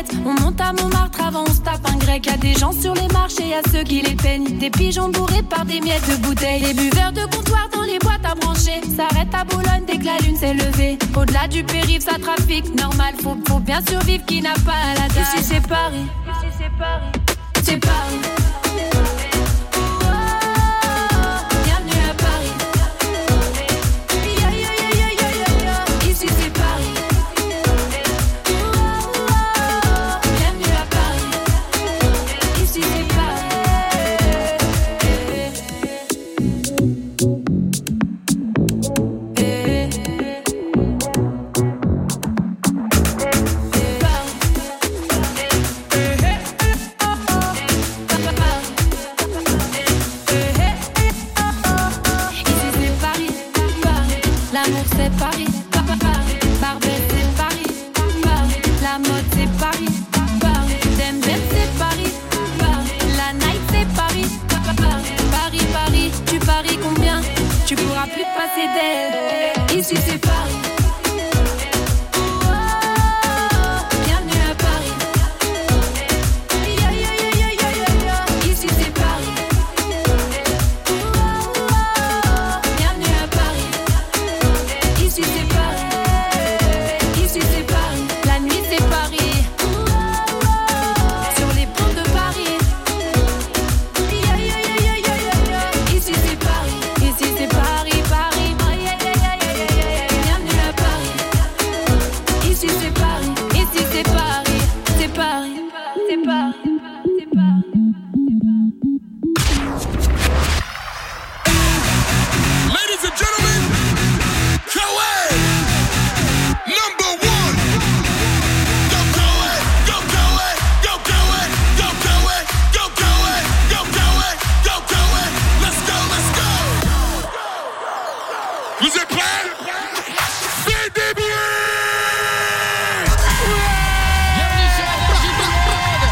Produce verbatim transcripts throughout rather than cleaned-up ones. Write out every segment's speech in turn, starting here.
On monte à Montmartre, avant on se tape un grec. Y'a des gens sur les marchés, y'a ceux qui les peignent. Des pigeons bourrés par des miettes de bouteilles. Des buveurs de comptoir dans les boîtes à brancher. S'arrête à Boulogne dès que la lune s'est levée. Au-delà du périph', ça trafique normal. Faut, faut bien survivre, qui n'a pas la dalle. Ici c'est Paris, ici c'est Paris, c'est Paris. Tu pourras plus te passer d'elle. Ici c'est Paris. Bienvenue à Paris. Ici c'est Paris. Bienvenue à Paris. Ici c'est Paris. Ici c'est Paris. La nuit c'est Paris. Sur les ponts de Paris. Ici c'est Paris. Ici c'est Paris, Paris, bienvenue à Paris. Ici c'est Paris, ici c'est Paris, c'est Paris, c'est Paris, c'est Paris. Ladies and gentlemen, Koei, number one. Go Koei, go Koei, go Koei, go Koei, go Koei, go Koei, go Koei. Let's go, let's go. Vous êtes prêts? C'est début! Bienvenue sur Énergie tout le monde.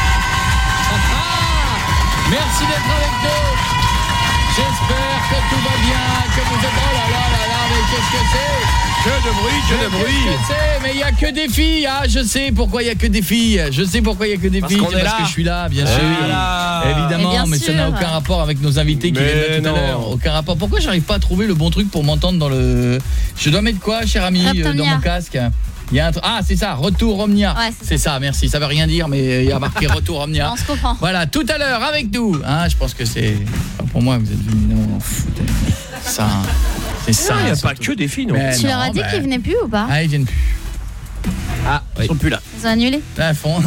Merci d'être avec nous. J'espère que tout va bien, que vous êtes... Oh là là là là, mais qu'est-ce que c'est? Que de bruit, que de bruit. Je sais, mais il y a que des filles. Ah, je sais pourquoi il y a que des filles. Je sais pourquoi il y a que des parce filles. qu'on C'est est parce là. que je suis là, bien sûr. Voilà. Évidemment, mais, bien mais ça sûr. n'a aucun rapport avec nos invités qui Mais viennent là tout à non. l'heure. Aucun rapport. Pourquoi j'arrive pas à trouver le bon truc pour m'entendre dans le... Je dois mettre quoi, cher ami, Retour euh, dans Omnia. mon casque? Il y a un truc... Ah, c'est ça, Retour Omnia. Ouais, c'est c'est ça. merci. Ça veut rien dire, mais il y a marqué Retour Omnia. On se comprend. Voilà, tout à l'heure avec nous. Hein, je pense que c'est... Enfin, pour moi, vous êtes venus... Non, vous en foutez. Ça... C'est ça. Il n'y a pas surtout. que des filles, non? Mais Tu leur as non, dit bah- qu'ils venaient plus ou pas? Ah, ils viennent plus. Ah, ils sont plus là. Ils ont annulé. Là, à fond.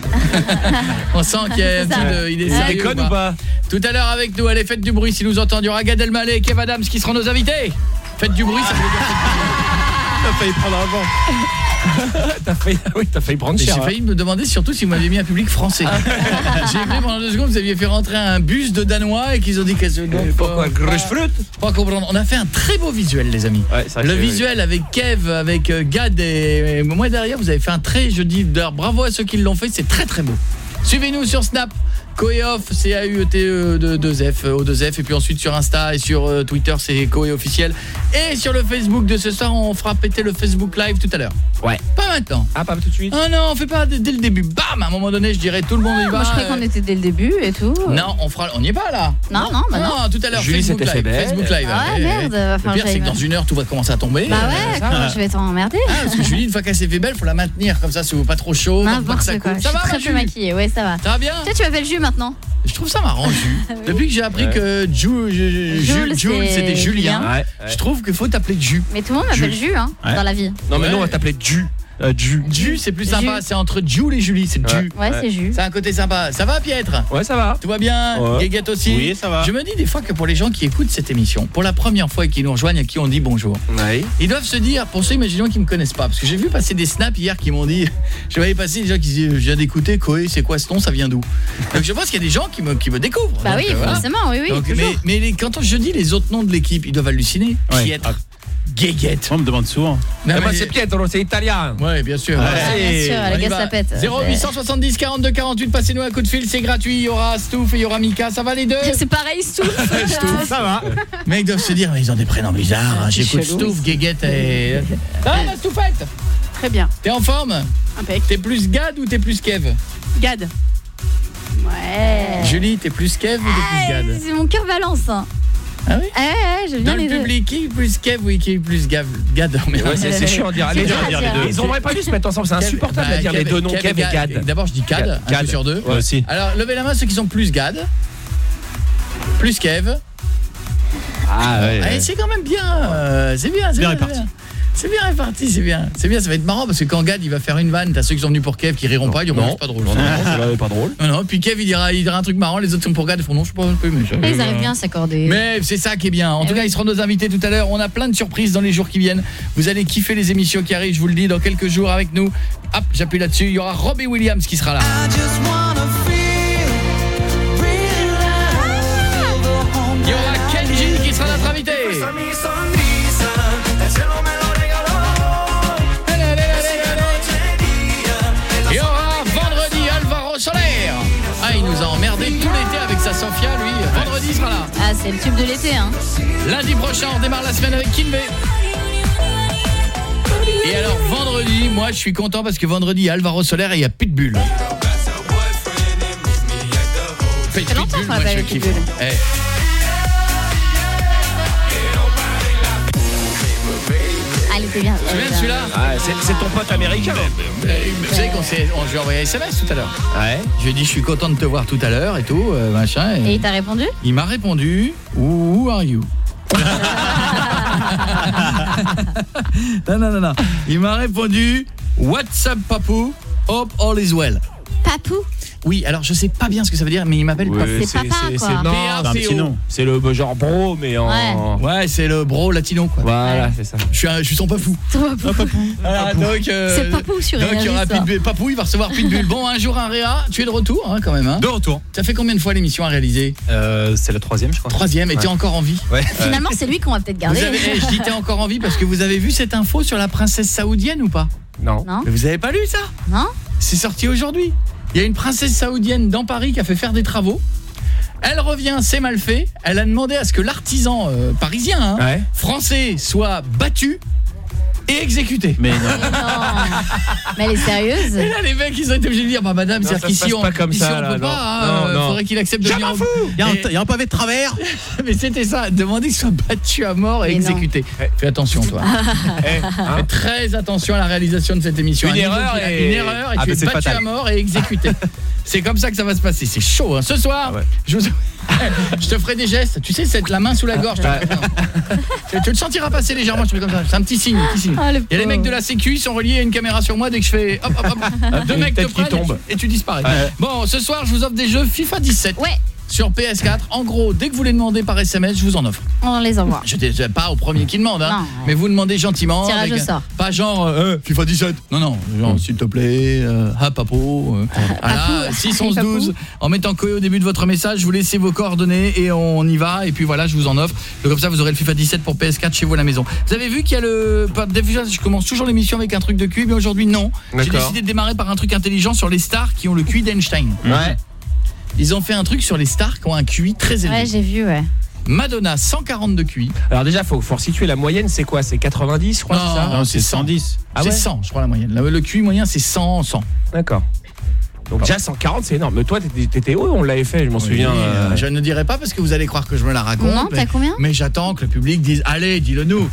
On sent qu'il y a un C'est ça. petit de... Il est Ça sérieux déconne ou ou pas? pas? Tout à l'heure avec nous, allez, faites du bruit si nous entendons. Il y aura Gad Elmaleh et Kev Adams qui seront nos invités. Faites du bruit, ça veut dire T'as failli prendre un vent. T'as failli, oui, t'as failli prendre J'ai cher. failli me demander surtout si vous m'aviez mis un public français. J'ai cru pendant deux secondes que vous aviez fait rentrer un bus de Danois et qu'ils ont dit qu'est-ce que c'est. Pourquoi Grusfrut? Pas comprendre. On a fait un très beau visuel, les amis. Ouais, c'est vrai Le que- visuel avec Kev, avec euh, Gad et, et moi derrière, vous avez fait un très, je dis d'ailleurs bravo à ceux qui l'ont fait, c'est très très beau. Suivez-nous sur Snap, Koeoff, C A U E T E deux F, O deux F, et puis ensuite sur Insta et sur euh, Twitter, c'est Koe officiel. Et sur le Facebook de ce soir, on fera péter le Facebook Live tout à l'heure. Ouais. Pas maintenant. Ah, pas tout de suite. Oh non, on fait pas dès, dès le début. Bam, à un moment donné, je dirais tout le monde y va. Moi, je croyais qu'on était dès le début et tout. Non, on fera on n'y est pas là. Non, non, bah non. tout à l'heure Julie Facebook s'était Live, fait belle. Facebook Live. Ah ouais, Eh, merde, eh. va falloir Le pire que c'est que j'aille dans voir. une heure tout va commencer à tomber. Bah Euh, ouais, ça, comment je vais t'emmerder. Ah, parce que Julie, une fois qu'elle s'est fait belle, faut la maintenir comme ça, si vous pas trop chaud, donc pas que N'importe ça quoi. coule. Je Ça suis va, très ma peu Julie maquillée, ouais, ça va. Ça va bien? Tiens, tu m'appelles Jus maintenant. Je trouve ça marrant, Jus. Depuis que j'ai appris Ouais. que Ju- Ju- Ju- Jules, Jules, c'est c'était Julien, Julien. Ouais, ouais. je trouve qu'il faut t'appeler Ju. Mais tout le monde m'appelle Jus, hein, Ouais. dans la vie. Non, mais Ouais. nous, on va t'appeler Ju. Euh, Ju. Ju, c'est plus sympa, Ju. c'est entre Jules et Julie, c'est Ouais. Ju. Ouais, Ouais. c'est Jus. C'est un côté sympa. Ça va, Pietre? Ouais, ça va. Tout va bien? Ouais. Guéguette aussi? Oui, ça va. Je me dis des fois que pour les gens qui écoutent cette émission, pour la première fois et qui nous rejoignent, à qui on dit bonjour, Ouais. ils doivent se dire, pour ceux imaginons qui me connaissent pas, parce que j'ai vu passer des snaps hier qui m'ont dit, je voyais passer des gens qui disaient, je viens d'écouter Koé, c'est quoi ce nom, ça vient d'où? Donc je pense qu'il y a des gens qui me, qui me découvrent. Bah Donc, oui, euh, voilà. forcément, oui, oui. Donc, toujours. mais mais les, quand je dis les autres noms de l'équipe, ils doivent halluciner. Ouais. Pietre, Guéguette. On me demande souvent. Non, Ah, moi, mais- c'est Pietro, c'est italien. Ouais, bien sûr. Ouais. Ah, bien sûr, On les y gars va. se la pètent. zéro huit cent soixante-dix quarante-deux quarante-huit, passez-nous un coup de fil, c'est gratuit. Il y aura Stouff et il y aura Mika. Ça va les deux? C'est pareil, Stouff. Ça va. Les mecs doivent se dire, mais ils ont des prénoms bizarres. hein. J'écoute chelou. Stouff, Guéguette et... Ah, la Stouffette. Très bien. T'es en forme? Impec. T'es plus Gad ou t'es plus Kev? Gad. Ouais. Julie, t'es plus Kev ou t'es plus Ah, Gad? c'est mon cœur balance. Hein. Ah oui? Ouais, ouais, j'aime bien Dans les le deux. public, qui est plus Kev ou qui est plus Gav? Gad? Mais Ouais, c'est c'est chiant à dire. C'est Les deux, dur à dire les dire. deux. Ils auraient pas dû se mettre ensemble. C'est Kev- insupportable bah, de dire les deux noms, Kev et Gad. D'abord, je dis Gad, un Gad. coup sur deux. Ouais, aussi. Alors, levez la main ceux qui sont plus Gad. Plus Kev. Ah ouais. Allez, c'est quand même bien. euh, c'est bien, c'est Bien bien. réparti. c'est bien. C'est bien réparti, c'est bien. C'est bien, ça va être marrant parce que quand Gad il va faire une vanne, t'as ceux qui sont venus pour Kev qui riront pas, ils diront Non. c'est pas drôle. Non, non, non, c'est pas drôle. Non, non, puis Kev il dira, il dira un truc marrant, les autres sont pour Gad, ils font non, je sais pas, je peux, mais je- Et ils arrivent bien à s'accorder. Mais c'est ça qui est bien. En Eh tout cas, oui. ils seront nos invités tout à l'heure. On a plein de surprises dans les jours qui viennent. Vous allez kiffer les émissions qui arrivent, je vous le dis, dans quelques jours avec nous. Hop, j'appuie là-dessus. Il y aura Robbie Williams qui sera là. Il y aura Kenji qui sera notre invité. Il y aura vendredi Alvaro Soler. Ah, il nous a emmerdé tout l'été avec sa Sofia, lui. Vendredi, il sera là. Ah, c'est le tube de l'été, hein. Lundi prochain, on démarre la semaine avec Kinvey. Et alors, vendredi, moi, je suis content parce que vendredi, il y a Alvaro Soler et il y a Pitbull. Ça fait longtemps qu'on l'a pas avec Pitbull. Eh. Ah, il était bien. Tu viens de celui-là? Ah, c'est c'est ton pote américain. Vous savez qu'on s'est, on, je lui ai envoyé un S M S tout à l'heure. Ouais. Je lui ai dit, je suis content de te voir tout à l'heure et tout, euh, machin. Et il t'a répondu? Il m'a répondu, who are you? non, non, non, non. Il m'a répondu, what's up, papou? Hope all is well. Papou? Oui, alors je sais pas bien ce que ça veut dire, mais il m'appelle Ouais, Papou. C'est papa, quoi. Non, P A P O. c'est un petit nom. C'est le genre bro, mais en. Ouais, c'est le bro latino, quoi. Voilà, Ouais. c'est ça. Je suis, un- je suis son papou. Toi, Papou. Voilà, donc, euh, C'est Papou sur donc, il y Énergie, aura ça. Pitbull. Papou, il va recevoir Pitbull. Bon, un jour, un réa. Tu es de retour, hein, quand même. Hein. De retour. Ça fait combien de fois l'émission à réaliser? Euh, c'est la troisième, je crois. Troisième, et t'es encore en vie. Ouais. Finalement, c'est lui qu'on va peut-être Vous garder. avez, eh, je dis t'es encore en vie parce que vous avez vu cette info sur la princesse saoudienne ou pas? Non. Non? Mais vous avez pas lu ça? Non? C'est sorti aujourd'hui. Il y a une princesse saoudienne dans Paris qui a fait faire des travaux. Elle revient, c'est mal fait. Elle a demandé à ce que l'artisan euh, parisien, hein, Ouais. français, soit battu et exécuté. Mais non. Non. Mais elle est sérieuse? Et là, les mecs, ils ont été obligés de dire, bah madame, Non, c'est-à-dire ça se qu'ici, passe on, pas comme ici, ça, on là, peut non. pas. Non, Il non. faudrait qu'il accepte de Je venir m'en au- fous. Il y, a un- Et- il y a un pavé de travers. Mais c'était ça, demander qu'il soit battu à mort et Mais non. exécuté. Fais attention, toi. Eh, hein. Fais très attention à la réalisation de cette émission. Une Un niveau erreur qui a- et- Une erreur et Ah, tu bah, es c'est battu fatal. à mort et exécuté. C'est comme ça que ça va se passer. C'est chaud, hein. Ce soir, Ah ouais. je, vous... je te ferai des gestes. Tu sais, c'est la main sous la gorge. Ah. tu, tu le sentiras passer légèrement. Je fais comme ça. C'est un petit signe. Petit signe. Ah, le Il y a les pauvre. mecs de la Sécu, ils sont reliés à une caméra sur moi dès que je fais hop hop hop. Deux Une mecs te tête qui prennent et tu- tombe. et tu disparais. Ouais. Bon, ce soir, je vous offre des jeux FIFA dix-sept. Ouais, Sur P S quatre, en gros, dès que vous les demandez par S M S, je vous en offre. on les envoie. Je n'étais pas au premier qui demande, hein, Non. mais vous demandez gentiment. Tirage avec- au sort. Pas genre euh, FIFA dix-sept. Non, non, genre s'il te plaît, euh, ah papo. Euh, voilà, six onze douze. En mettant Koé au début de votre message, vous laissez vos coordonnées et on y va. Et puis voilà, je vous en offre. Donc comme ça, vous aurez le FIFA dix-sept pour P S quatre chez vous à la maison. Vous avez vu qu'il y a le. Déjà, je commence toujours l'émission avec un truc de Q I, mais aujourd'hui, non. J'ai D'accord. décidé de démarrer par un truc intelligent sur les stars qui ont le Q I d'Einstein. Ouais. Ils ont fait un truc sur les stars qui ont un Q I très élevé. Ouais, j'ai vu, ouais. Madonna, cent quarante de Q I. Alors déjà, faut, faut resituer la moyenne, c'est quoi? C'est quatre-vingt-dix, je crois, c'est ça? Non, c'est cent dix. Ah C'est ouais. cent, je crois, la moyenne. Le, le Q I moyen, c'est cent, cent. D'accord. Donc déjà cent quarante, c'est énorme. Mais toi, t'étais- t'étais haut, on l'avait fait, je m'en souviens. Oui, euh, euh, je ne dirai pas parce que vous allez croire que je me la raconte. Non, mais- t'as combien? Mais j'attends que le public dise allez, dis-le nous.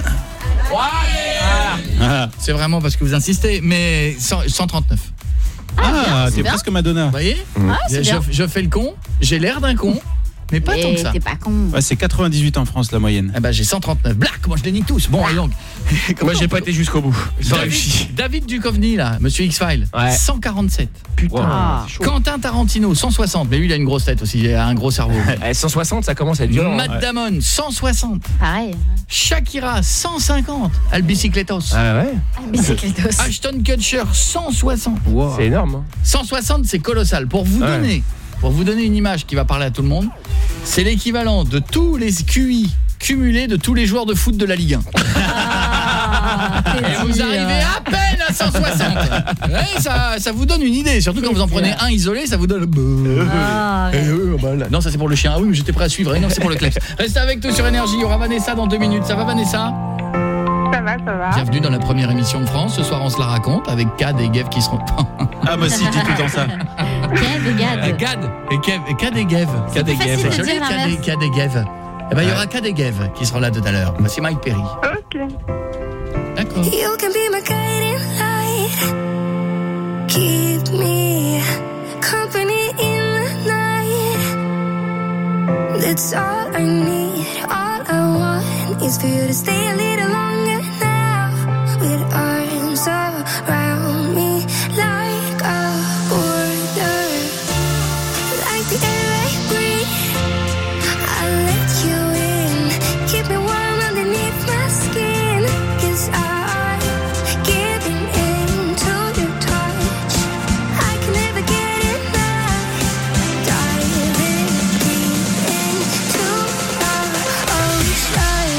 Ah, C'est vraiment parce que vous insistez, mais cent, cent trente-neuf. ah c'est t'es bien. presque Madonna. Vous voyez? Ah, c'est je, bien. je fais le con, j'ai l'air d'un con, mais pas tant que Et ça. t'es pas con. Ouais, c'est quatre-vingt-dix-huit en France la moyenne. Eh ben j'ai cent trente-neuf. Black, moi je les nique tous. Bon, et donc. Moi, j'ai pas été jusqu'au bout. J'ai pas David, réussi. David Duchovny, là, Monsieur X-Files, Ouais. cent quarante-sept. Putain, Ah. c'est chaud. Quentin Tarantino, cent soixante. Mais lui, il a une grosse tête aussi, il a un gros cerveau. Eh, cent soixante, ça commence à être violent. Matt hein. Damon, cent soixante. Pareil. Shakira, cent cinquante. Al Bicicletos. Ah ouais. Bicicletos. Ashton Kutcher, cent soixante. C'est énorme. Hein. cent soixante, c'est colossal. Pour vous Ouais. donner, pour vous donner une image qui va parler à tout le monde, c'est l'équivalent de tous les Q I cumulés de tous les joueurs de foot de la Ligue un. Ah, Et vous arrivez à peine à cent soixante. Ouais, ça, ça vous donne une idée. Surtout quand vous en prenez un isolé, ça vous donne... Ah, Eh, ouais. euh, bah, là. Non, ça c'est pour le chien. Ah oui, mais j'étais prêt à suivre. Eh non, c'est pour le kleps. Restez avec nous sur Énergie. Il y aura Vanessa dans deux minutes. Ça va, Vanessa? Ça va, ça va. Bienvenue dans la première émission de France. Ce soir, on se la raconte avec Cad et Gav qui seront... Ah, moi aussi, je dis tout le temps ça. Kev et Gad. Euh, Gad et Kev, et Cad et Gav. Cad et facile Gav. de C'est joli, dire Cad et, l'inverse. Cad et Gav. Eh ben, il y aura Cad et Gav qui seront là tout à l'heure. Voici Mike Perry. Ok. D'accord. You can be my guiding light. Keep me company in the night. That's all I need. All I want is for you to stay a little longer now. With arms around me like a border. Like the air I breathe, I'll let you in. Keep me warm underneath my skin. 'Cause I'm giving in to your touch. I can never get enough. Diving deep into our ocean.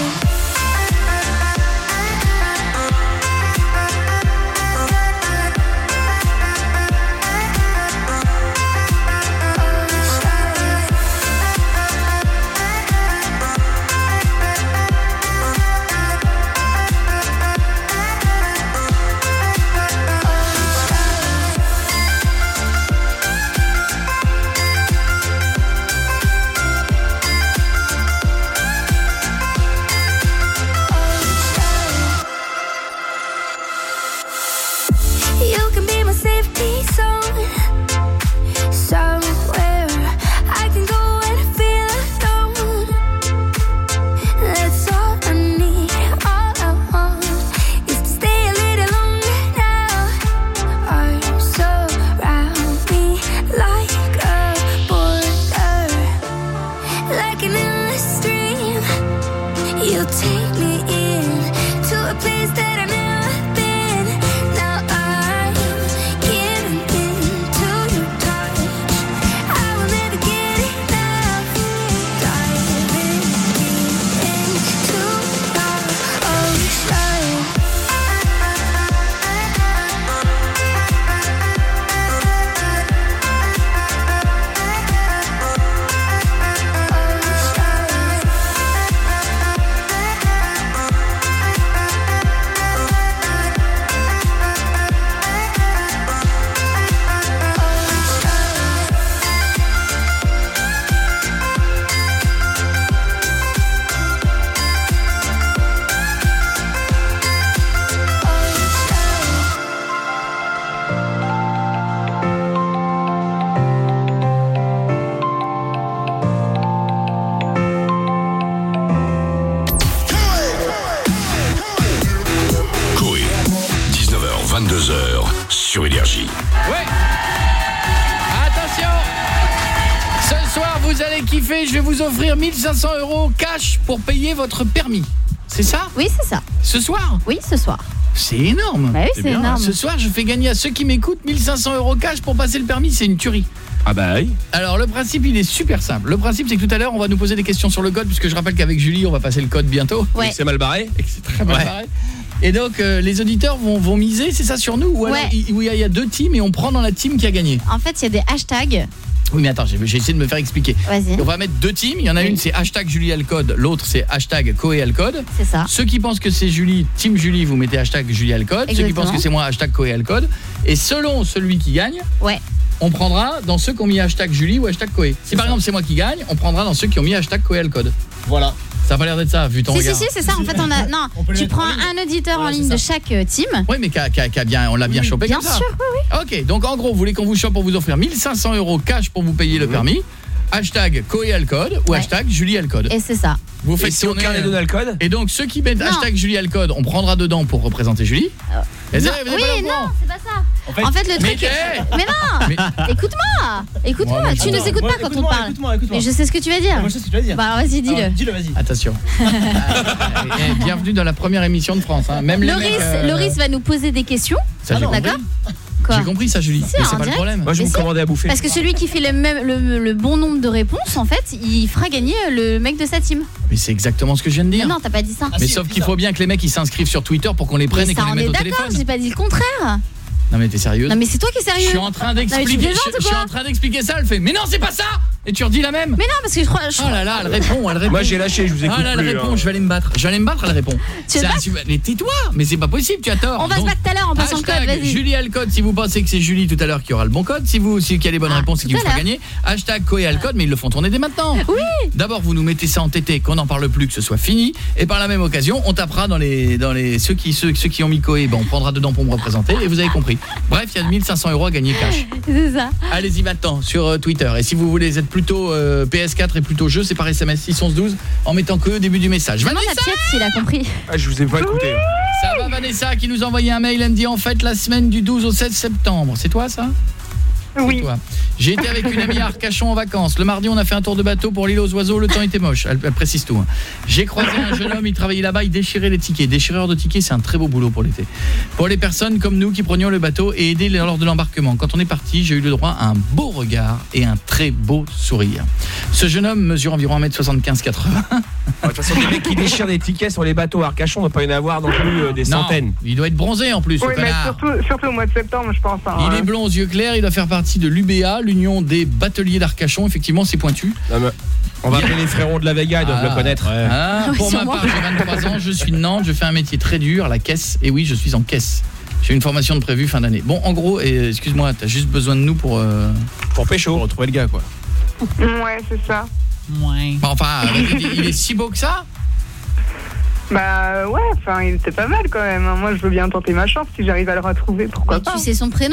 You can be my safety zone. Somewhere I can go and feel alone. That's all I need. All I want is to stay a little longer now. Arms around me like a border, like an endless stream. You take me in to a place that I've never been. Now I'm giving in to your touch. I will never get enough. Diving deep into our ocean. Coé, dix-neuf heures vingt-deux heures sur Énergie. Ouais. Attention. Ce soir, vous allez kiffer. Je vais vous offrir mille cinq cents euros cash pour payer votre permis. C'est ça? Oui, c'est ça. Ce soir? Oui, ce soir. C'est énorme. Bah oui, c'est bien. énorme. Ce soir, je fais gagner à ceux qui m'écoutent mille cinq cents euros cash pour passer le permis. C'est une tuerie. Ah bah oui. Alors, le principe, il est super simple. Le principe, c'est que tout à l'heure, on va nous poser des questions sur le code, puisque je rappelle qu'avec Julie, on va passer le code bientôt. Ouais. C'est mal barré. Et que c'est très mal Ouais. barré. Et donc, euh, les auditeurs vont, vont miser, c'est ça, sur nous? Ou alors, Ouais. il, où il y, a- il y a deux teams et on prend dans la team qui a gagné. En fait, il y a des hashtags. Oui, mais attends, j'ai j'ai essayé de me faire expliquer. Vas-y. On va mettre deux teams. Il y en a une, c'est hashtag Julie Alcode. L'autre, c'est hashtag Coé Alcode. C'est ça. Ceux qui pensent que c'est Julie, team Julie, vous mettez hashtag Julie Alcode. Ceux qui Exactement. pensent que c'est moi, hashtag Coé Alcode. Et selon celui qui gagne, Ouais. on prendra dans ceux qui ont mis hashtag Julie ou hashtag Coé. Si par exemple c'est moi qui gagne, on prendra dans ceux qui ont mis hashtag Coé Alcode. Voilà. Ça a pas l'air d'être ça, vu ton Si, si, regard. si, c'est ça. En fait, on a. Non, On peut les tu mettre prends en ligne. un auditeur Voilà, en c'est ligne de ça. chaque euh, team. Oui, mais qu'a, qu'a, qu'a bien, on l'a bien chopé Bien comme ça. sûr, oui, oui. Ok, donc en gros, vous voulez qu'on vous chope pour vous offrir mille cinq cents euros cash pour vous payer le permis. Hashtag Coé Alcode ou Ouais. hashtag Julie Alcode. Et c'est ça. Vous Et faites si tourner, aucun des euh, deux n'a le code? Et donc ceux qui mettent Non. hashtag Julie Alcode, on prendra dedans pour représenter Julie. Et ça, Non, vous êtes oui, pas au non, courant. c'est pas ça. En fait, En fait, le mais truc. hey Mais non. Mais- Écoute-moi. Écoute-moi. Ouais, mais Tu attends, nous écoutes moi, pas quand on écoute-moi, parle. écoute-moi, écoute-moi. Mais je sais ce que tu vas dire. Moi, je sais ce que tu vas dire. Bah, vas-y, dis-le. Alors, dis-le, vas-y. Attention. Eh, eh, bienvenue dans la première émission de France. Hein. Même les Loris, mecs, euh, Loris va nous poser des questions. ça, j'ai compris. D'accord. Quoi? J'ai compris ça, Julie. Si, mais en c'est pas le direct. problème. Moi, je vais Mais me si. commander à bouffer. Parce que celui qui fait le, même, le, le bon nombre de réponses, en fait, il fera gagner le mec de sa team. Mais c'est exactement ce que je viens de Mais dire. non, t'as pas dit ça. Mais si, sauf dis qu'il ça. faut bien que les mecs ils s'inscrivent sur Twitter pour qu'on les prenne Mais et qu'on ça, les on mette est au d'accord, téléphone. j'ai pas dit le contraire. Non mais t'es sérieuse? Non, mais c'est toi qui es Je sérieux. suis en train mais tu d'expliquer plaisantes je, ou je suis quoi en train d'expliquer ça, elle fait "Mais non, c'est pas ça Et tu redis la même? Mais non, parce que je crois... Je... Oh là là, elle répond, elle répond. Moi j'ai lâché, je vous écoute Ah là, elle plus. répond, hein. je vais aller me battre. Je vais aller me battre, elle répond. Tu veux Ça, pas tu vas- Mais tais-toi, mais c'est pas possible, tu as tort. On va Donc, se battre tout à l'heure en passant le code, hashtag vas-y. Julie a le code si vous pensez que c'est Julie tout à l'heure qui aura le bon code. Si vous si qui a les bonnes Ah, réponses et qui tout vous à fera l'heure. gagner. Hashtag Koé a le code, mais ils le font tourner dès maintenant. Oui. D'abord, vous nous mettez ça en tété, qu'on n'en parle plus, que ce soit fini. Et par la même occasion, on tapera dans les dans les ceux qui ceux, ceux qui ont mis Koé, ben on prendra dedans pour me représenter. Et vous avez compris. Bref, il y a mille cinq cents euros à gagner cash. C'est ça. Allez-y maintenant sur euh, Twitter. Et si vous voulez être plutôt euh, P S quatre et plutôt jeu, c'est par S M S six onze douze en mettant que au début du message. Demande Vanessa, à Piet s'il a compris. Ah, je vous ai pas écouté. ça va Vanessa qui nous a envoyé un mail, elle me dit en fait la semaine du douze au seize septembre. C'est toi ça? C'est Oui. toi. J'ai été avec une amie à Arcachon en vacances. Le mardi, on a fait un tour de bateau pour l'île aux oiseaux. Le temps était moche. Elle, elle précise tout. Hein. J'ai croisé un jeune homme, il travaillait là-bas, il déchirait les tickets. Déchireur de tickets, c'est un très beau boulot pour l'été. Pour les personnes comme nous qui prenions le bateau et aider lors de l'embarquement. Quand on est parti, j'ai eu le droit à un beau regard et un très beau sourire. Ce jeune homme mesure environ un mètre soixante-quinze quatre-vingts. De toute façon, des mecs qui déchirent des tickets sur les bateaux à Arcachon, on ne doit pas y en avoir non plus euh, des Non, centaines. il doit être bronzé en plus, Oui, ce mais connard. surtout, surtout au mois de septembre, je pense. Hein. Il est blond aux yeux clairs, il doit faire partie de l'U B A, l'Union des bateliers d'Arcachon. Effectivement, c'est pointu. Non, mais on va appeler les frérots de la Vega, ils doivent Ah, le connaître. Ah, Oui, pour ma sûrement. part, j'ai vingt-trois ans, je suis de Nantes, je fais un métier très dur, la caisse. Et oui, je suis en caisse. J'ai une formation de prévue fin d'année. Bon, en gros, et, excuse-moi, t'as juste besoin de nous pour... Euh... Pour pécho. Pour retrouver le gars, quoi. Ouais, c'est ça. Ouais. Enfin, il est- il est si beau que ça? Bah ouais, enfin, il était pas mal quand même. hein. Moi, je veux bien tenter ma chance si j'arrive à le retrouver, pourquoi Mais pas. tu sais son prénom?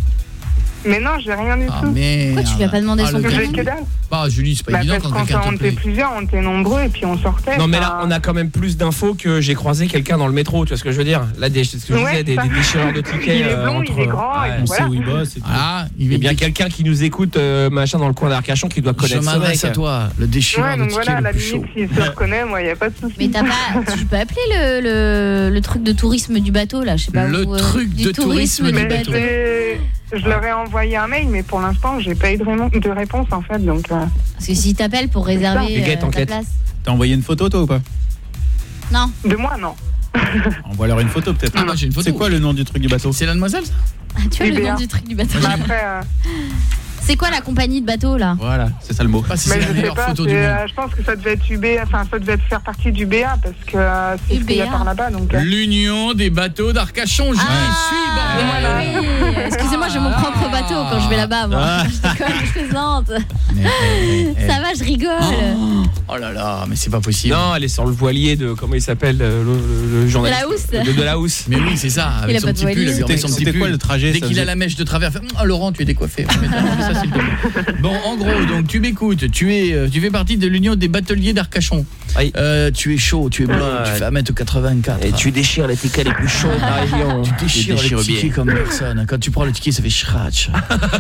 Mais non, j'ai rien du Ah tout. merde. Pourquoi tu lui as pas demandé Ah, son le J'ai gars. que dalle. Bah, Julie, c'est pas Bah, évident parce quand qu'on quelqu'un on te était plaît. plusieurs, on était nombreux et puis on sortait. Non mais enfin, là on a quand même plus d'infos que j'ai croisé quelqu'un dans le métro, tu vois ce que je veux dire? Là des, ce que je Ouais, disais, des, ça. des déchireurs de tickets. Il est euh, blond, entre- il est grand, et Ouais. puis On sait voilà. où il bosse et tout. Ah, il Il y a est bien quelqu'un qui nous écoute euh, machin dans le coin d'Arcachon qui doit Je connaître ce mec. m'adresse à toi, le déchireur Ouais, de donc tickets voilà, à le la plus limite, chaud. s'il se reconnaît, moi, y a pas de souci. Mais t'as pas... Tu peux appeler le, le, le truc de tourisme du bateau, là, je sais pas Le où, euh, truc du de tourisme du du Mais bateau. bateau. j'ai- je leur ai envoyé un mail, mais pour l'instant, j'ai pas eu de, rémo- de réponse en fait, donc. euh, Parce que s'il t'appelle pour réserver Huguette, euh, ta enquête. place... T'as envoyé une photo, toi, ou pas? Non. De moi, non. Envoie-leur une photo, peut-être. Ah, moi, j'ai une photo. C'est quoi le nom du truc du bateau? C'est la demoiselle ça? Ah, tu as le U B A. nom du truc du bateau. Mais après, euh, C'est quoi la compagnie de bateau, là? Voilà, c'est ça le mot. Pas si mais c'est je la sais meilleure pas. photo c'est, du monde. euh, je pense que ça devait être U B A, enfin, ça devait faire partie du B A parce que euh, c'est ce qu'il y a U B A. par là-bas, donc. euh, L'Union des bateaux d'Arcachon, j'y suis, bordel. Ah, oui. Excusez-moi, j'ai mon propre bateau quand je vais là-bas, moi. Ah. Je déconne, je plaisante. Mais, eh, eh, Ça va, je rigole. Oh, oh là là, mais c'est pas possible. Non, elle est sur le voilier de comment il s'appelle euh, le, le, le journaliste. De la housse. De, de la housse. Mais oui, c'est ça, Il avec a son pas de petit pull, voilier. il remet son C'était- petit c'était pull. quoi le trajet, Dès ça qu'il a faisait la mèche de travers, fait, oh, Laurent, tu es décoiffé. Mais non, mais ça, s'il te plaît. Bon, en gros, donc tu m'écoutes, tu es euh, tu fais partie de l'Union des bateliers d'Arcachon. Oui. Euh, tu es chaud, tu es blond, Ouais. tu fais un mètre quatre-vingt-quatre. Et tu déchires les tickets les plus chauds de la région. Tu déchires les déchires tickets bien. comme personne. Quand tu prends le ticket, ça fait scratch.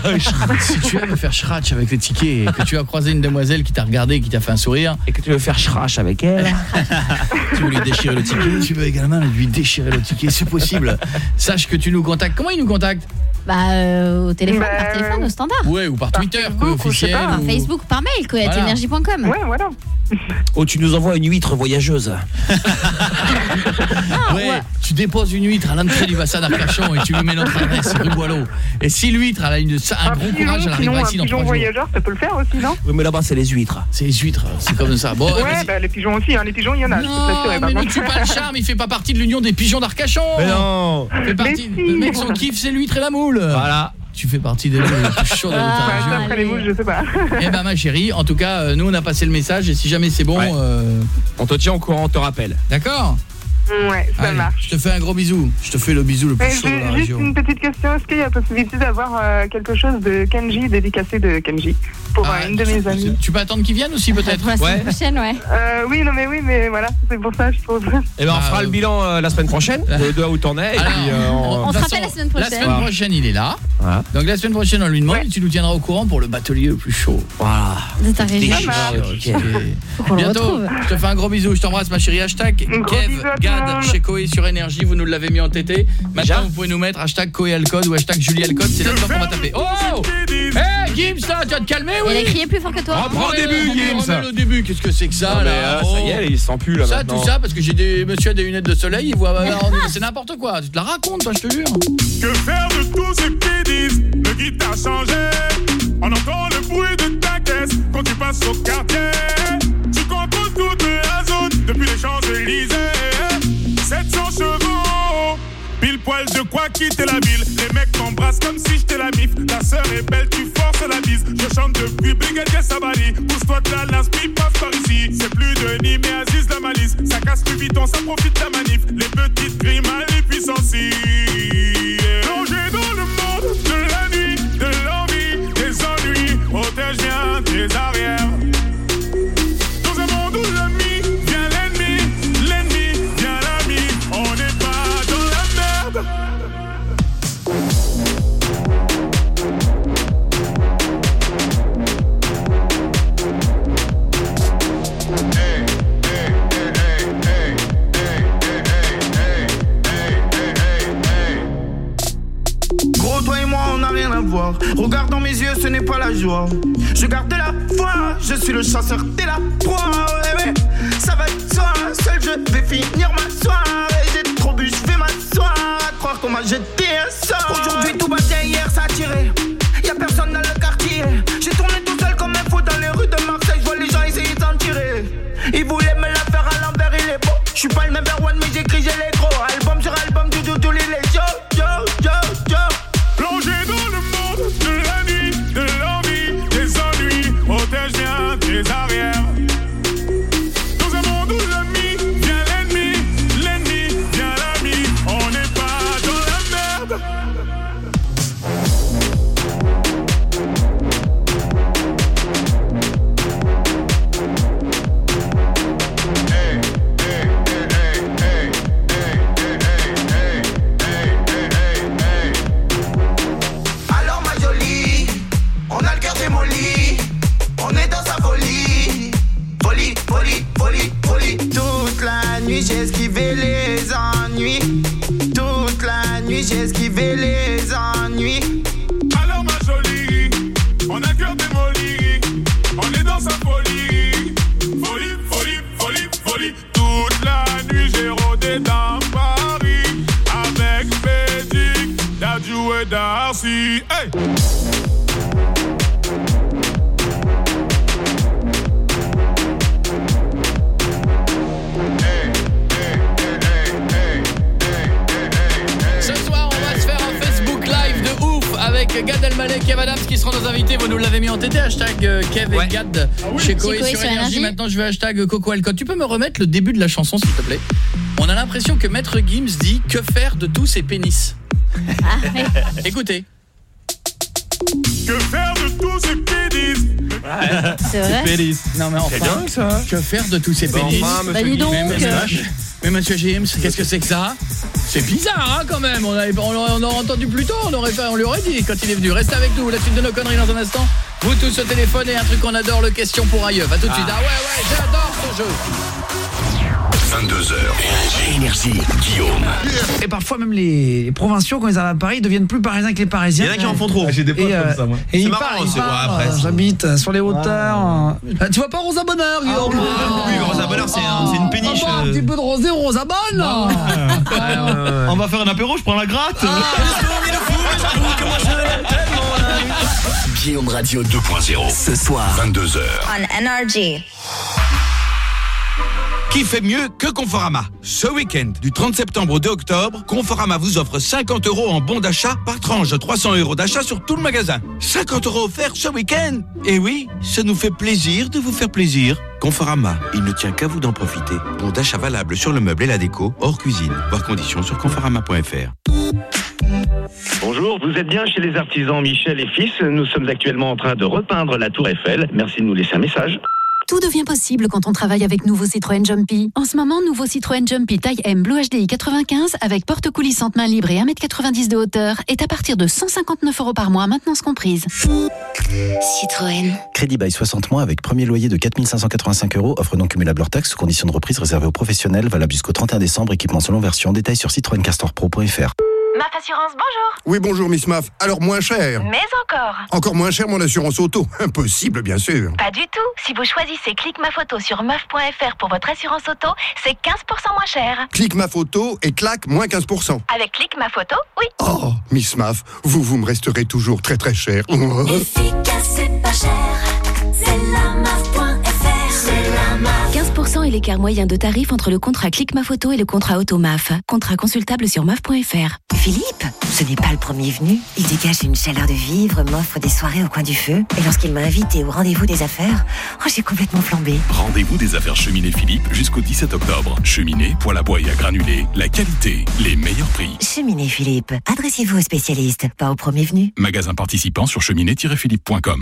Si tu aimes faire scratch avec les tickets et que tu as croisé une demoiselle qui t'a regardé, qui t'a fait un sourire, Et que tu veux faire schrash avec elle. tu veux lui déchirer le ticket, tu veux également lui déchirer le ticket, c'est possible. Sache que tu nous contactes. Comment il nous contacte? Bah, euh, au téléphone, Bah, par téléphone, au standard. Ouais, ou par Par Twitter, Facebook, quoi, ou je sais officiel. pas, Par ou- Facebook, par mail, quoi, Voilà. énergie point com. Ouais, voilà. Oh, tu nous envoies une huître voyageuse. Ouais, tu déposes une huître à l'entrée du bassin d'Arcachon et tu lui mets notre adresse rue Boileau. Et si l'huître elle a une, un gros pigeon, courage, elle sinon, arrivera un ici dans pigeon trois jours. voyageur, ça peut le faire aussi, non? Oui, mais là-bas, c'est les huîtres. C'est les huîtres, c'est comme ça. Bon, Ouais, vas-y. bah, les pigeons aussi, hein. Les pigeons, il y en a, je peux te l'assurer, Non, par mais ne contre. tue pas le charme, il fait pas partie de l'Union des pigeons d'Arcachon. non. Il fait partie, Mais si. le mec, son kiff, c'est l'huître et la moule. Voilà. Tu fais partie des moules les plus chaudes de ta Ah, Bah, région. après les mouches, je sais pas. Eh ben ma chérie, en tout cas, euh, nous on a passé le message et si jamais c'est bon, Ouais. euh, On te tient au courant, on te rappelle. d'accord. Ouais, ça Allez, marche. je te fais un gros bisou. Je te fais le bisou le plus Mais chaud de la j'ai juste région. une petite question. Est-ce qu'il y a possibilité d'avoir euh, quelque chose de Kenji, dédicacé de Kenji, pour Ah, euh, une de tu- mes amies? Tu peux attendre qu'ils viennent aussi peut-être. Pour la semaine Ouais. prochaine, ouais. Euh, oui, non mais oui, mais voilà, c'est pour ça, je trouve. Et ben on Bah, fera euh, le bilan euh, la semaine prochaine, de, de où t'en es. Et Alors, puis, euh, on- on de se toute rappelle la semaine La prochaine. semaine prochaine, il est là. Voilà. Donc la semaine prochaine, on lui demande Ouais. et tu nous tiendras au courant pour le batelier le plus chaud. Voilà. De ta région. Déchireur de tickets. Faut qu'on le Bientôt. retrouve. Je te fais un gros bisou. Je t'embrasse, ma chérie. Hashtag Un gros Kev bisou à tout le Gad monde. chez Koé sur Énergie. Vous nous l'avez mis en T T. Maintenant, Déjà vous pouvez nous mettre hashtag Koé Alcode ou hashtag Julie Alcode. C'est là-dedans qu'on va taper. Oh, hey, Gims, là, tu vas te calmer, oui. Elle a crié plus fort que toi. Reprends le début, Remets- Gims. remets le début. Qu'est-ce que c'est que ça, Ah, mais, là euh, Oh. ça y est, il sent plus là Ça, maintenant. tout ça, parce que j'ai des monsieur a des lunettes de soleil, il voit, c'est n'importe quoi. Tu te la racontes, toi, je te jure. Que faire de tous ces petits disques? Le guide a changé. On entend le bruit de ta caisse. quitter la ville. Les mecs m'embrassent comme si j'étais la mif. Ta sœur est belle, tu forces la bise. Je chante depuis Brigadier Sabali. Pousse-toi de la l'inspi, passe par ici. C'est plus Denis mais Aziz la malice. Ça casse plus vite, on ça profite de la manif. Les petites grimes à les puissancies. Plongé dans le monde de la nuit, de l'envie, des ennuis. Protège bien tes arrières. Dans un monde où l'ami vient l'ennemi, l'ennemi vient l'ami. On n'est pas dans la merde. Gros, toi et moi, on n'a rien à voir. Regarde dans mes yeux, ce n'est pas la joie. Je garde la foi, je suis le chasseur, t'es la proie. Ouais, ouais. Ça va de soi, seul je vais finir ma soirée. J'ai trop bu, je vais m'asseoir. À croire qu'on m'a jeté un sort. Aujourd'hui, tout battait, hier ça a tiré. Y'a personne dans le quartier. J'ai tourné tout seul comme un fou dans les rues de Marseille. Je vois les gens essayer d'en tirer. Ils voulaient me la faire à l'envers, il est beau. Je suis pas le number one, mais j'écris, j'ai les gros. Album sur album, du tout, tous les yo, yo, yo, yo. Plongé dans le monde de la nuit, de l'envie, des ennuis. Protège bien tes arrières. Dans un monde où l'ami vient l'ennemi, l'ennemi vient l'ami. On n'est pas dans la merde. Alors ma jolie, on a le cœur démoli. On est dans sa folie. Folie, folie, folie, folie. Toute la nuit j'ai esquivé les ennuis. Toute la nuit j'ai esquivé les ennuis. Alors ma jolie, on a le cœur démoli. On est dans sa folie. Folie, folie, folie, folie. Toute la nuit j'ai rôdé dans Paris. Avec Bédic, Dadju et Darcy. Hey! Ce soir, on va se faire un Facebook Live de ouf avec Gad Elmaleh, Kev Adams qui seront nos invités. Vous nous l'avez mis en T T, hashtag euh, Kev et Ouais. Gad chez Koé Koé sur sur Énergie. Énergie. Maintenant, je veux hashtag Coco Alcott. Tu peux me remettre le début de la chanson, s'il te plaît? On a l'impression que Maître Gims dit que faire de tous ces pénis. Ah, ouais. Écoutez. Que faire de tous ces pénis? C'est vrai. Pélis. Non mais C'est enfin, dingue ça. que faire de tous ces pénis? Enfin, Bah monsieur dis donc. Mais, mais, euh, mais monsieur Gims, qu'est-ce que c'est que ça? C'est bizarre hein, quand même. On, avait, on, on aurait entendu plus tôt, on, aurait fait, on lui aurait dit quand il est venu. Restez avec nous, la suite de nos conneries dans un instant. Vous tous au téléphone et un truc qu'on adore, le question pour ailleurs. À tout de suite. Ah ouais ouais, j'adore ce jeu. vingt-deux heures. Énergie. Guillaume. Et parfois même les, les provinciaux, quand ils arrivent à Paris, deviennent plus parisiens que les Parisiens. Il y en a qui en font trop. Ah, j'ai des potes Et, euh, comme ça, moi. et C'est ils marrant, parlent, ils c'est- ouais, parlent, après, euh, c'est- j'habite euh, sur les hauteurs. euh, Tu vois pas Rosa Bonheur, Guillaume? Oui, mais Rosa Bonheur, c'est un- c'est une péniche. Ah, bah, un euh. petit peu de rosé au Rosa Bonne. Ouais, ouais, ouais. On va faire un apéro, je prends la gratte. Guillaume Radio deux point zéro. Ce soir, vingt-deux heures. On Energy. Qui fait mieux que Conforama? Ce week-end, du trente septembre au deux octobre, Conforama vous offre cinquante euros en bon d'achat par tranche de trois cents euros d'achat sur tout le magasin. cinquante euros offerts ce week-end. Et oui, ça nous fait plaisir de vous faire plaisir. Conforama, il ne tient qu'à vous d'en profiter. Bon d'achat valable sur le meuble et la déco, hors cuisine. Voir conditions sur conforama point f r. Bonjour, vous êtes bien chez les artisans Michel et Fils. Nous sommes actuellement en train de repeindre la tour Eiffel. Merci de nous laisser un message. Tout devient possible quand on travaille avec nouveau Citroën Jumpy. En ce moment, nouveau Citroën Jumpy taille M Blue H D I quatre-vingt-quinze avec porte coulissante main libre et un mètre quatre-vingt-dix de hauteur est à partir de cent cinquante-neuf euros par mois, maintenance comprise. Citroën. Crédit bail soixante mois avec premier loyer de quatre mille cinq cent quatre-vingt-cinq euros, offre non cumulable hors taxe, conditions de reprise réservées aux professionnels, valable jusqu'au trente et un décembre, équipement selon version, détails sur citroën castor pro point f r. M A F Assurance, bonjour. Oui, bonjour Miss Maf. Alors moins cher. Mais encore. Encore moins cher mon assurance auto. Impossible, bien sûr. Pas du tout. Si vous choisissez Clique ma photo sur meuf point f r pour votre assurance auto, c'est quinze pour cent moins cher. Clique ma photo et claque moins quinze pour cent. Avec Clique ma photo, oui. Oh, Miss Maf, vous, vous me resterez toujours très très cher. Efficace et pas cher, c'est la M A F point F R. C'est la M A F. quinze pour cent et les l'écart moyen de tarif entre le contrat Click Ma Photo et le contrat Automaf. Contrat consultable sur maf point f r. Philippe, ce n'est pas le premier venu. Il dégage une chaleur de vivre, m'offre des soirées au coin du feu. Et lorsqu'il m'a invité au rendez-vous des affaires, oh, j'ai complètement flambé. Rendez-vous des affaires Cheminée Philippe jusqu'au dix-sept octobre. Cheminée, poêle à bois et à granulés, la qualité, les meilleurs prix. Cheminée Philippe, adressez-vous aux spécialistes, pas aux premiers venus. Magasin participant sur cheminée tiret philippe point com.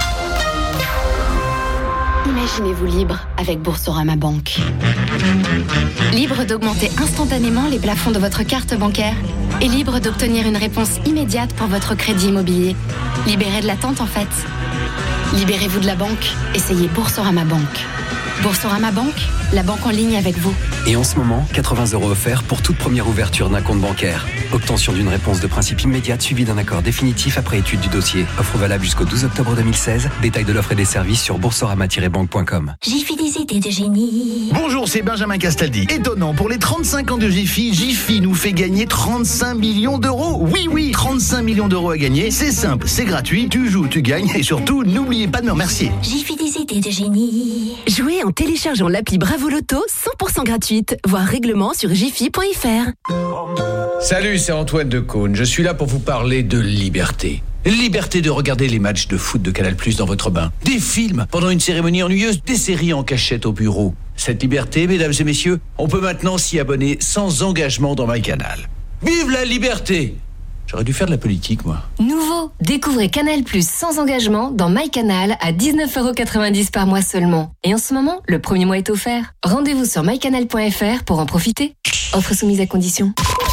Imaginez-vous libre avec Boursorama Banque. Libre d'augmenter instantanément les plafonds de votre carte bancaire et libre d'obtenir une réponse immédiate pour votre crédit immobilier. Libérez de l'attente en fait. Libérez-vous de la banque. Essayez Boursorama Banque. Boursorama Banque, la banque en ligne avec vous. Et en ce moment, quatre-vingts euros offerts pour toute première ouverture d'un compte bancaire. Obtention d'une réponse de principe immédiate suivie d'un accord définitif après étude du dossier. Offre valable jusqu'au douze octobre deux mille seize. Détail de l'offre et des services sur boursorama tiret banque point com. Jiffy, des idées de génie. Bonjour, c'est Benjamin Castaldi. Étonnant, pour les trente-cinq ans de Jiffy, Jiffy nous fait gagner trente-cinq millions d'euros. Oui, oui, trente-cinq millions d'euros à gagner. C'est simple, c'est gratuit, tu joues, tu gagnes et surtout, n'oubliez pas de me remercier. Jiffy, des idées de génie. Jouez en téléchargeant l'appli Bravo Loto, cent pour cent gratuite. Voir règlement sur jiffy point f r. Salut, c'est Antoine de Caunes. Je suis là pour vous parler de liberté. Liberté de regarder les matchs de foot de Canal+ dans votre bain. Des films pendant une cérémonie ennuyeuse, des séries en cachette au bureau. Cette liberté, mesdames et messieurs, on peut maintenant s'y abonner sans engagement dans MyCanal. Vive la liberté! J'aurais dû faire de la politique, moi. Nouveau, découvrez Canal+ sans engagement dans MyCanal à dix-neuf euros quatre-vingt-dix par mois seulement. Et en ce moment, le premier mois est offert. Rendez-vous sur my canal point f r pour en profiter. Offre soumise à condition.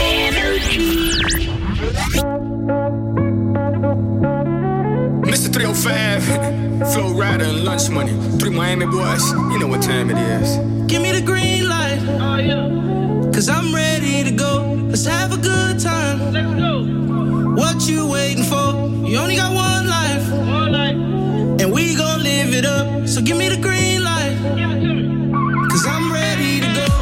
Mister three oh five, Flow Rider and Lunch Money. Three Miami boys, you know what time it is. Give me the green light. Oh, yeah. Cause I'm ready to go. Let's have a good time. Let's go. What you waiting for? You only got one life. One life. And we gon' live it up. So give me the green light. Give it to me. Cause I'm ready to go.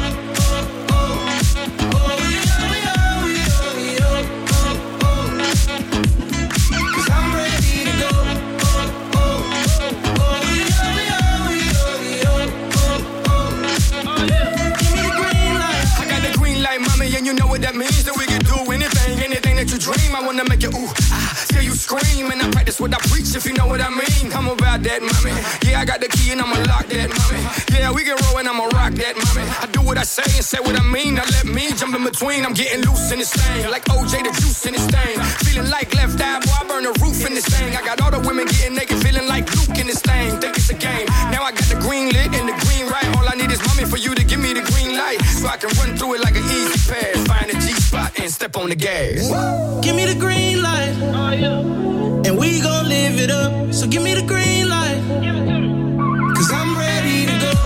And you know what that means, that we can do anything, anything that you dream. I wanna make you ooh, ah, hear you scream. And I practice what I preach, if you know what I mean. I'm about that, mommy. Yeah, I got the key and I'ma lock that, mommy. Yeah, we can roll and I'ma rock that, mommy. I do what I say and say what I mean. Now let me jump in between. I'm getting loose in this thing, like O J the juice in this thing. Feeling like left eye, boy, I burn the roof in this thing. I got all the women getting naked, feeling like Luke in this thing. Think it's a game. Now I got the green lit and the green right. All I need is mommy for you to give me the green light, so I can run through it like an easy pass. Find a G-spot and step on the gas. Give me the green light. Oh, yeah. And we gon' live it up. So give me the green light. Give it to me. Cause I'm ready to go.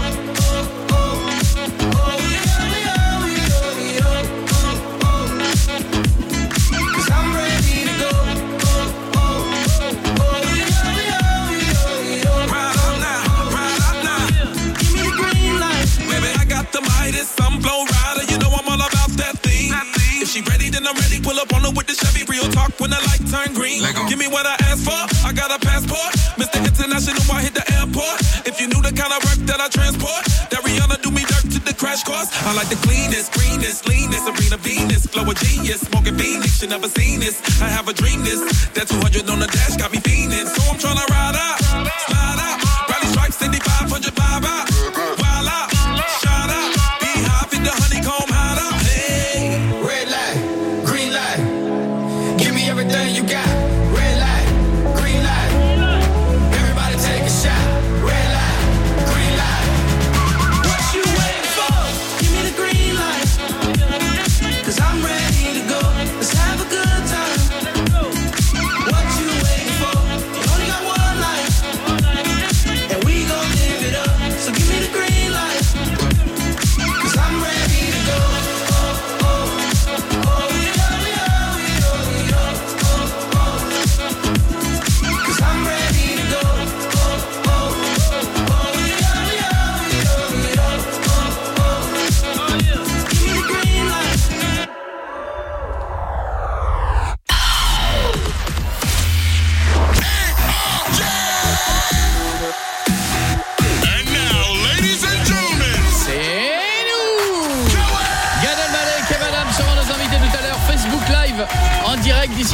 I'm Flow Rider, you know I'm all about that thing. If she ready, then I'm ready. Pull up on her with the Chevy. Real talk when the light turn green. Give me what I asked for. I got a passport. Mister International, I hit the airport. If you knew the kind of work that I transport, that Rihanna do me dirt to the crash course. I like the cleanest, greenest, leanest, Serena Venus, flow a genius, smoking Phoenix. You never seen this. I have a dream this. That two hundred on the dash got me fiending. So I'm tryna ride out, slide out, rally strikes, seventy-five hundred vibe out, wild out, shout out. The honeycomb hideout. Hey, red light, green light. Give me everything you got. Red light, green light. Everybody take a shot. Red light, green light. What you waiting for? Give me the green light. Cause I'm ready to go. Let's have a good time. What you waiting for? You only got one life.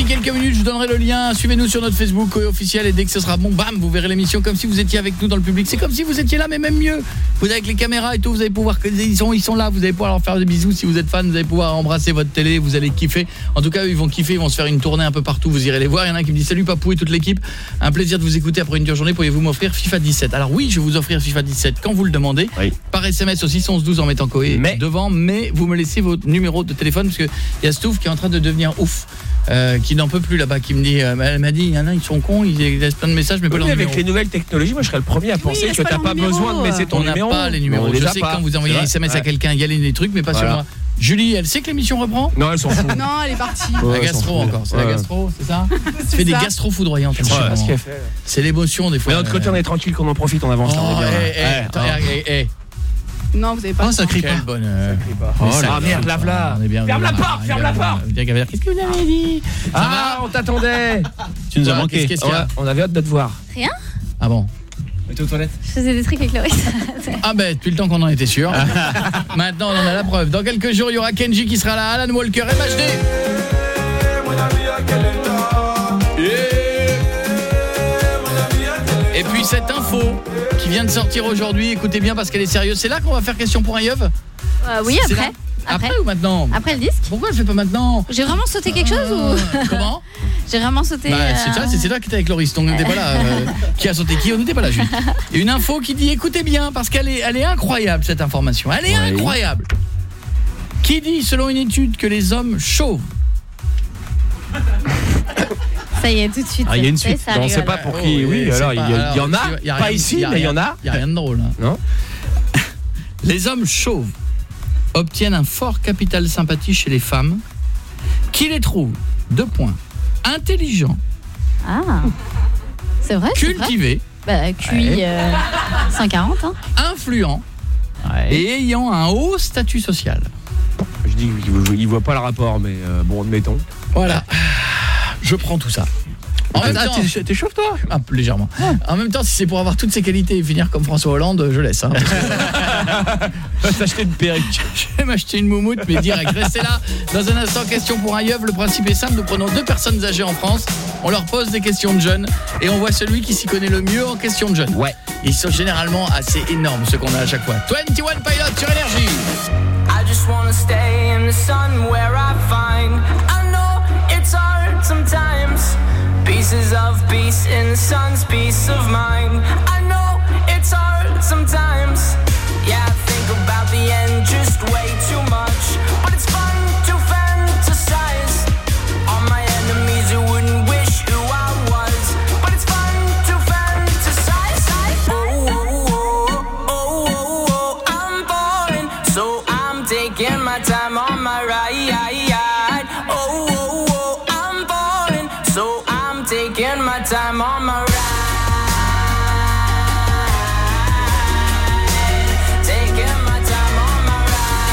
quelques minutes, je vous donnerai le lien. Suivez-nous sur notre Facebook officiel et dès que ce sera bon, bam, vous verrez l'émission comme si vous étiez avec nous dans le public. C'est comme si vous étiez là, mais même mieux. Vous avec les caméras et tout, vous allez pouvoir, ils sont, ils sont là, vous allez pouvoir leur faire des bisous si vous êtes fan, vous allez pouvoir embrasser votre télé, vous allez kiffer. En tout cas, eux, ils vont kiffer, ils vont se faire une tournée un peu partout, vous irez les voir. Il y en a un qui me dit salut Papou et toute l'équipe. Un plaisir de vous écouter après une dure journée. Pourriez-vous m'offrir FIFA dix-sept? Alors oui, je vais vous offrir FIFA dix-sept quand vous le demandez. Oui. Par S M S au six onze douze en mettant Koé mais... devant, mais vous me laissez votre numéro de téléphone parce que il y a Stouff qui est en train de devenir ouf. Euh, qui n'en peut plus là-bas, qui me dit euh, elle m'a dit il y en a ils sont cons, ils laissent plein de messages mais pas oui, leur avec numéro. les nouvelles technologies, moi je serais le premier à penser oui, que t'as pas numéro. besoin de laisser ton on numéro. On n'a pas les numéros. On je sais pas. Quand vous envoyez un S M S ouais. à quelqu'un, il y a les trucs mais pas voilà. sur moi. Julie, elle sait que l'émission reprend? Non, elle s'en fout. Non, elle est partie. Ouais, la gastro encore, c'est ouais. la gastro, c'est ça? Tu fais des gastro foudroyantes. Je sais pas ce qu'elle fait. C'est l'émotion des fois. Mais de l'autre côté, on est tranquille, qu'on en profite, on avance. Oh, eh, eh, non, vous avez pas. Oh, ça crie pas. Bonne, euh... ça crie pas. Oh, ah merde, lave là. Ferme la porte, ferme la porte. Qu'est-ce que vous avez dit? Ah, on t'attendait. Tu nous as manqué. Qu'est-ce qu'il y a? On avait hâte de te voir. Rien? Ah bon? T'es aux toilettes? Je faisais des trucs avec Loris. Ah ben, depuis le temps qu'on en était sûr. Maintenant, on en a la preuve. Dans quelques jours, il y aura Kenji qui sera là, Alan Walker, M H D. Et puis cette info qui vient de sortir aujourd'hui, écoutez bien parce qu'elle est sérieuse. C'est là qu'on va faire question pour un yeuve? euh, Oui, après. après. Après ou maintenant? Après le disque. Pourquoi je fais pas maintenant? J'ai vraiment sauté quelque chose ou Comment? J'ai vraiment sauté. Bah, c'est ça, c'est là qui était avec Loris, donc on n'était pas là. Euh, qui a sauté qui? On n'était pas là, Julie. Il y a une info qui dit écoutez bien parce qu'elle est elle est incroyable cette information. Elle est oui. incroyable. Qui dit selon une étude que les hommes chauves. Ça y est, tout de suite. Ah, il y a une suite. Ça, on ne sait pas pour qui. Oh, oui, oui alors il y, y, y en a, y a pas rien, ici, mais il y en a. Il n'y a rien de drôle. Hein. Non. Les hommes chauves obtiennent un fort capital sympathie chez les femmes qui les trouvent, deux points, intelligents, ah, c'est vrai, cultivés, bah, Q I ouais. euh, cent quarante, hein. influents ouais. et ayant un haut statut social. Je dis qu'il ne voit pas le rapport, mais euh, bon, admettons. Voilà, je prends tout ça. En même ah, temps, t'es, t'es chauve toi? Un peu légèrement. En même temps, si c'est pour avoir toutes ces qualités et finir comme François Hollande, je laisse. Hein. Va t'acheter une perruque. Je vais m'acheter une moumoute, mais direct. Restez là. Dans un instant, question pour un yeuve. Le principe est simple. Nous prenons deux personnes âgées en France. On leur pose des questions de jeunes et on voit celui qui s'y connaît le mieux en questions de jeunes. Ouais. Ils sont généralement assez énormes, ceux qu'on a à chaque fois. vingt et un Pilots sur Énergie. I just wanna stay in the sun where I find I know it's hard sometimes. Pieces of peace in the sun's peace of mind. I know it's hard sometimes. Yeah, I think about the end just way too much. But it's fun to fantasize on my enemies who wouldn't wish who I was. But it's fun to fantasize. Oh, oh, oh, oh, oh, oh, I'm falling, so I'm taking my time on my ride. Oh, oh, oh, I'm falling, so I'm taking my time on my ride. Taking my time on my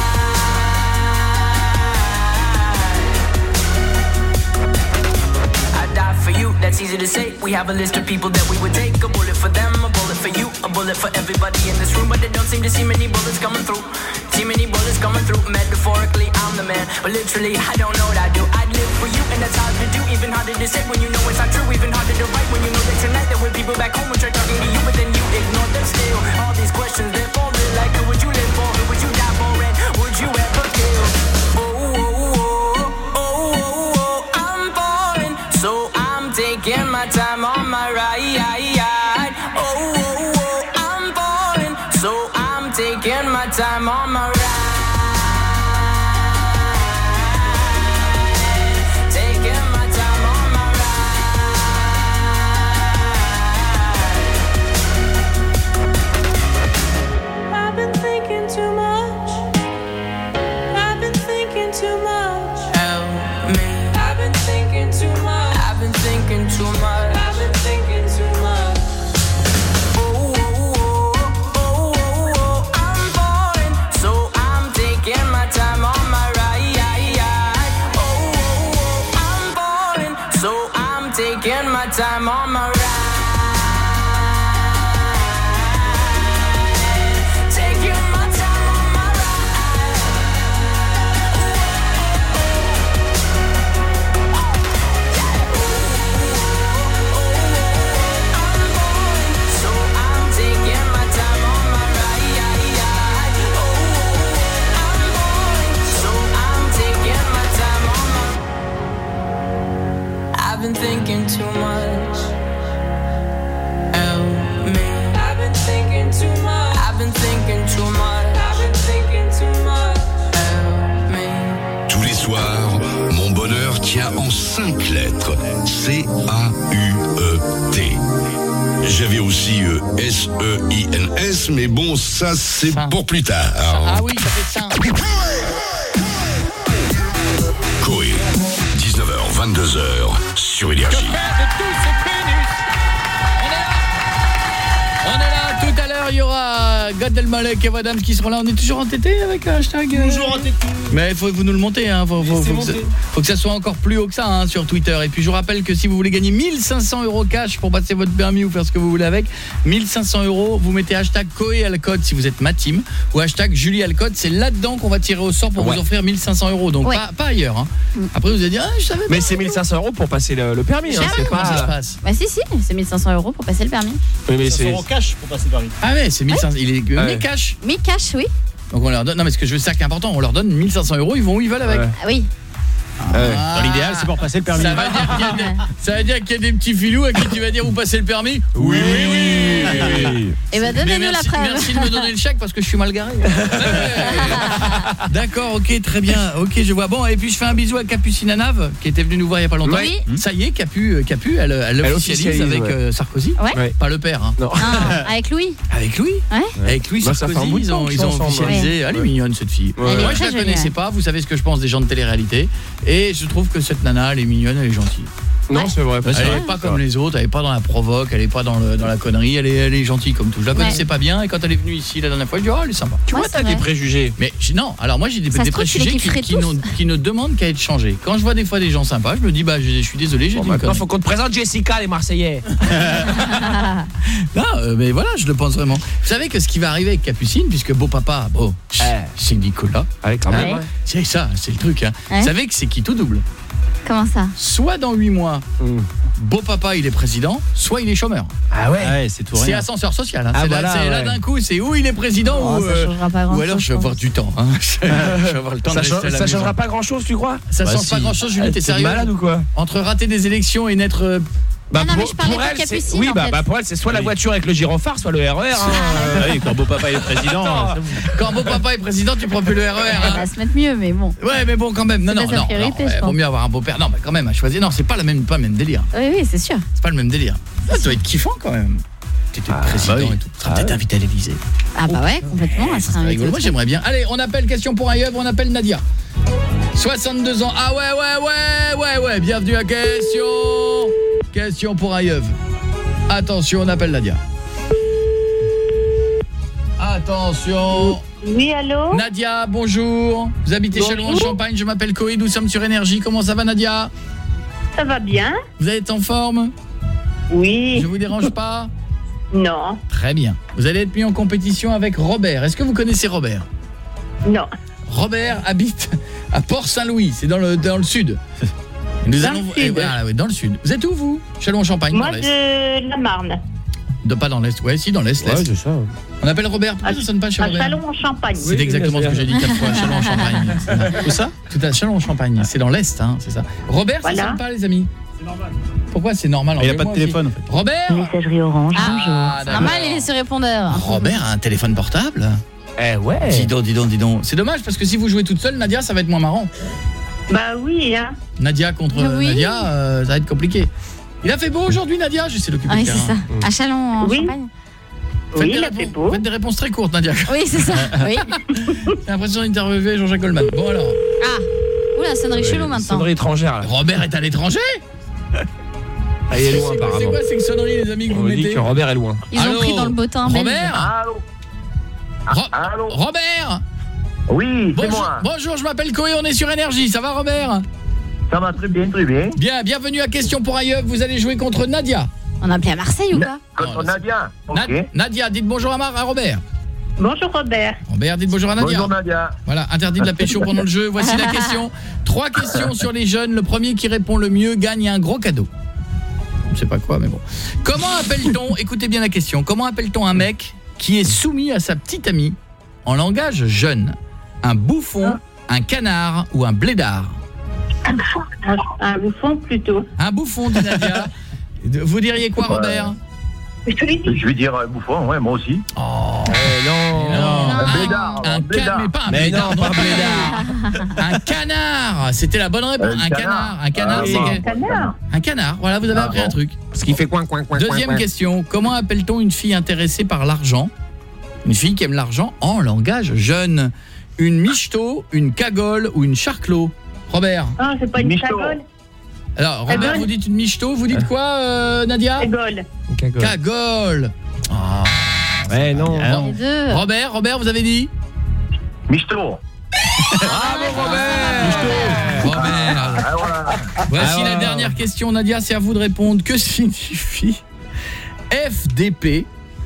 ride. I die for you, that's easy to say. We have a list of people that we would take. A bullet for them, a bullet for you, a bullet for everybody in this room. But they don't seem to see many bullets coming through. See many bullets coming through. Metaphorically, I'm the man, but literally, I don't know what I do. I'd live for you, and that's hard to do. Even harder to say when you know it's not true. Even harder to write when you know that tonight there were people back home which are talking to you, but then you ignore them still. All these questions, they're falling like who would you live for? Who would you die for? And would you ever kill? Oh, oh, oh, oh, oh, oh, I'm falling, so I'm taking my time on my ride. Oh, oh, oh, I'm falling, so I'm taking my time on my ride. Too much. I've been thinking too much. Oh, oh, oh, oh, oh, oh, I'm falling, so I'm taking my time on my ride. Oh, oh, oh, I'm falling, so I'm taking my time on my ride. Taking my time on my ride. C A U E T. J'avais aussi euh, S E I N S, mais bon, ça c'est pour plus tard. Ah oui, ça fait ça. Coé, dix-neuf heures, vingt-deux heures, sur Énergie. On est là, tout à l'heure, il y aura Gad Elmalek et Adams qui seront là. On est toujours entêtés avec un hashtag euh... Toujours entêtés. Mais il faut vous nous le monter, hein. faut, faut, faut, que ça, faut que ça soit encore plus haut que ça hein, sur Twitter. Et puis je vous rappelle que si vous voulez gagner mille cinq cents euros cash pour passer votre permis ou faire ce que vous voulez avec, mille cinq cents euros, vous mettez hashtag Coé Alcode si vous êtes ma team, ou hashtag Julie Alcode. C'est là-dedans qu'on va tirer au sort pour ouais. vous offrir mille cinq cents euros. Donc ouais. pas, pas ailleurs. Hein. Après vous allez dire, ah, je savais pas. Mais c'est mille cinq cents euros pour passer le, le permis. Hein, c'est pas... ça se passe. Bah si, si, c'est mille cinq cents euros pour passer le permis. Oui, mais c'est en cash pour passer le permis. Ah ouais, c'est mille cinq cents. Ouais. Il est ouais. mi cash. Mi cash, oui. Donc on leur donne. Non mais ce que je veux c'est important, on leur donne mille cinq cents euros, ils vont où ils veulent avec. Ouais. Ah oui. Ah, dans l'idéal, c'est pour passer le permis. Ça veut dire qu'il y a des, ça veut dire qu'il y a des petits filous à qui tu vas dire vous passez le permis. Oui, oui, oui. oui. Et bah donnez-nous la preuve. Merci de me donner le chèque parce que je suis mal garé. D'accord, ok, très bien. Ok, je vois. Bon, et puis je fais un bisou à Capucine Anave qui était venue nous voir il y a pas longtemps. Oui. Ça y est, Capu, Capu, elle, elle, elle officialise avec ouais. euh, Sarkozy. Ouais. ouais. Pas le père. Hein. Non. Ah, avec Louis. Avec Louis. Ouais. Avec Louis bah, Sarkozy, ils ont, ils ont officialisé. Ouais. Elle est mignonne cette fille. Ouais. Moi, je la connaissais pas. Vous savez ce que je pense des gens de télé-réalité. Et je trouve que cette nana, elle est mignonne, elle est gentille. Non, ouais. c'est vrai. Elle n'est pas comme les autres, elle n'est pas dans la provoque, elle n'est pas dans, le, dans la connerie, elle est, elle est gentille comme tout. Je la connaissais ouais. pas bien et quand elle est venue ici la dernière fois, je dis oh, elle est sympa. Tu ouais, vois, t'as des préjugés. Mais non, alors moi j'ai des, des préjugés qui, qui, qui, qui ne demandent qu'à être changés. Quand je vois des fois des gens sympas, je me dis bah je, je suis désolé, j'ai bon, dit maintenant faut qu'on te présente Jessica les Marseillais. Non, euh, mais voilà, je le pense vraiment. Vous savez que ce qui va arriver avec Capucine, puisque beau papa, bon, eh. c'est Nicolas. Avec quand même. Ouais. C'est ça, c'est le truc. Hein. Ouais. Vous savez que c'est qui tout double. Comment ça? Soit dans huit mois, mm. beau papa il est président, soit il est chômeur. Ah ouais, ah ouais c'est tout rien. C'est ascenseur social. Hein. Ah c'est voilà, là, c'est ouais. là d'un coup, c'est où il est président oh, ou, ça changera pas grand ou alors chose, je vais avoir du temps. Hein. je vais avoir le temps ça de change, rester à la Ça maison. changera pas grand chose, tu crois? Ça bah change si. pas grand chose, Julie, t'es sérieux? malade ou quoi? Entre rater des élections et n'être... Euh, Bah, ah non, pour, mais je parlais pour de elle, Capucine, oui, en bah, fait. bah pour elle, c'est soit la voiture avec le gyrophare, soit le R E R. Hein. Ah oui, quand beau papa est président. Attends, quand beau papa est président, tu prends plus le R E R. Hein. Elle va se mettre mieux, mais bon. Ouais, mais bon, quand même. Non, non, non. Priorité, non, ouais, vaut mieux avoir un beau père. Non, mais quand même, à choisir. Non, c'est pas, la même, pas le même délire. Oui, oui, c'est sûr. C'est pas le même délire. Ça, ça doit être kiffant quand même. Tu étais ah, président bah oui. et tout. Tu seras ah, peut-être ouais. invité à l'Élysée. Ah, bah ouais, complètement. Elle sera invitée. Moi, j'aimerais bien. Allez, on appelle question pour un yeuve, on appelle Nadia. soixante-deux ans. Ah ouais, ouais, ouais, ouais, ouais. Bienvenue à question. Question pour un yeuve. Attention, on appelle Nadia. Attention. Oui, allô? Nadia, bonjour. Vous habitez Châlons en Champagne, je m'appelle Coé, nous sommes sur Énergie. Comment ça va, Nadia? Ça va bien. Vous êtes en forme? Oui. Je vous dérange pas? Non. Très bien. Vous allez être mis en compétition avec Robert. Est-ce que vous connaissez Robert? Non. Robert habite à Port-Saint-Louis, c'est dans le, dans le sud. Nous dans allons le sud. Eh, voilà, oui, dans le sud. Vous êtes où, vous? Châlons en Champagne? Moi, de la Marne. De pas dans l'Est, ouais, si, dans l'Est. Ouais, c'est ça. On appelle Robert, pourquoi ça sonne pas chez Robert? À Châlons en Champagne. C'est oui, exactement ce que j'ai dit quatre fois, Châlons en Champagne. Où ça? Tout à Châlons en Champagne, c'est dans l'Est, hein, c'est ça. Robert, voilà. Ça sonne pas, les amis? C'est normal. Pourquoi c'est normal? Il n'y a pas de téléphone, en fait. Robert? Messagerie Orange, ah, bonjour. Normal, il est sur répondeur. Robert a un téléphone portable? Eh ouais. Dis donc, dis donc, dis donc. C'est dommage, parce que si vous jouez toute seule, Nadia, ça va être moins marrant. Bah oui, hein. Nadia contre oui. Nadia, euh, ça va être compliqué. Il a fait beau aujourd'hui, Nadia? Je sais l'occuper. Ah oui, c'est ça. Mmh. À Châlons en oui. Champagne. Faites oui, des il a réponses, fait beau. Faites des réponses très courtes, Nadia. Oui, c'est ça. Oui. J'ai l'impression d'interviewer Jean-Jacques Goldman. Bon alors. Ah. Oula, sonnerie ouais, chelou maintenant. Sonnerie étrangère. Là. Robert est à l'étranger? Ah, il est loin, apparemment. C'est quoi ces sonneries, les amis, que On vous mettez? dit que Robert est loin. Ils Allô, ont pris dans le beau temps. Robert? Allô? Ro Allô? Robert? Oui, c'est bonjour, moi. Bonjour, je m'appelle Coé, on est sur Énergie. Ça va, Robert? Ça va très bien, très bien. Bien, bienvenue à Question pour un yeuve. Vous allez jouer contre Nadia. On a appelé à Marseille ou quoi? Contre Nadia. Na okay. Nadia, dites bonjour à, Mar à Robert. Bonjour Robert. Robert, dites bonjour à Nadia. Bonjour Nadia. Voilà, interdit de la pécho pendant le jeu. Voici la question. Trois questions sur les jeunes. Le premier qui répond le mieux gagne un gros cadeau. Je sais pas quoi, mais bon. Comment appelle-t-on, écoutez bien la question, comment appelle-t-on un mec qui est soumis à sa petite amie en langage jeune? Un bouffon, un canard ou un blédard? Un bouffon, un, un bouffon plutôt. Un bouffon, dit Nadia. Vous diriez quoi, Robert? Je vais dire un bouffon, ouais, moi aussi. Oh, non. Un, blédard, un blédard. ca- mais pas un Mais blédard, non, pas blédard. Un canard, c'était la bonne réponse. Un Un canard, canard. un canard, Ah, c'est bon. que- Canard. un canard. Voilà, vous avez Ah, appris bon. un truc. Ce qui fait coin, coin, coin. Deuxième coin, coin. question, comment appelle-t-on une fille intéressée par l'argent? Une fille qui aime l'argent en langage jeune. Une michto, une cagole ou une charclot? Robert. Ah, c'est pas une Michto. cagole. Alors, Robert, Cagole. vous dites une michto, vous dites quoi, euh, Nadia? Cagole. Cagole. Cagole. Ah. Ouais, non. Alors, Les deux. Robert, Robert, vous avez dit? Michto. Bravo, Robert. Robert. Ah, voilà. Voici Ah, la ouais. dernière question, Nadia, c'est à vous de répondre. Que signifie F D P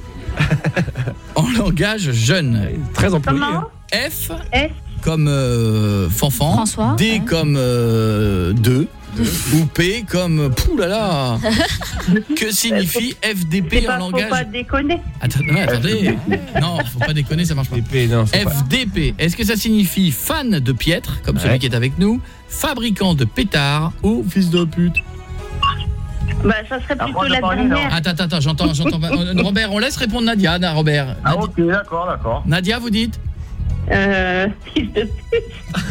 en langage jeune? Très employé. Comment? F F. comme euh, fanfan, François, D ouais. comme euh, deux, ou P comme pouh là là. Que signifie F D P C'est en pas, faut langage? pas déconner. Attends, non, attendez. Non, faut pas déconner, ça marche pas. F D P, non, c'est pas. F D P, est-ce que ça signifie fan de piètre, comme Ouais. celui qui est avec nous, fabricant de pétards ou fils de pute? Bah, ça serait plutôt on a la parlé, dernière. Attends, attends, attends, j'entends, j'entends. pas. Euh, Robert, on laisse répondre Nadia, na- Robert. Ah, Nadia, ok, d'accord, d'accord. Nadia, vous dites? Euh, fils de pute.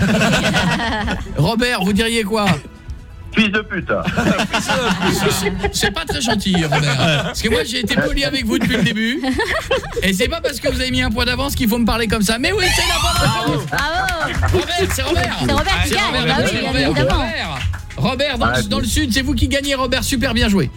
Robert, vous diriez quoi? Fils de pute. C'est pas très gentil, Robert. Parce que moi, j'ai été poli avec vous depuis le début. Et c'est pas parce que vous avez mis un point d'avance qu'il faut me parler comme ça. Mais oui, c'est la bonne réponse. Bravo. Robert, c'est Robert. C'est Robert qui C'est gagne, Robert, bah oui, c'est bien Robert. évidemment. Robert, Robert, dans, Ah, le, dans le sud, c'est vous qui gagnez, Robert. Super bien joué.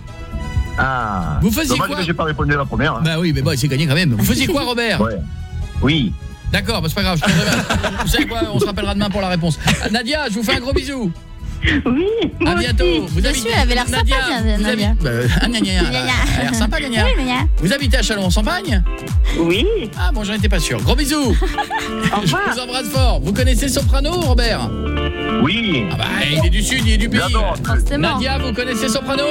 Ah. Vous faisiez Dommage quoi? que j'ai pas répondu à la première. hein. Bah oui, mais bon, c'est gagné quand même. Vous faisiez quoi, Robert? Ouais. Oui. D'accord, bah c'est pas grave. Je te vous savez quoi? On se rappellera demain pour la réponse. Nadia, je vous fais un gros bisou. Oui, moi À bientôt. aussi. Vous Bien habitez- sûr, elle avait l'air sympa, Nadia, Nadia. vous habitez- bah, ah, gna, gna, gna. Gna, gna. Elle a l'air sympa, gna, gna. Oui, gna. Vous habitez à Châlons-en-Champagne? Oui. Ah bon, j'en étais pas sûr. Gros bisous. Au Je revoir. vous embrasse fort. Vous connaissez Soprano, Robert? Oui. Ah bah, il est du sud, il est du pays. J'adore. Forcément. Nadia, vous connaissez Soprano?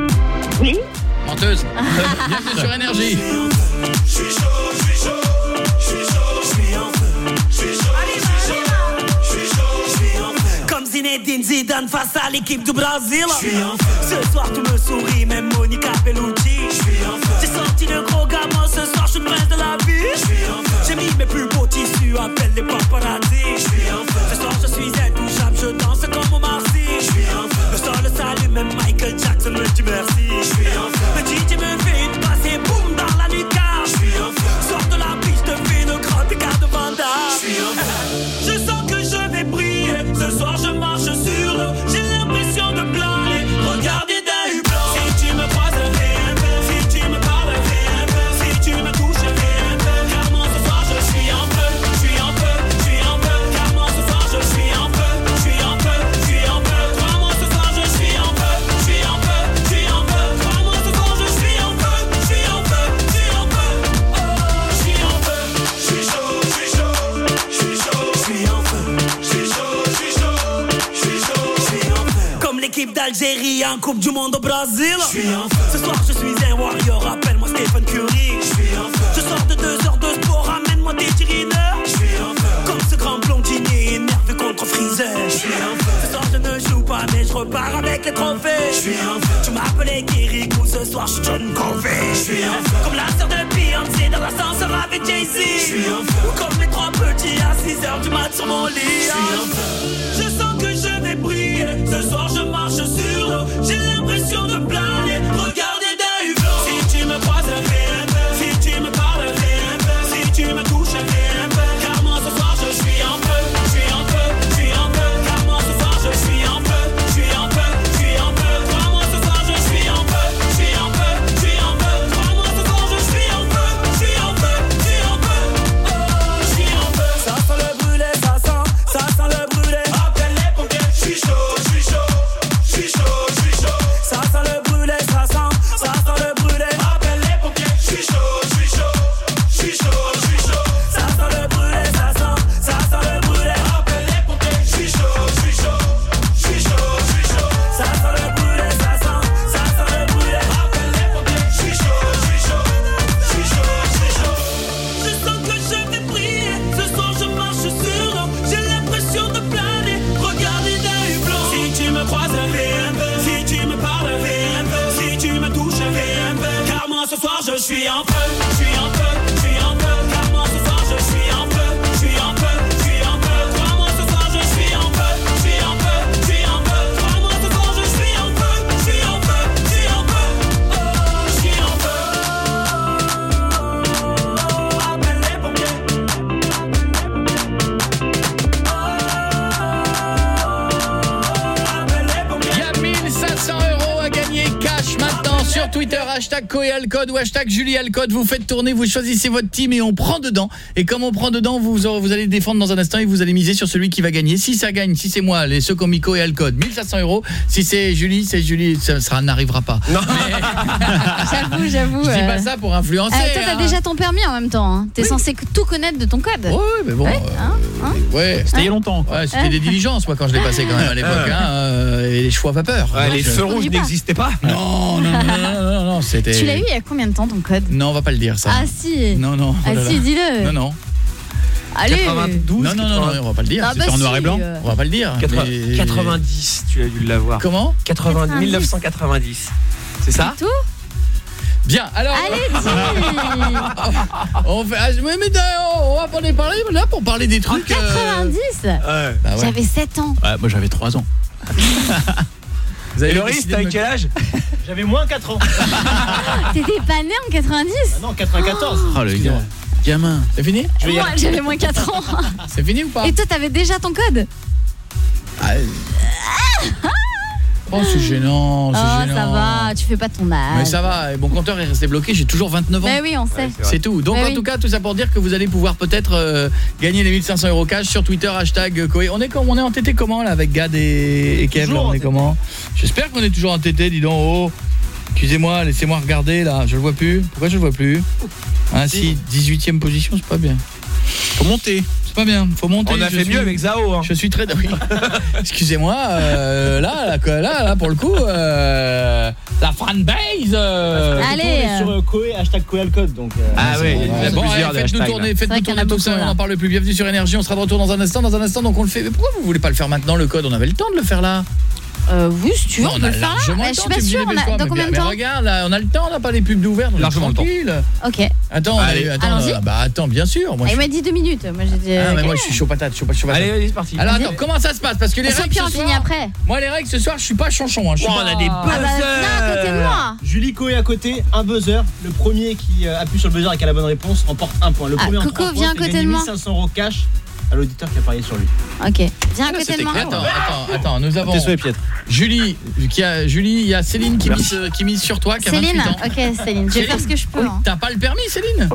Oui. Menteuse. Bienvenue sur Énergie. Je suis chaud, je suis chaud, je suis chaud, je suis en feu. Je suis chaud, je suis chaud, je suis chaud, je suis en feu. Comme Zinedine Zidane face à l'équipe du Brésil. Je suis en feu. Ce soir tout me sourit, même Monica Bellucci. Je suis en feu. J'ai sorti le gros gamin, ce soir je suis le prince de la vie. Je suis en feu. J'ai mis mes plus beaux tissus, appelle les paparazzi. Je suis en feu. Ce soir je suis intouchable, je danse comme Omar Sy. Je suis en feu. Le sol le salue, même Michael Jackson me dit merci. Je suis en feu. Le D J me fait une passe et boum dans la lucarne. Je suis en feu. Sors de la piste, fais une grande écart de Vanda. Je suis en feu. Je sens que je vais briller. Ce soir je marche sur l'eau. J'ai l'impression de planer. Regardez d'un hublot. Si tu me croises, fais un peu. Si tu me parles, fais un peu. Si tu me touches, fais un peu. Car moi ce soir je suis en feu. Je suis en feu, je suis en feu. Car moi ce soir je suis en feu. Je suis en feu, je suis en feu. Crois-moi ce soir je suis en feu. Je suis en feu, je suis en feu. Crois-moi ce soir je suis en feu. Je suis en feu, je suis en feu. Oh, je suis en feu. Je suis chaud, je suis chaud. Je suis chaud, je suis en feu. Je suis chaud, je suis chaud. Je suis chaud, je suis en feu. Comme l'équipe d'Algérie en Coupe du Monde au Brésil. Je suis en feu. Ce soir je suis un warrior, appelle-moi Stephen Curry. Je suis en feu. Je sors de deux heures de sport, ramène-moi des tirineurs. Je suis en feu. Comme ce grand blondinier énervé contre Freezer. Je suis en feu. Ce soir je ne joue pas mais je repars avec les trophées. Je suis en feu. Tu m'appelais Kirikou, ce soir je suis John Covey. Je suis en feu. Comme la sœur de Beyoncé dans l'ascenseur avec Jay-Z. Je suis en feu. Ou comme les trois petits à six heures du mat sur mon lit. Je suis en feu. Je sens que je vais briller. Ce soir je marche sur l'eau. J'ai l'impression de planer. Regardez d'un hublot. Si tu me croises, fais un peu. Si tu me parles, fais un peu. Si tu me touches, fais un peu. Car moi ce soir je suis en feu. Je suis en feu, je suis en feu. Car moi ce soir je suis en feu. Je suis en feu, je suis en feu. Crois-moi ce soir je suis en feu. Je suis en feu, je suis en feu. Crois-moi ce soir je suis en feu. Je suis en feu, je suis en feu. Oh, je suis en feu. Ça sent le brûlé, ça sent, ça sent le brûlé. Appelle les pompiers. Je suis chaud, je suis chaud. Je suis chaud, je suis chaud. Ça sent le brûlé, ça sent, ça sent le brûlé. Appelle les pompiers. Je suis chaud, je suis chaud. Je suis chaud, je suis chaud. Ça sent le brûlé, ça sent, ça sent le brûlé. Appelle les pompiers. Je suis chaud, je suis chaud. Je suis chaud, je suis chaud. Ça sent le brûlé, ça sent, ça sent le brûlé. Appelle les pompiers. Je suis chaud, je suis chaud. Je suis chaud, je suis chaud. Je sens que je vais briller. Ce soir je marche sur l'eau. J'ai l'impression de planer. Regardez d'un hublot. Si tu me croises, fais un peu. Si tu me parles, fais un peu. Si tu me touches, fais un peu. Car moi ce soir je suis en feu. Je suis en feu, je suis en feu. Car moi hashtag Coé Alcode ou hashtag Julie Alcode. Vous faites tourner, vous choisissez votre team et on prend dedans. Et comme on prend dedans, vous, vous allez défendre dans un instant et vous allez miser sur celui qui va gagner. Si ça gagne, si c'est moi, les ceux qui ont mis Coé Alcode, mille cinq cents euros. Si c'est Julie, c'est Julie, ça, ça n'arrivera pas. Non. Mais... J'avoue, j'avoue. Je dis euh... pas ça pour influencer. Euh, toi, t'as hein. déjà ton permis en même temps. Hein. T'es oui. censé tout connaître de ton code. Ouais, mais bon. Ouais, euh, hein, hein ouais. C'était il y a longtemps. Ouais, c'était des diligences, moi, quand je l'ai passé quand même à l'époque. Hein, euh, et les choix vapeur. Ouais, donc, les feux rouges n'existaient pas. Non, non, non, non, non, non, c'était. Tu l'as eu il y a combien de temps ton code? Non, on va pas le dire ça. Ah si. Non, non. Ah oh là si, là. dis-le. Non, non. Allez. quatre-vingt-douze. Non, non, non, non, on va pas le dire. Ah, C'est bah en noir si, et blanc. euh... On va pas le dire. quatre-vingts, mais... quatre-vingt-dix, tu as dû l'avoir. Comment? quatre-vingts, mille neuf cent quatre-vingt-dix. C'est ça? Tout? Bien, alors. Allez, dis. on fait, ah, mais, mais on va pas en parler là pour parler des trucs. En quatre-vingt-dix euh... ouais. Bah ouais. J'avais sept ans. Ouais, moi j'avais trois ans. Vous avez Et Loris, t'as me... quel âge? J'avais moins quatre ans. T'étais pas né en quatre-vingt-dix? Ah non, quatre-vingt-quatorze. Oh, oh le gars. Gamin. C'est fini? Moi, j'avais moins quatre ans. C'est fini ou pas? Et toi, t'avais déjà ton code? Ah, oh, c'est gênant, c'est oh, gênant. ça va, tu fais pas ton âge. Mais ça va, mon compteur est resté bloqué, j'ai toujours vingt-neuf ans. Mais oui, on sait. Ouais, c'est tout. Donc Mais en oui. tout cas, tout ça pour dire que vous allez pouvoir peut-être euh, gagner les mille cinq cents euros cash sur Twitter, hashtag Coé. On est, comme, on est entêté comment là avec Gad et, et Kev là, on est comment? J'espère qu'on est toujours entêté, dis donc. Oh, excusez-moi, laissez-moi regarder là, je le vois plus. Pourquoi je le vois plus? Ah si, dix-huitième position, c'est pas bien. Faut monter. C'est pas bien, faut monter. On a je fait suis... mieux avec Zao. Hein. Je suis très... Oui. Excusez-moi, euh, là, là, là, là, pour le coup, euh, la fanbase... Euh... Allez sur euh, Coé, hashtag Coé Alcode. Donc, euh, ah oui, il y en a bon, plusieurs allez, faites-nous tourner, faites-nous tourner tout ça, là. on en parle le plus. Bienvenue sur Énergie, on sera de retour dans un instant, dans un instant, donc on le fait. Mais pourquoi vous voulez pas le faire maintenant, le code? On avait le temps de le faire là. Euh, oui, si tu veux, on, on peut a le faire là. largement Ouais, le je temps, suis pas tu me dis sûre, les on a... bêtises, dans mais combien de bien, temps? mais regarde, là, on a le temps, on n'a pas les pubs d'ouvert, on est Largement le temps. tranquille. Ok. Attends, Allez, attends, allons-y. euh, bah attends, bien sûr. Moi, Ah, je... il m'a dit deux minutes. Moi, j'ai dit. Ah, mais ok. moi je suis chaud patate, chaud, chaud patate. Allez, vas-y, c'est parti. Alors attends, comment ça se passe? Parce que les On règles s'en ce on soir... finit après. Moi les règles ce soir, je suis pas chonchon hein. Je suis Oh, pas... on a des Ah bah, viens à côté de moi. Julie Coé à côté, un buzzer. Le premier qui euh, appuie sur le buzzer et qui a la bonne réponse remporte un point. Le Ah, premier en Coco, trois viens points, à fait côté gagner de moi. mille cinq cents euros cash à l'auditeur qui a parié sur lui. Ok. Viens à Là, côté de moi. clair. Attends, attends, attends, nous avons Tes souhaits, Piètre. Julie, qui a Julie, il y a Céline qui mise, qui mise sur toi qui a Céline, vingt-huit ans. ok Céline, je vais faire ce que je peux. Hein. T'as pas le permis Céline?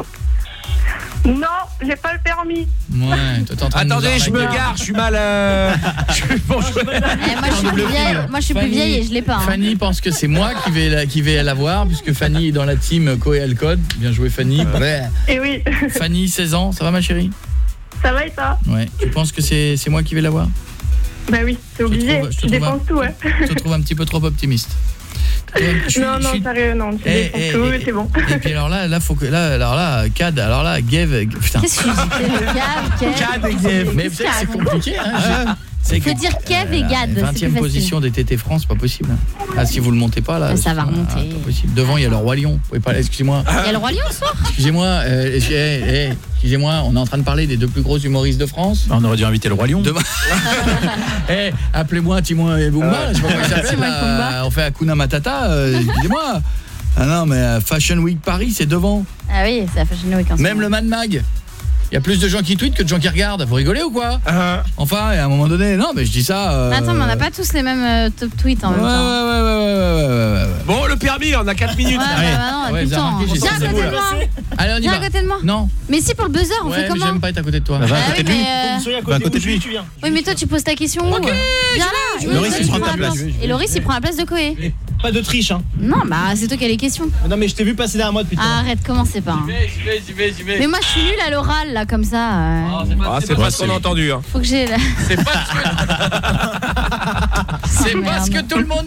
Non, j'ai pas le permis. Ouais, toi t'es en train de nous Attendez, je me arnaquer. gare, je suis mal. Euh... je suis bon, je... Eh, moi je suis plus vieille, moi je suis plus Fanny- vieille et je l'ai pas. Hein. Fanny pense que c'est moi qui vais la, qui vais l'avoir puisque Fanny est dans la team Coé Alcode. Bien joué Fanny. Ouais. Et oui, Fanny, seize ans, ça va ma chérie? ça va et toi? Ouais. Tu penses que c'est c'est moi qui vais l'avoir? Bah oui, c'est obligé. trouve- je te Tu trouve dépenses un- tout, ouais. Je te trouve un petit peu trop optimiste. Je suis- Non, je non, suis- sérieux, non, tu Eh, dépenses eh, tout, eh, c'est bon. Et puis alors là, là faut que là, alors là, Cad, alors là, Gav, putain. Qu'est-ce que je dis Kev, Kev. Cad et Gav. Mais vous savez que c'est compliqué, hein. C'est Faut que- dire Kev et Gad, c'est vingtième plus position des T T France, pas possible. Ah, si vous le montez pas là, Ah, ça va c'est- remonter. ah, pas possible. Devant, il y a le Roi Lion. Vous pouvez pas, excusez-moi. Il y a le Roi Lion ce soir? Excusez-moi, euh, eh, eh, excusez-moi, on est en train de parler des deux plus gros humoristes de France. On aurait dû inviter le Roi Lion. Demain. Eh, appelez-moi Timon et Boumba, là, je sais pas comment il s'appelle. Timon et là. Pumba. On fait Hakuna Matata, euh, excusez-moi. Ah non, mais euh, Fashion Week Paris, c'est devant. Ah oui, c'est la Fashion Week en ce Même moment. le Mad Mag. Il y a plus de gens qui tweetent que de gens qui regardent. Vous rigolez ou quoi? Enfin, et à un moment donné, non, mais je dis ça. Euh... Mais attends, mais on n'a pas tous les mêmes euh, top tweets en Ouais, même ouais, temps. ouais, ouais, ouais, ouais, ouais, ouais. Bon, le permis, on a quatre minutes. Ouais, bah, bah non, on a Ouais, plus vous le avez temps. remarqué, j'ai Viens à sorti côté vous, de là. moi. Allez, on y Viens va. à côté de moi. Non. Mais si, pour le buzzer, on Ouais, fait mais comment? j'aime pas être à côté de toi. Bah, va à Ah côté oui, de lui. mais euh, Vous soyez à Bah, à côté, côté où de lui. tu viens. oui, mais toi, tu poses ta question où? Ok, Viens là. je Oui, Loris, toi, il tu prend prends ta la place. place. Et Loris, il prend la place de Coé. Pas de triche, hein. Non, bah, c'est toi qui as les questions. Non, mais je t'ai vu passer derrière moi depuis tout à l'heure. Arrête, commencez pas. hein. J'y vais, j'y vais, j'y vais. Mais moi, je suis nulle à l'oral, là, comme ça. euh, Ah, c'est pas ce qu'on a entendu. Hein. Faut que j'ai... la- C'est pas ce que... C'est pas ce que tout le monde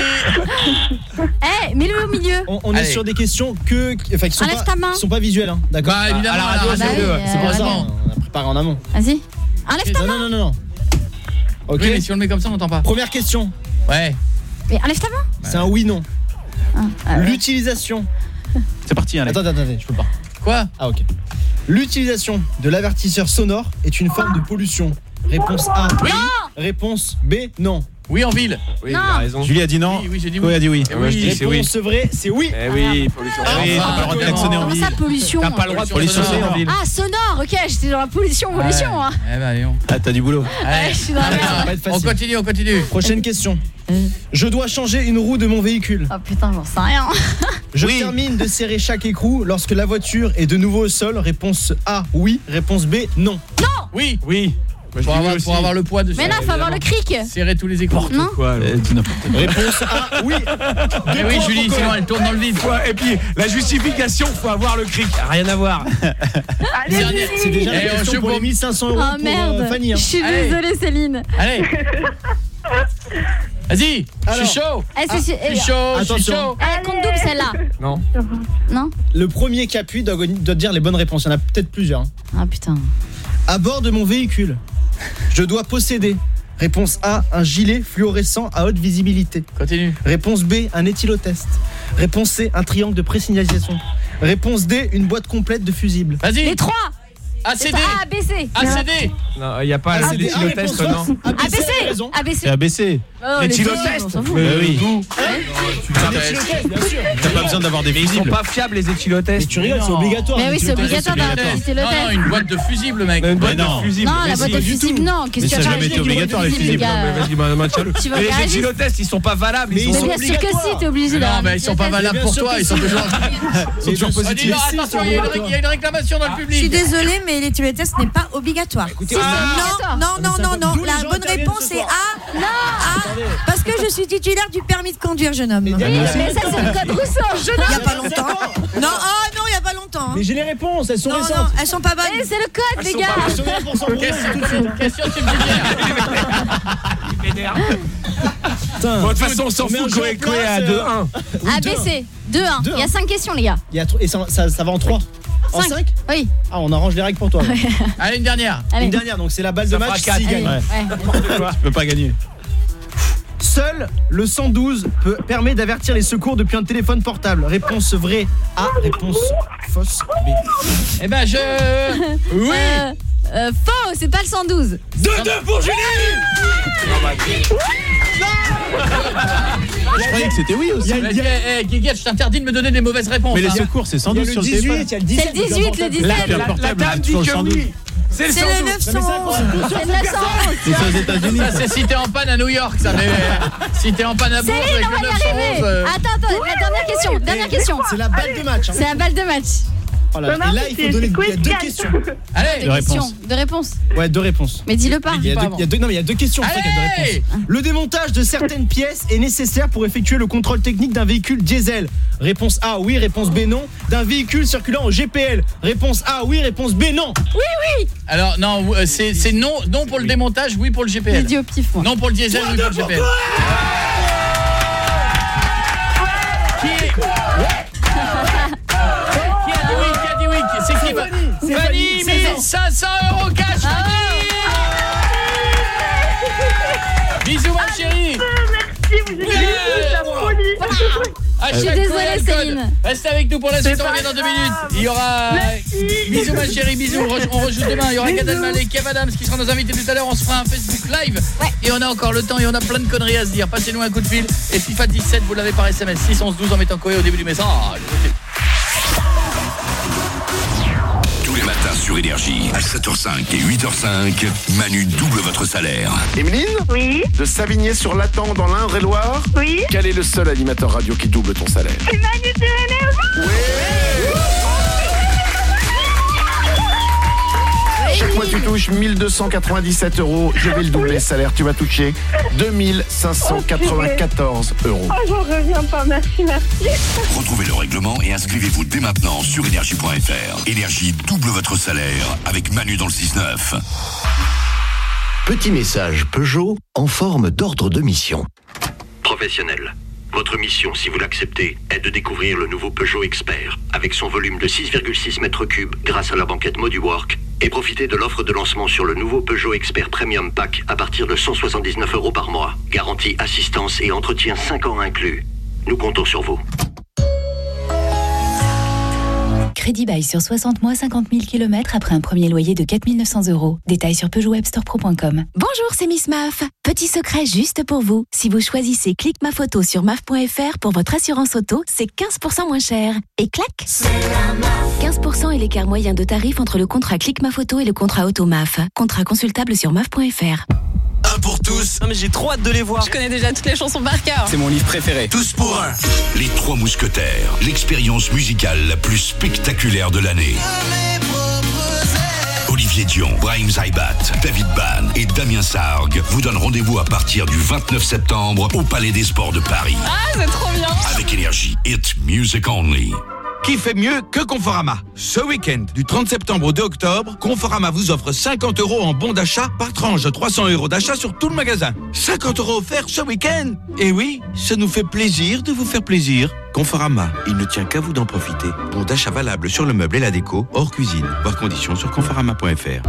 dit. Eh, mets-le au milieu. On, on est Allez. sur des questions que, enfin, qui sont Enlève pas, ta main. qui sont pas visuelles, hein. D'accord. Bah évidemment, À la radio, à la c'est radio, le- euh, c'est pour ça. radio. On a préparé en amont. Vas-y. Enlève ta Non, main. non, non, non. Ok. Oui, mais si on le met comme ça, on n'entend pas. Première question. Ouais. Mais enlève ta main. C'est un oui/non. Ah, ah ouais. L'utilisation. C'est parti, allez. Attends, attends, attendez, je peux pas. Quoi? Ah ok. L'utilisation de l'avertisseur sonore est une forme de pollution. Réponse A. Oui. Réponse B. Non. Oui, en ville. Oui, il a raison. Julie a dit non. Oui, oui, j'ai dit Chloé oui. a dit oui. Et Moi, je dis c'est oui. Réponse vraie, c'est oui. Eh oui, pollution. Ah, oui, t'as pas le droit de klaxonner en Comment ville. ça, pollution? T'as pas le droit de Pollution pollution en sonore. ville. Ah, sonore, ok, j'étais dans la pollution, pollution. Hein. Eh ben, allez, on... Ah, t'as du boulot. Allez. Ouais, je suis dans la Allez, merde. Ça va être on facile. continue, on continue. Prochaine question. Je dois changer une roue de mon véhicule. Oh putain, j'en sais rien. Je Oui. termine de serrer chaque écrou lorsque la voiture est de nouveau au sol. Réponse A, oui. Réponse B, non. Oui. Oui. Moi, je Pour dis avoir, oui pour aussi. avoir le poids de Mais non, faut avoir le cric. serrer tous les écrans. Non. Quoi, alors Euh, dis n'importe quoi. Réponse A, oui. Eh oui, Julie, sinon elle tourne dans le vide. Faut- Et puis, la justification, faut avoir le cric. Rien à voir. Allez, Dernière- C'est déjà Eh, la on question joue pour les pour- mille cinq cents euros Oh pour merde. euh, Fanny. Je hein. suis Allez. désolée, Céline. Allez. Vas-y, je Alors. suis chaud. Eh, c'est- Je eh, suis chaud, je suis Attention. chaud. Eh, compte double celle-là. Non. Non. Le premier qui appuie doit, doit dire les bonnes réponses. Il y en a peut-être plusieurs. hein. Ah putain. À bord de mon véhicule, je dois posséder. Réponse A, un gilet fluorescent à haute visibilité. Continue. Réponse B, un éthylotest. Réponse C, un triangle de présignalisation. Réponse D, une boîte complète de fusibles. Vas-y. Les trois. A C D. A, B, C. A C D. Non, il n'y a pas Ah, c'est des- l'éthylotest, ah, réponse non. A, B, A, B, C, C. t'as raison. A, B, C'est C. A B C. Oh, les L'éthylotest. deux, on s'en fout. Mais oui. L'éthylotest, bien sûr. T'as pas besoin d'avoir des Mais ils sont fusibles. pas fiables, les éthylotests. Mais tu rigoles, c'est Non. obligatoire. Mais oui, c'est l'éthylotest. obligatoire d'avoir Non, visité le non, test. une boîte de fusibles, mec. Mais une boîte Mais non. de fusibles. Non, la Mais boîte si. de du fusibles, tout. non. Qu'est-ce Mais que tu ça as a jamais été obligatoire, les fusibles. Mais Vas-y, bah, bah, ciao. Tu vas Et au les garagiste. éthylotests, ils sont pas valables. Mais Ils ils sont sont Mais bien sûr que obligatoires. si, t'es obligé Non, d'avoir. mais ils sont pas valables bien pour sûr toi, que ils sont si. toujours. C'est toujours Ah, dis donc, positif. attention, il y a une ré- il y a une réclamation dans le Je suis public. désolée, mais l'éthylotest n'est pas obligatoire. Écoutez, Si, ah, c'est Non, obligatoire. non, non, ça non, va- non. d'où les La gens bonne interviennent réponse ce est soir. A. Non. Attendez. Parce que je suis titulaire du permis de conduire, jeune homme. Mais Il derrière, Mais ça, c'est le code Rousseau. y a pas longtemps. Non, oh non, il y a pas longtemps. hein. Mais j'ai les réponses, elles sont Non, non, récentes. elles sont pas bonnes. Eh, c'est le code, les gars. Elles sont là pour s'en brûler, c'est tout de suite. Question subsidiaire. Il m'énerve. Putain. Bon, de toute façon, on s'en On met un fout. jeu en Chloé Chloé place, à euh, deux un. Oui, A, B, deux, hein. C. deux un. Deux, Il y a hein. cinq questions, les gars. Il y a tro- Et ça, ça, ça va en trois. En Cinq. cinq. Oui. Ah, on arrange les règles pour toi. là. Allez, une dernière. Allez. Une dernière, donc c'est la balle de Ça match fera s'il quatre. gagne. Ouais. Ouais. Tu peux pas gagner. Seul le cent douze peut, permet d'avertir les secours depuis un téléphone portable. Réponse vraie A, réponse fausse B. Eh ben, je. Oui. Euh, euh, faux, c'est pas le cent douze. deux deux pour Julie. Je croyais que c'était oui aussi. Eh, eh, Guiguette, je t'interdis de me donner des mauvaises réponses. Mais les hein. secours, c'est Il y a sans doute le sur le dix-huit, téléphone. il y a le dix-sept. C'est le dix-huit, le dix-sept. Là, puis le La portable, dame c'est dit toujours que le cent douze. oui. C'est le C'est cent le douze. neuf cent onze. C'est le neuf cent onze. C'est ça aux États-Unis. Ça, c'est si t'es en panne à New York, ça. Mais si t'es en panne à Bourges Céline, avec on le va y neuf cent onze. arriver. euh, Attends, attends, la dernière question. Dernière question. C'est la balle de match. hein. C'est la balle de match. Oh là là. Et là, il faut donner il y a deux questions. Allez, Deux questions. Deux réponses. Ouais, deux réponses. Mais dis-le pas. Il y a deux, il y a deux- non, mais il y a deux questions. c'est ça qu'il y a deux Allez. réponses. Le démontage de certaines pièces est nécessaire pour effectuer le contrôle technique d'un véhicule diesel. Réponse A, oui. Réponse B, non. D'un véhicule circulant au G P L. Réponse A, oui. Réponse B, non. Oui, oui. Alors, non, euh, c'est c'est non, non pour le démontage, oui pour le G P L. J'ai dit au pif, moi. Non pour le diesel, oui pour le G P L. Qui est... Qui a dit oui? Qui a dit oui? C'est qui? va- C'est Fanny, Fanny, mais c'est cinq cents euros cash, Fanny. Bisous, ma chérie. Merci, vous êtes la folie. À Je suis chaque désolée, fois, il y a le code. Céline. Reste avec nous pour la C'est suite, on pas revient dans deux grave. minutes. Il y aura... Bisous, ma chérie, bisous. On re- On rejoue demain. Il y aura Gad Elmaleh, Kev Adams qui sera nos invités tout à l'heure. On se fera un Facebook Live. Ouais. Et on a encore le temps et on a plein de conneries à se dire. Passez-nous un coup de fil. Et FIFA dix-sept, vous l'avez par S M S six onze douze en mettant Koé au début du message. Tous les matins sur Énergie, à sept heures cinq et huit heures cinq, Manu double votre salaire. Emeline Oui, De Savigné sur Latan dans l'Indre-et-Loire, oui. quel est le seul animateur radio qui double ton salaire? C'est Manu de l'énergie. Chaque mois tu touches mille deux cent quatre-vingt-dix-sept euros, je vais le doubler, salaire tu vas toucher deux mille cinq cent quatre-vingt-quatorze euros. Oh, j'en reviens pas. Merci, merci. Retrouvez le règlement et inscrivez-vous dès maintenant sur énergie point F R. Énergie double votre salaire avec Manu dans le six neuf. Petit message Peugeot en forme d'ordre de mission. Professionnel. Votre mission, si vous l'acceptez, est de découvrir le nouveau Peugeot Expert, avec son volume de six virgule six mètres cubes grâce à la banquette Moduwork, et profitez de l'offre de lancement sur le nouveau Peugeot Expert Premium Pack à partir de cent soixante-dix-neuf euros par mois. Garantie, assistance et entretien cinq ans inclus. Nous comptons sur vous. Crédit bail sur soixante mois, cinquante mille kilomètres après un premier loyer de quatre mille neuf cents euros. Détails sur Peugeot Web Store Pro point com. Bonjour, c'est Miss Maf. Petit secret juste pour vous. Si vous choisissez Clique ma photo sur maf point fr pour votre assurance auto, c'est quinze pour cent moins cher. Et clac, quinze pour cent est l'écart moyen de tarif entre le contrat Clique ma photo et le contrat auto Maf. Contrat consultable sur maf point fr. Un pour tous. Non mais j'ai trop hâte de les voir. Je connais déjà toutes les chansons par cœur. C'est mon livre préféré. Tous pour un. Les Trois Mousquetaires, l'expérience musicale la plus spectaculaire de l'année. Olivier Dion, Brahim Zaibat, David Ban et Damien Sargue vous donnent rendez-vous à partir du vingt-neuf septembre au Palais des Sports de Paris. Ah, c'est trop bien. Avec Énergie, Hit Music Only. Qui fait mieux que Conforama? Ce week-end, du trente septembre au deux octobre, Conforama vous offre cinquante euros en bon d'achat par tranche de trois cents euros d'achat sur tout le magasin. cinquante euros offerts ce week-end. Et oui, ça nous fait plaisir de vous faire plaisir. Conforama, il ne tient qu'à vous d'en profiter. Bon d'achat valable sur le meuble et la déco, hors cuisine. Voir conditions sur conforama point fr.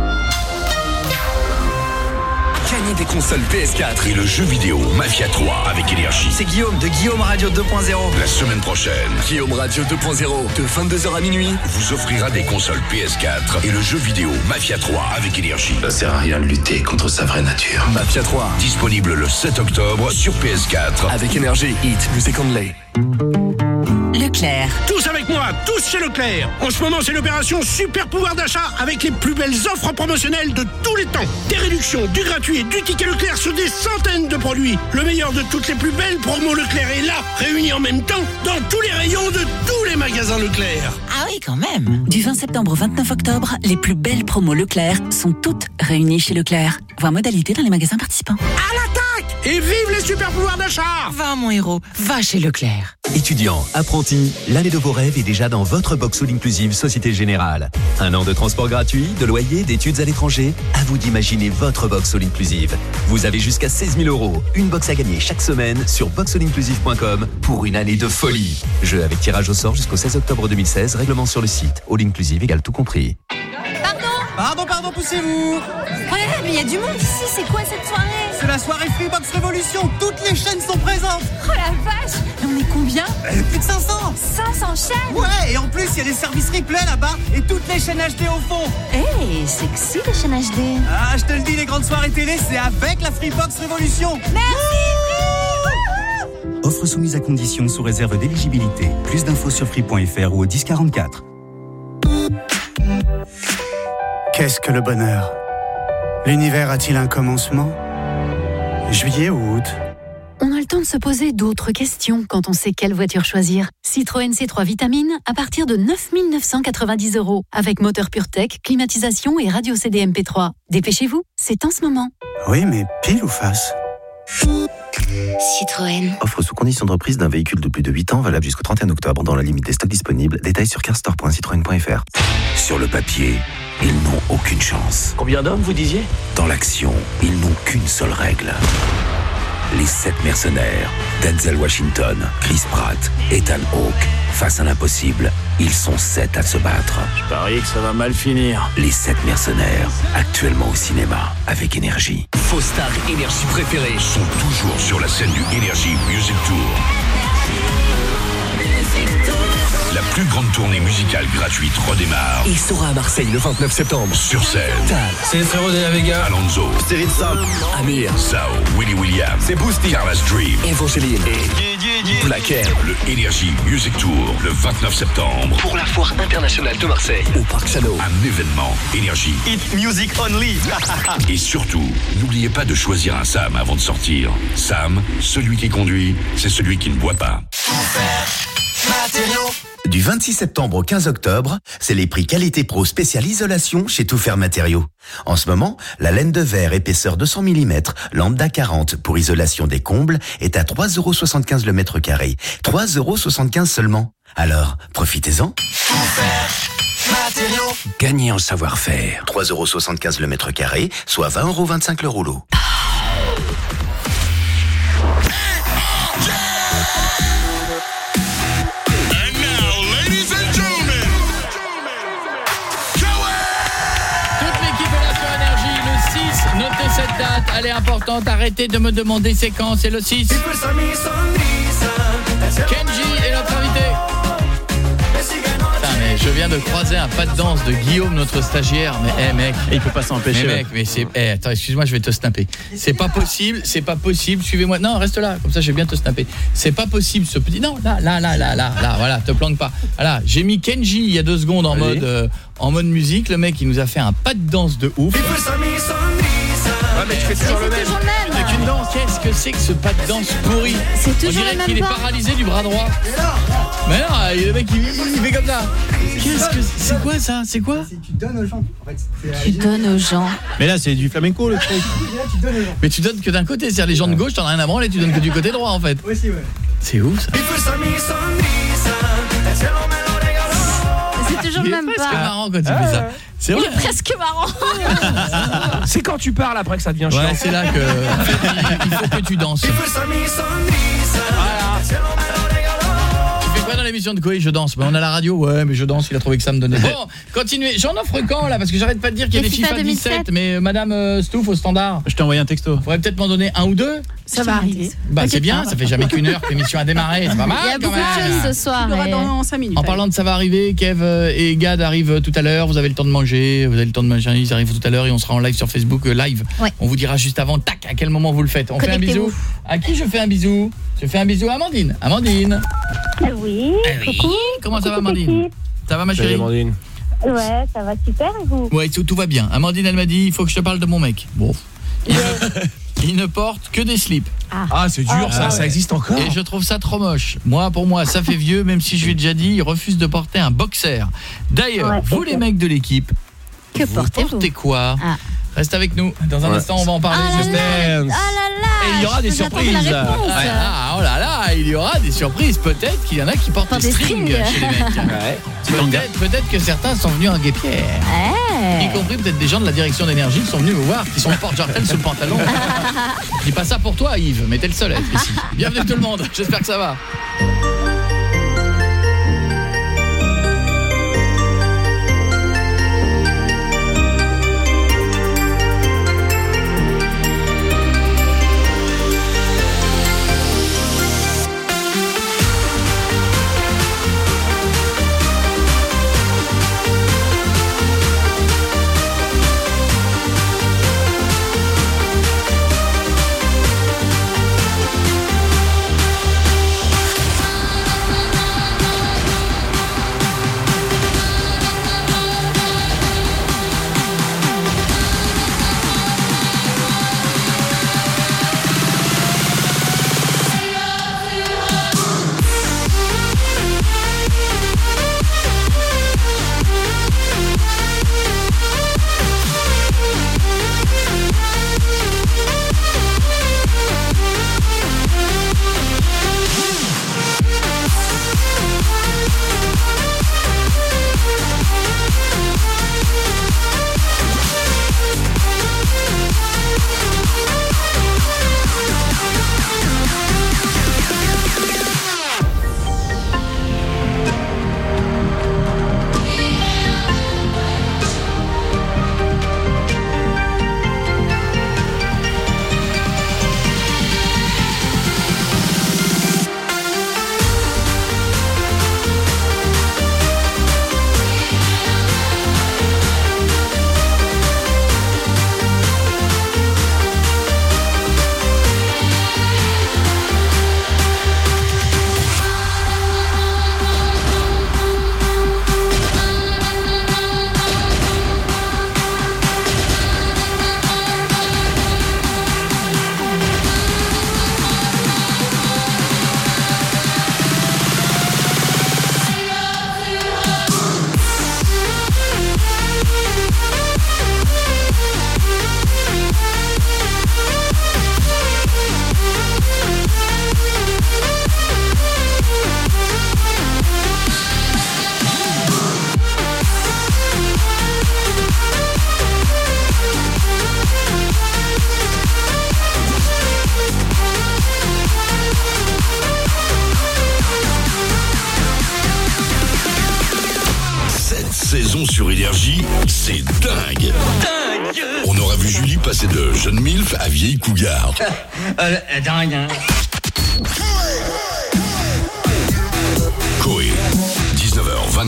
Gagnez des consoles P S quatre. Et le jeu vidéo Mafia trois avec Énergie. C'est Guillaume de Guillaume Radio deux point zéro. La semaine prochaine, Guillaume Radio deux point zéro, de vingt-deux heures à minuit, vous offrira des consoles P S quatre et le jeu vidéo Mafia trois avec Énergie. Ça sert à rien de lutter contre sa vraie nature. Mafia trois. Disponible le sept octobre sur P S quatre. Avec Énergie, Hit Music Only. Leclerc. Tous avec moi, tous chez Leclerc. En ce moment, c'est l'opération Super Pouvoir d'achat avec les plus belles offres promotionnelles de tous les temps. Des réductions, du gratuit et du ticket Leclerc sur des centaines de produits. Le meilleur de toutes les plus belles promos Leclerc est là, réunis en même temps dans tous les rayons de tous les magasins Leclerc. Ah oui, quand même. Du vingt septembre au vingt-neuf octobre, les plus belles promos Leclerc sont toutes réunies chez Leclerc. Voir modalité dans les magasins participants. À l'attaque! Et vive les super pouvoirs d'achat! Va, mon héros, va chez Leclerc. Étudiants, apprentis, l'année de vos rêves est déjà dans votre box all inclusive Société Générale. Un an de transport gratuit, de loyer, d'études à l'étranger. À vous d'imaginer votre box all inclusive. Vous avez jusqu'à seize mille euros. Une box à gagner chaque semaine sur box all inclusive point com pour une année de folie. Jeu avec tirage au sort jusqu'au seize octobre deux mille seize. Règlement sur le site. All inclusive égale tout compris. Pardon Pardon, pardon, poussez-vous. Ouais, mais il y a du monde ici, c'est quoi cette soirée? C'est la soirée Freebox Révolution, toutes les chaînes sont présentes. Oh la vache! Et on est combien? euh, Plus de cinq cents. cinq cents chaînes? Ouais, et en plus, il y a des services replay là-bas et toutes les chaînes H D au fond. Hey, sexy les chaînes H D. Ah, je te le dis, les grandes soirées télé, c'est avec la Freebox Révolution. Merci. Offre soumise à condition sous réserve d'éligibilité. Plus d'infos sur free point fr ou au dix quarante-quatre. Qu'est-ce que le bonheur? L'univers a-t-il un commencement? Juillet ou août? On a le temps de se poser d'autres questions quand on sait quelle voiture choisir. Citroën C trois Vitamine à partir de neuf mille neuf cent quatre-vingt-dix euros. Avec moteur PureTech, climatisation et radio C D M P trois. Dépêchez-vous, c'est en ce moment. Oui, mais pile ou face? Citroën. Offre sous condition de reprise d'un véhicule de plus de huit ans valable jusqu'au trente et un octobre dans la limite des stocks disponibles. Détails sur carstore point citroën point fr. Sur le papier, ils n'ont aucune chance. Combien d'hommes vous disiez? Dans l'action, ils n'ont qu'une seule règle. Les sept mercenaires, Denzel Washington, Chris Pratt, Ethan Hawke, face à l'impossible, ils sont sept à se battre. Je parie que ça va mal finir. Les sept mercenaires, actuellement au cinéma, avec Énergie. Vos stars Énergie préférées sont toujours sur la scène du Énergie Music Tour. La plus grande tournée musicale gratuite redémarre. Et sera à Marseille le vingt-neuf septembre. Sur scène, C'est Zero de la Vega. Alonso, Série Sam, Amir, Zao, Willy William, c'est Boosty, Carla's Dream, Evangeline et Black Air. le Énergie Music Tour, le vingt-neuf septembre. Pour la foire internationale de Marseille, au Parc Chano. Un événement Énergie. Hit Music Only. Et surtout, n'oubliez pas de choisir un Sam avant de sortir. Sam, celui qui conduit, c'est celui qui ne boit pas. Du vingt-six septembre au quinze octobre, c'est les prix Qualité Pro spécial isolation chez Tout Faire Matériaux. En ce moment, la laine de verre épaisseur deux cents millimètres, lambda quarante pour isolation des combles est à trois euros soixante-quinze le mètre carré. trois euros soixante-quinze seulement. Alors, profitez-en. Gagnez en savoir-faire. trois euros soixante-quinze le mètre carré, soit vingt euros vingt-cinq le rouleau. Notez cette date, elle est importante. Arrêtez de me demander c'est quand, c'est le six. Kenji est notre invité. Putain, mais Je viens de croiser un pas de danse de Guillaume, notre stagiaire. Mais hey, mec, Et il peut pas s'empêcher. mais mec, mais c'est hey, attends, excuse-moi, je vais te snapper. C'est pas possible, c'est pas possible. Suivez-moi. Non, reste là, comme ça je vais bien te snapper. C'est pas possible ce petit. Non, là là là là là là, voilà, te planque pas. Voilà, j'ai mis Kenji il y a deux secondes en Allez. mode euh, en mode musique, le mec il nous a fait un pas de danse de ouf. Ouais, mais tu fais toujours le même. Toujours le même. Avec une danse, qu'est-ce que c'est que ce pas de danse pourri? C'est On toujours dirait le qu'il est même pas. paralysé du bras droit. Mais non, le mec il, il fait comme ça. Qu'est-ce que c'est quoi ça? C'est quoi? Tu donnes aux gens. En fait, Tu donnes aux gens. Mais là, c'est du flamenco, le truc. tu donnes aux gens. Mais tu donnes que d'un côté, c'est-à-dire les gens de gauche, t'en as rien à branler, tu donnes que du côté droit en fait. Aussi, ouais. C'est ouf ça. C'est toujours le Il est même presque pas. marrant quand tu fais ça. C'est Il vrai. est presque marrant. C'est quand tu parles après que ça devient chiant. Ouais, c'est là que en fait, il, il faut que tu danses. Tu fais quoi dans l'émission de Koé? Je danse. Ben, on a la radio. Ouais, mais je danse, il a trouvé que ça me donnait. Bon, continuez. J'en offre quand là parce que j'arrête pas de dire qu'il y a Et des FIFA FIFA dix-sept, deux mille sept. mais euh, madame euh, Stouff au standard. Je t'ai envoyé un texto. Faudrait peut-être m'en donner un ou deux. Ça va arriver. Bah c'est T'inquiète bien, pas. ça fait jamais qu'une heure que l'émission a démarré, c'est pas mal. Il y a quand beaucoup de même. choses ce soir. Tu l'auras et- dans cinq minutes. En parlant de ça va arriver, Kev euh, et Gad arrivent euh, tout à l'heure, vous avez le temps de manger, vous avez le temps de manger, ils arrivent tout à l'heure et on sera en live sur Facebook euh, live. Ouais. On vous dira juste avant, tac, à quel moment vous le faites. On fait un bisou. À qui je fais un bisou? Je fais un bisou à Amandine. Amandine. Oui. Eh oui. Comment ça va Coucou, Amandine? l'équipe. Ça va ma Salut, chérie? Amandine. Ouais, ça va super et vous? Ouais, tout, tout va bien. Amandine elle m'a dit, il faut que je te parle de mon mec. Bon. Il, il ne porte que des slips. Ah, c'est dur, Ah, ça, ouais. ça existe encore. Et je trouve ça trop moche. Moi, pour moi, ça fait vieux, même si je lui ai déjà dit, il refuse de porter un boxer. D'ailleurs, Ouais, vous c'est les ça. mecs de l'équipe, Que vous portez-vous? portez quoi? Ah. Reste avec nous. Dans un Ouais. instant, on va en parler. Ah là J'espère. là, ah là là. Et il y aura des J'attends la surprises. réponse. Ouais, ah, oh là là, il y aura des surprises. Peut-être qu'il y en a qui portent Portent des des strings strings. chez les mecs. Ouais. Peut-être peut-être que certains sont venus en guépière. Y Ouais. compris peut-être des gens de la direction d'énergie qui sont venus me voir, qui sont porte-jartel sous le pantalon. Je dis pas ça pour toi Yves, mais t'es le seul à être ici. Bienvenue tout le monde, j'espère que ça va. Saison sur Énergie, c'est dingue. Dingue. On aura vu Julie passer de jeune milf à vieille cougar. Euh, dingue, hein. Koé, dix-neuf heures vingt.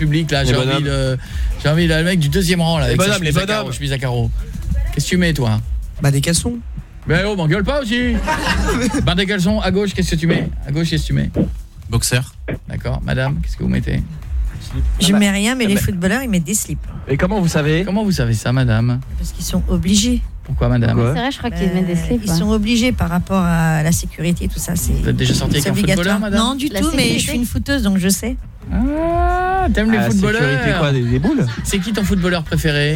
public là, j'ai Les envie bonhommes. de j'ai envie de, le mec du deuxième rang là Les avec sa bonhommes, les chemise à bonhommes. carreaux, chemise à carreaux. Qu'est-ce que tu mets toi? Bah des caleçons. Ben oh, m'engueule pas aussi. Ben des caleçons à gauche, qu'est-ce que tu mets? À gauche, qu'est-ce que tu mets? Boxer. D'accord, madame, qu'est-ce que vous mettez? Je mets rien, mais les footballeurs, ils mettent des slips. Et comment vous savez? Comment vous savez ça, madame? Parce qu'ils sont obligés. Pourquoi, madame? C'est vrai, je crois qu'ils mettent des slips. Ils sont obligés par rapport à la sécurité, tout ça. C'est, Vous êtes déjà sorti avec un footballeur, madame? Non, du La tout, mais sécurité. je suis une fouteuse, donc je sais. Ah, t'aimes les Ah, footballeurs? sécurité quoi, des, des boules? C'est qui ton footballeur préféré?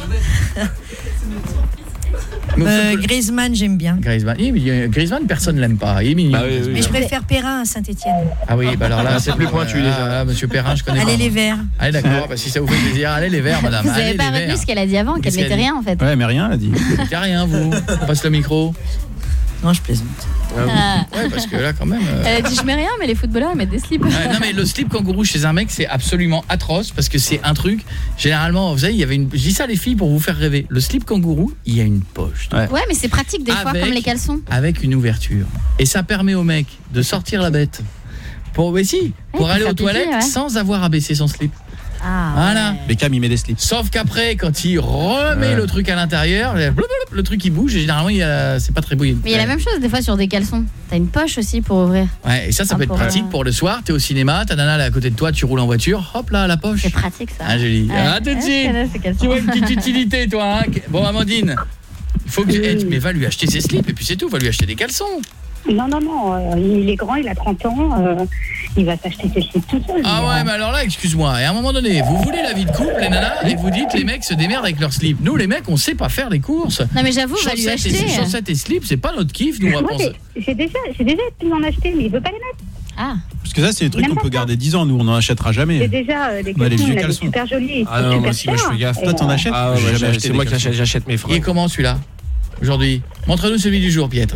Mais Euh, football- Griezmann, j'aime bien. Griezmann. Eh, mais Griezmann, personne l'aime pas. Il est mignon. Bah oui, oui, Mais oui. je préfère Perrin à Saint-Etienne. Ah oui, bah alors là, Ah, c'est plus pointu, Ah, déjà. là, monsieur Perrin, je connais pas. Allez les Verts. Allez, d'accord, bah, si ça vous fait plaisir, allez les verts, madame. Vous allez, avez pas les retenu verts. ce qu'elle a dit avant, qu'elle Qu'est-ce mettait qu'elle a dit rien en fait. Ouais, mais rien, elle a dit. Vous mettez rien, vous. On passe le micro. Non, je plaisante. Ah. Ouais, parce que là, quand même. euh, Elle a dit je mets rien, mais les footballeurs ils mettent des slips. Ouais, non mais le slip kangourou chez un mec c'est absolument atroce parce que c'est un truc généralement vous savez il y avait une je dis ça les filles pour vous faire rêver le slip kangourou il y a une poche Ouais. Ouais, mais c'est pratique des fois Avec- comme les caleçons. avec une ouverture et ça permet au mec de sortir la bête pour mais si pour Ouais, aller pour aux faire pipi, toilettes ouais. sans avoir à baisser son slip. Ah. Voilà. ouais. Beckham, il met des slips. Sauf qu'après quand il remet Ouais. le truc à l'intérieur, le, le truc il bouge et généralement il y a- c'est pas très beau. Mais il y a la même chose des fois sur des caleçons. T'as une poche aussi pour ouvrir. Ouais, et ça ça Ah, peut être pour, pratique euh, pour le soir, t'es au cinéma, ta nana elle est à côté de toi, tu roules en voiture, hop là la poche. C'est pratique ça. Ah joli. Ouais. Ah tout de Ouais, suite. je connais ces caleçons. Tu vois une petite utilité toi hein. Bon Amandine, il faut que eh, mais va lui acheter ses slips et puis c'est tout, va lui acheter des caleçons. Non, non, non, euh, il est grand, il a trente ans, euh, il va s'acheter ses slips tout seul. Ah mais, ouais, euh, mais alors là, excuse-moi, et à un moment donné, vous voulez la vie de couple les nanas et vous dites les mecs se démerdent avec leurs slips. Nous les mecs, on sait pas faire les courses. Non mais j'avoue, va lui Chaussettes et, acheter. chaussettes et slips, c'est pas notre kiff, nous on va moi, penser. j'ai- j'ai déjà, j'ai déjà pu en acheter, mais il veut pas les mettre. Ah. Parce que ça, c'est des trucs Même qu'on pas peut ça. garder dix ans. Nous, on n'en achètera J'ai jamais. déjà euh, des Bah, les caleçons, vieux il a des caleçons. super jolis, Ah non, super moi aussi, moi, je chers. fais gaffe. Et, Toi, t'en euh, achètes? Ah ouais, J'ai jamais j'ai- acheté c'est des moi qui caleçons. achète, j'achète mes Il est fringues. comment celui-là aujourd'hui? Montre-nous celui du jour, Pietre.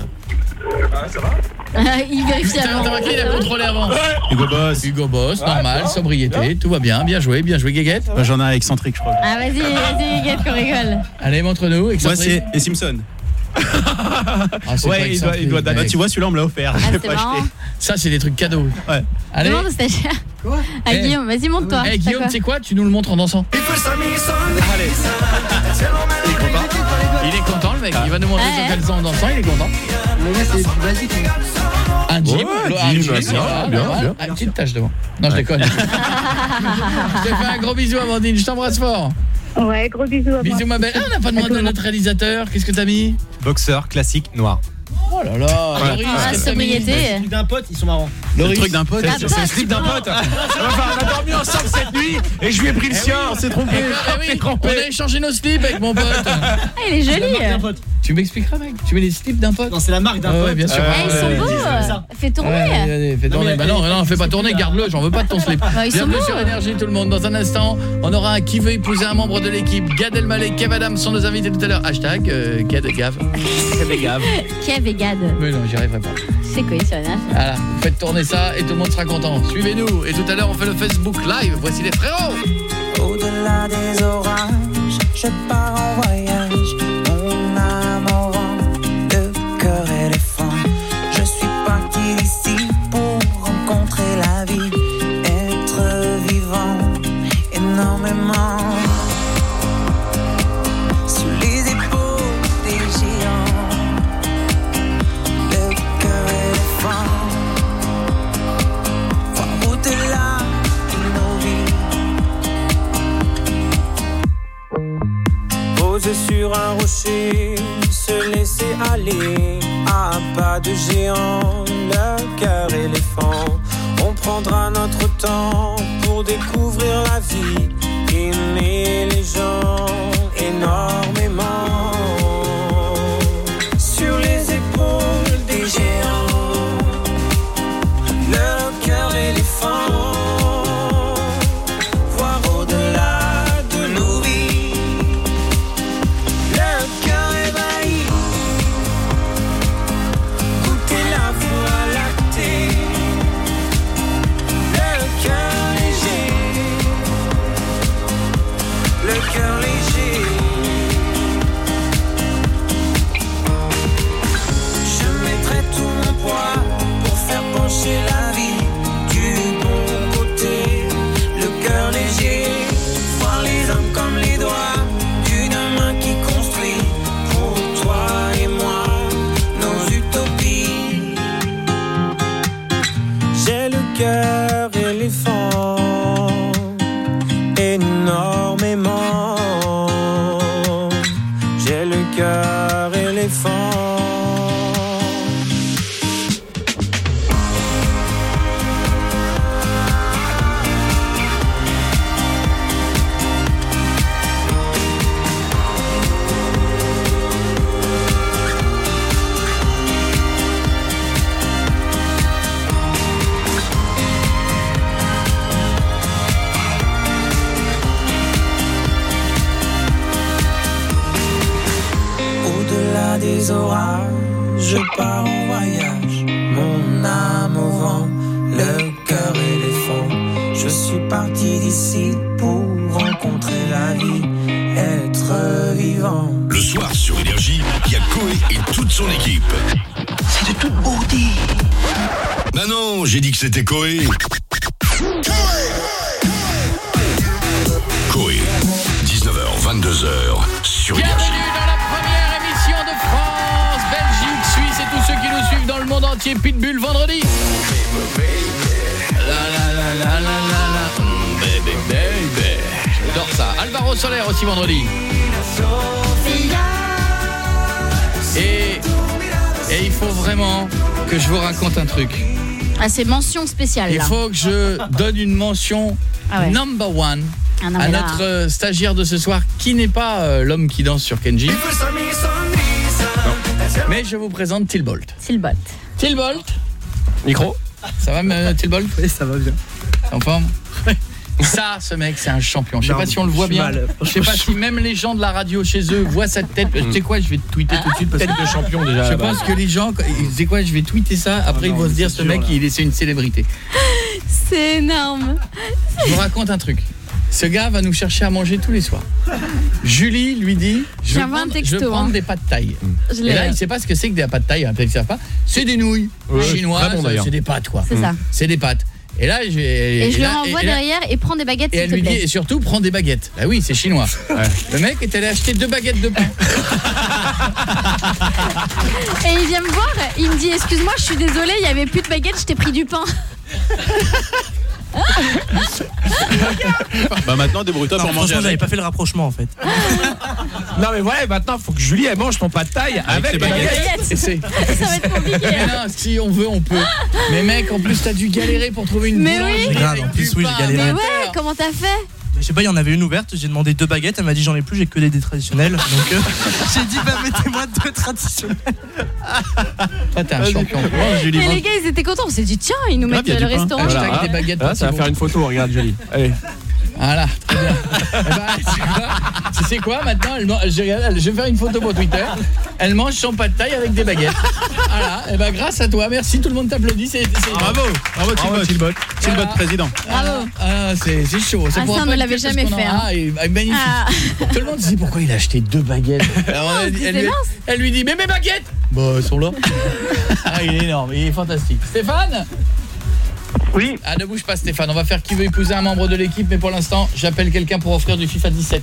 Il vérifie T'as avant. t'as remarqué, il a contrôlé avant. Hugo Boss. Hugo Boss, normal, sobriété, tout va bien, bien joué, bien joué, Guéguette. Bah, j'en ai un excentrique, je crois. Ah vas-y, vas-y, Guette qu'on rigole. Allez, montre-nous, Moi, excentrique. c'est les Simpsons. Ah, c'est pas Ouais, il doit, excentrique, il doit dater. mec. Tu vois, celui-là, on me l'a offert. Ah, Je l'ai c'est pas marrant. acheté. Ça, c'est des trucs cadeaux. Ouais. Allez. Demande au stagiaire. Quoi Ah Eh. Guillaume, vas-y monte-toi. Eh T'as Guillaume, quoi tu sais quoi? Tu nous le montres en dansant. Allez. Il est content. Il est content le mec, il va nous montrer Ouais. son caleçon en dansant, il est content. Mais là, c'est plus basique. hein. Un jean, Ouais, un jean, jean, ouais, voilà, bien, voilà. bien. Ah, une petite tache devant. Non, je déconne. Je te fais un gros bisou Amandine, je t'embrasse fort. Ouais, gros bisous à moi. Bisous ma belle. Ah, on n'a pas demandé à notre réalisateur, qu'est-ce que t'as mis? Boxeur classique noir. Oh là là, Loris, Ah, qu'est-ce que t'as mis? sobriété. Les d'un pote, ils sont marrants. Le Loris. truc d'un pote. Ah, c'est- pote, c'est le slip d'un non. pote. Enfin, on a dormi ensemble cette nuit et je lui ai pris le Eh sien, oui. on s'est trompé. Eh ben, eh oui, on a échangé nos slips avec mon pote. Ah, il est C'est la marque d'un joli. pote. Tu m'expliqueras mec, tu mets les slips d'un pote? Non, c'est la marque d'un Ah ouais, pote. bien sûr. Eh, ils sont Ouais, beaux. c'est ça. Fais Ouais, tourner. allez, allez, fais Non, tourner. mais- Bah non, non, fais pas tourner, garde-le, j'en veux pas de ton slip. Bah, ils sont Bienvenue beaux. sur Énergie tout le monde. Dans un instant, on aura un qui veut épouser un membre de l'équipe. Gad Elmaleh, Kev Adams sont nos invités tout à l'heure. Hashtag euh, Gad Gav. C'est grave. Kev et Gad. Mais non, j'y arriverai pas. C'est quoi sur N H? Voilà, vous faites tourner ça et tout le monde sera content. Suivez-nous et tout à l'heure on fait le Facebook Live. Voici les frérots. Au-delà des orages, je pars en voyage. Mon âme au vent, le cœur éléphant. Je suis parti d'ici pour rencontrer la vie, être vivant énormément. Sous les épaules des géants, le cœur éléphant. Voir au-delà de nos vies. Posé sur un rocher, se laisser aller à pas de géant, le cœur éléphant. On prendra notre temps pour découvrir la vie, aimer les gens énormément. Sur les épaules des géants, le cœur éléphant. Voir au-delà de nos vies. Le cœur ébahi, goûter la voie lactée. Le cœur léger, le cœur léger. Je mettrai tout mon poids pour faire pencher la vie du bon côté. Le cœur léger, voir les hommes comme les doigts d'une main qui construit pour toi et moi nos utopies. J'ai le cœur éléphant, énormément. J'ai le cœur Je suis parti d'ici pour rencontrer la vie, être vivant. Le soir sur Énergie, il y a Koé et toute son équipe. C'est de toute beauté. Bah non, j'ai dit que c'était Koé. Koé, dix-neuf heures, vingt-deux heures sur Énergie. Bienvenue dans la première émission de France, Belgique, Suisse et tous ceux qui nous suivent dans le monde entier. Pitbull vendredi. La la la la la la la. Mm, baby baby. J'adore ça. Alvaro Soler aussi vendredi. Et et il faut vraiment que je vous raconte un truc. Ah, c'est mention spéciale Il là. faut que je donne une mention Ah ouais. number one Ah non, à mais là- notre euh, stagiaire de ce soir qui n'est pas euh, l'homme qui danse sur Kenji. Mais je vous présente Tilbolt. Tilbolt. Tilbolt. Micro. Ça va, euh, Tilbolt? Oui, ça va bien. En forme? Ça, ce mec, c'est un champion. Je sais Non, pas si on le je voit suis bien. mal. Je sais pas si même les gens de la radio chez eux voient cette tête. Tu sais quoi, je vais te tweeter tout de suite parce Tête que de champion déjà. je là-bas. pense que les gens, tu sais quoi, je vais tweeter ça. Après, Ah non, ils vont se mais dire, c'est ce dur, mec, là. il est c'est une célébrité. C'est énorme. Je vous raconte un truc. Ce gars va nous chercher à manger tous les soirs. Julie lui dit, je J'ai veux envoyé un prendre, texto, je veux prendre hein. des pâtes thaï. Je Et l'ai. là, il sait pas ce que c'est que des pâtes thaï. Peut-être qu'ils savent pas. C'est des nouilles Ouais, chinoises. très bon, d'ailleurs. C'est des pâtes, quoi. C'est ça. C'est des pâtes. Et là, je, Et je et le là- renvoie et là- derrière et prends des baguettes Et s'il elle te lui dit, plaît. et surtout, prends des baguettes. Bah oui, c'est chinois. Le mec est allé acheter deux baguettes de pain. Et il vient me voir, il me dit excuse-moi, je suis désolée, il y avait plus de baguettes, je t'ai pris du pain. Bah maintenant, débrouille-toi pour manger. Franchement, j'avais avec. pas fait le rapprochement en fait. Non mais voilà, maintenant faut que Julie elle mange ton pas de taille avec, ses les baguettes. baguettes. Et c'est- Ça va être compliqué. Mais non, si on veut, on peut. Mais mec, en plus, t'as dû galérer pour trouver une Mais boulangerie oui. Grave, avec en plus, du oui, pain j'ai galéré. à Mais l'intérieur. ouais, comment t'as fait? Je sais pas, il y en avait une ouverte, j'ai demandé deux baguettes, elle m'a dit j'en ai plus, j'ai que des, des traditionnels. Donc euh, j'ai dit bah mettez-moi deux traditionnels. Toi, t'es un champion. Oh, Julie, Mais les gars, ils étaient contents, on s'est dit tiens, ils nous Grave, mettent y a le du pain. restaurant. Hashtag Voilà. des baguettes Ah, pour ça va Thibaut. faire une photo, regarde Julie. Allez. Voilà, très bien. Eh ben, c'est quoi Tu sais quoi maintenant elle, man- je, regarde, elle- je vais faire une photo pour Twitter. Elle mange son pas de taille avec des baguettes. Voilà, et ben grâce à toi, merci, tout le monde t'applaudit. C'est, c'est... Bravo, bravo Tilbot. Tilbot, Tilbot président. Bravo. Ah, c'est, c'est chaud. Ah, pourra ça, on pas me le l'avait dire jamais parce qu'on fait, en a, hein. et- et magnifique. Ah. Tout le monde se dit pourquoi il a acheté deux baguettes. Alors, elle, c'est elle lui, mince. elle lui dit mais mes baguettes. Bah elles sont là. Ah, il est énorme, il est fantastique. Stéphane. Oui. Ah, ne bouge pas Stéphane, on va faire qui veut épouser un membre de l'équipe, mais pour l'instant, j'appelle quelqu'un pour offrir du FIFA dix-sept.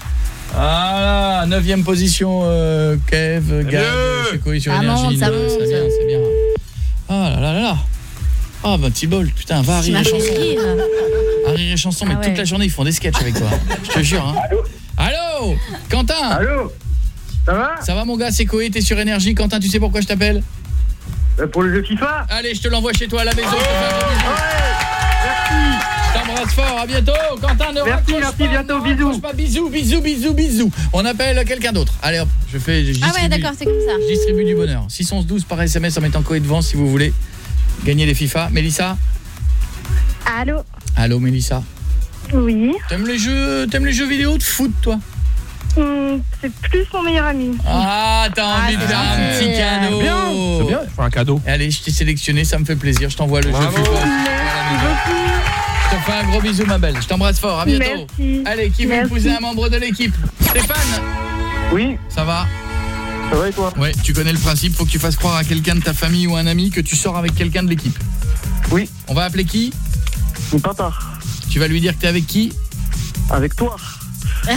Voilà, neuvième position, euh, Kev, Gab, chez Koé sur Ça Énergie. monte, ça neuf, monte. c'est bien, c'est bien. Ah là là là là. Ah bah Thibault, putain, va à Tu Rire m'as et fait Chanson. rire. À Rire et Chanson, mais Ah ouais. toute la journée, ils font des sketchs avec toi. Je te jure, hein. Allô Quentin. Allô. Ça va? Ça va mon gars, c'est Koé, t'es sur Énergie. Quentin, tu sais pourquoi je t'appelle? Euh, Pour le jeu FIFA? Allez, je te l'envoie chez toi à la maison. je te fais un gros bisou. Merci. Je t'embrasse fort, à bientôt. Quentin, ne Merci, raccroche merci, pas, bientôt, ne bisous. raccroche pas, bisous, bisous, bisous, bisous. On appelle quelqu'un d'autre. Allez hop, je fais je Ah ouais, distribue- d'accord, c'est comme ça. Je distribue du bonheur. six onze douze par S M S en mettant Koé devant si vous voulez gagner les FIFA. Mélissa? Allô? Allô Mélissa? Oui. T'aimes les jeux, t'aimes les jeux vidéo de foot toi? Hum, c'est plus mon meilleur ami. Ah, t'as Ah, envie de c'est faire un gentil. petit cadeau. Bien, c'est bien, je fais un cadeau. Allez, je t'ai sélectionné, ça me fait plaisir. Je t'envoie le Bravo. jeu FIFA. Merci beaucoup. Je te fais un gros bisou ma belle. Je t'embrasse fort, à bientôt. Merci. Allez, qui veut Merci. épouser un membre de l'équipe? Stéphane? Oui. Ça va? Ça va et toi? Ouais, tu connais le principe, faut que tu fasses croire à quelqu'un de ta famille ou un ami que tu sors avec quelqu'un de l'équipe. Oui. On va appeler qui? Mon papa. Tu vas lui dire que t'es avec qui? Avec toi. C'est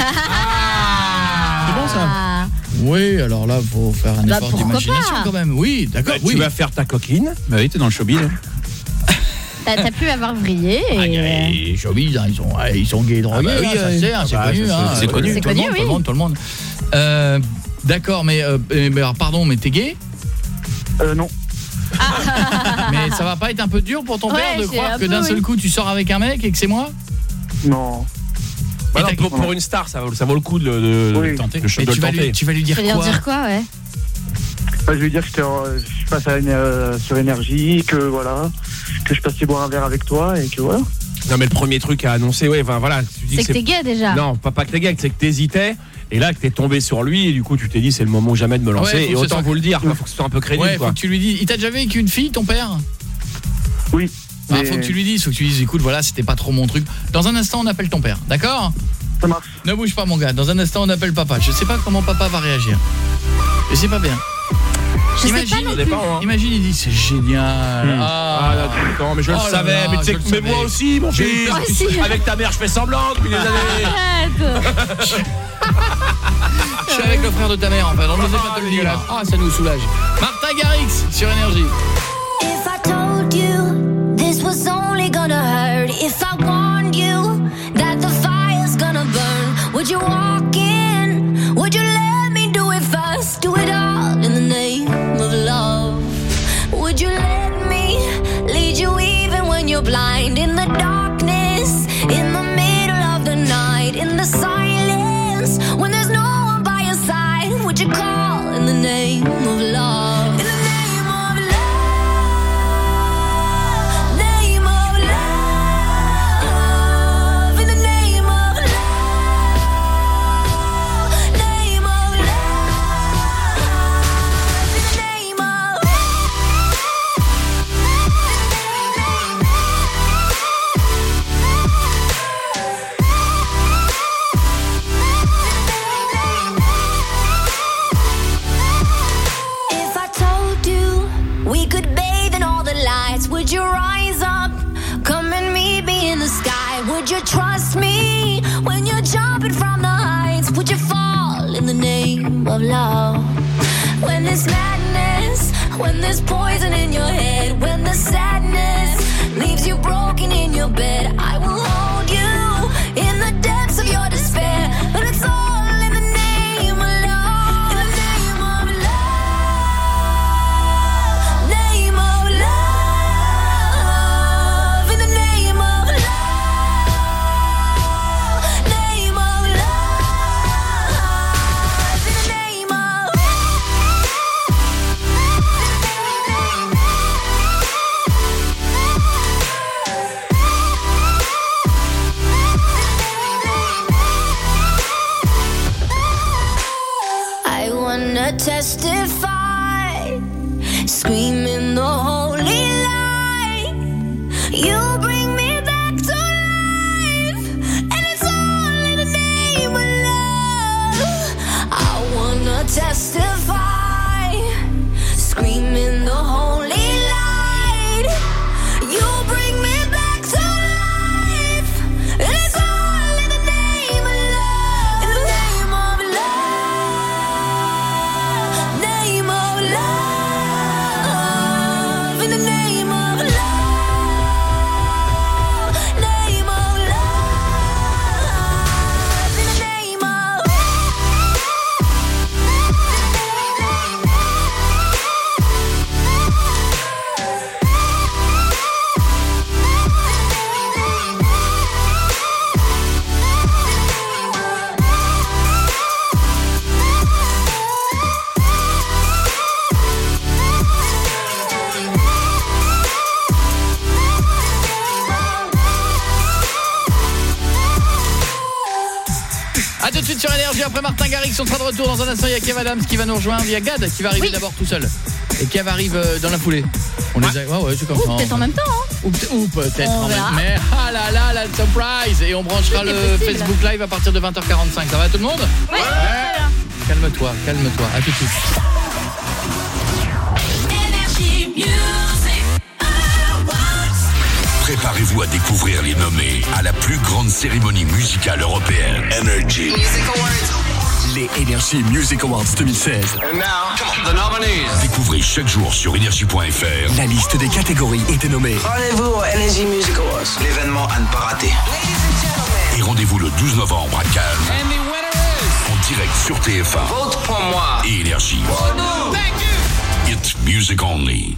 bon ça? Oui, alors là, faut faire un Bah, effort pourquoi d'imagination pas quand même. Oui, d'accord, Bah, oui. Tu vas faire ta coquine. Bah oui, t'es dans le showbiz. T'as t'as pu avoir vrillé Ah, et... les showbiz, hein, ils sont, ouais, ils sont gays et drogués, Ah bah oui, hein, ça oui. c'est, hein, Ah c'est bah, connu. ça, hein, c'est euh, connu. C'est tout le connu, monde, oui. tout le monde, tout le monde. Euh, d'accord, mais, euh, mais alors, pardon, mais t'es gay? Euh, non. Mais ça va pas être un peu dur pour ton Ouais, père de c'est croire un que peu, d'un seul oui. coup tu sors avec un mec et que c'est moi? Non. Bah Et non, t'as- pour, pour une star, ça vaut, ça vaut le coup de, de, de Oui. tenter. De, Mais de tu le vas, tenter. lui, tu vas lui dire Tu vas leur quoi? dire quoi, ouais? Bah, je vais dire que je, te- je passe à, euh, sur Énergie, que voilà, que je passais boire un verre avec toi et que voilà. Non mais le premier truc à annoncer, ouais, enfin voilà. Tu dis C'est que t'es gay déjà. Non, pas, pas que t'es gay, c'est que t'hésitais. Et là, que t'es tombé sur lui, et du coup, tu t'es dit, c'est le moment ou jamais de me lancer. Ouais, faut et que ce autant soit- vous le dire, il faut que ce soit un peu crédible. Ouais, quoi. faut que tu lui dises. Il t'a déjà vécu une fille, ton père? Oui. Enfin, Mais- faut que tu lui dises, faut que tu lui dises, écoute, voilà, c'était pas trop mon truc. Dans un instant, on appelle ton père, d'accord ? Ça marche. Ne bouge pas, mon gars. Dans un instant, on appelle papa. Je sais pas comment papa va réagir. Je sais pas bien. Je imagine, sais pas non plus. hein. imagine, il dit, c'est génial. Hmm. Ah, Ah, là, tout le temps, mais je Oh le là savais, là, mais, tu sais je que- le mais savais. moi aussi, mon J'ai fils. eu peur que tu- Avec ta mère, je fais semblant depuis des années. Arrête. Je suis avec le frère de ta mère, en fait. On ne osait pas te le dire. Ah, ça nous soulage. Martin Garrix sur Énergie. If I told you this was only gonna hurt, if I warned you that the fire's gonna burn, would you walk in? Would you let me do it first? Do it all in the name of love. Would you let me lead you even when you're blind? In the darkness, in the middle of the night, in the silence, when there's no one by your side, would you call in the name of love? In the name of love. Name of love, in the name of love, name of love, in the name of If I told you we could bathe in all the lights, would you rise up? Come and meet me in the sky. Would you trust me when you're jumping from the heights? Would you fall in the name of love? When there's madness, when there's poison in your head, when the sadness leaves you broken in your bed, I will hold you in the depths of your despair. But it's all in the name of love. In the name of love. Name of love. In the name of love. Name of love. In the name of I wanna testify, screaming the holy light. You bring me back to life, and it's all in the name of love. I wanna testify, screaming the holy light. You bring me back to life, and it's all in the name of love. In the name of love, name of love. In the name of love, name of love. In the name of A tout de suite sur Énergie, après Martin Garrix, on sera de retour dans un instant. Il y a Kev Adams qui va nous rejoindre. Il y a Gad qui va arriver Oui. d'abord tout seul. Et Kev arrive euh, dans la foulée. On les a... Ouais, ouais, c'est comme Ou ça. peut-être en même temps, hein. Ou, peut- ou peut-être On en même verra. Mais ah là là, la surprise. Et on branchera Tout est le possible. Facebook Live à partir de vingt heures quarante-cinq. Ça va tout le monde? Ouais. Calme-toi, calme-toi. À tout de suite. Energy Music Awards. Préparez-vous à découvrir les nommés à la plus grande cérémonie musicale européenne. Energy. Les Energy Music Awards deux mille seize. And now, the nominees. Découvrez chaque jour sur énergie point f r La liste des catégories et des nommés. Rendez-vous au Energy Music Awards, l'événement à ne pas rater. et rendez-vous le douze novembre à Cannes. En direct sur T F un. Vote pour moi. Et Énergie. It's music only.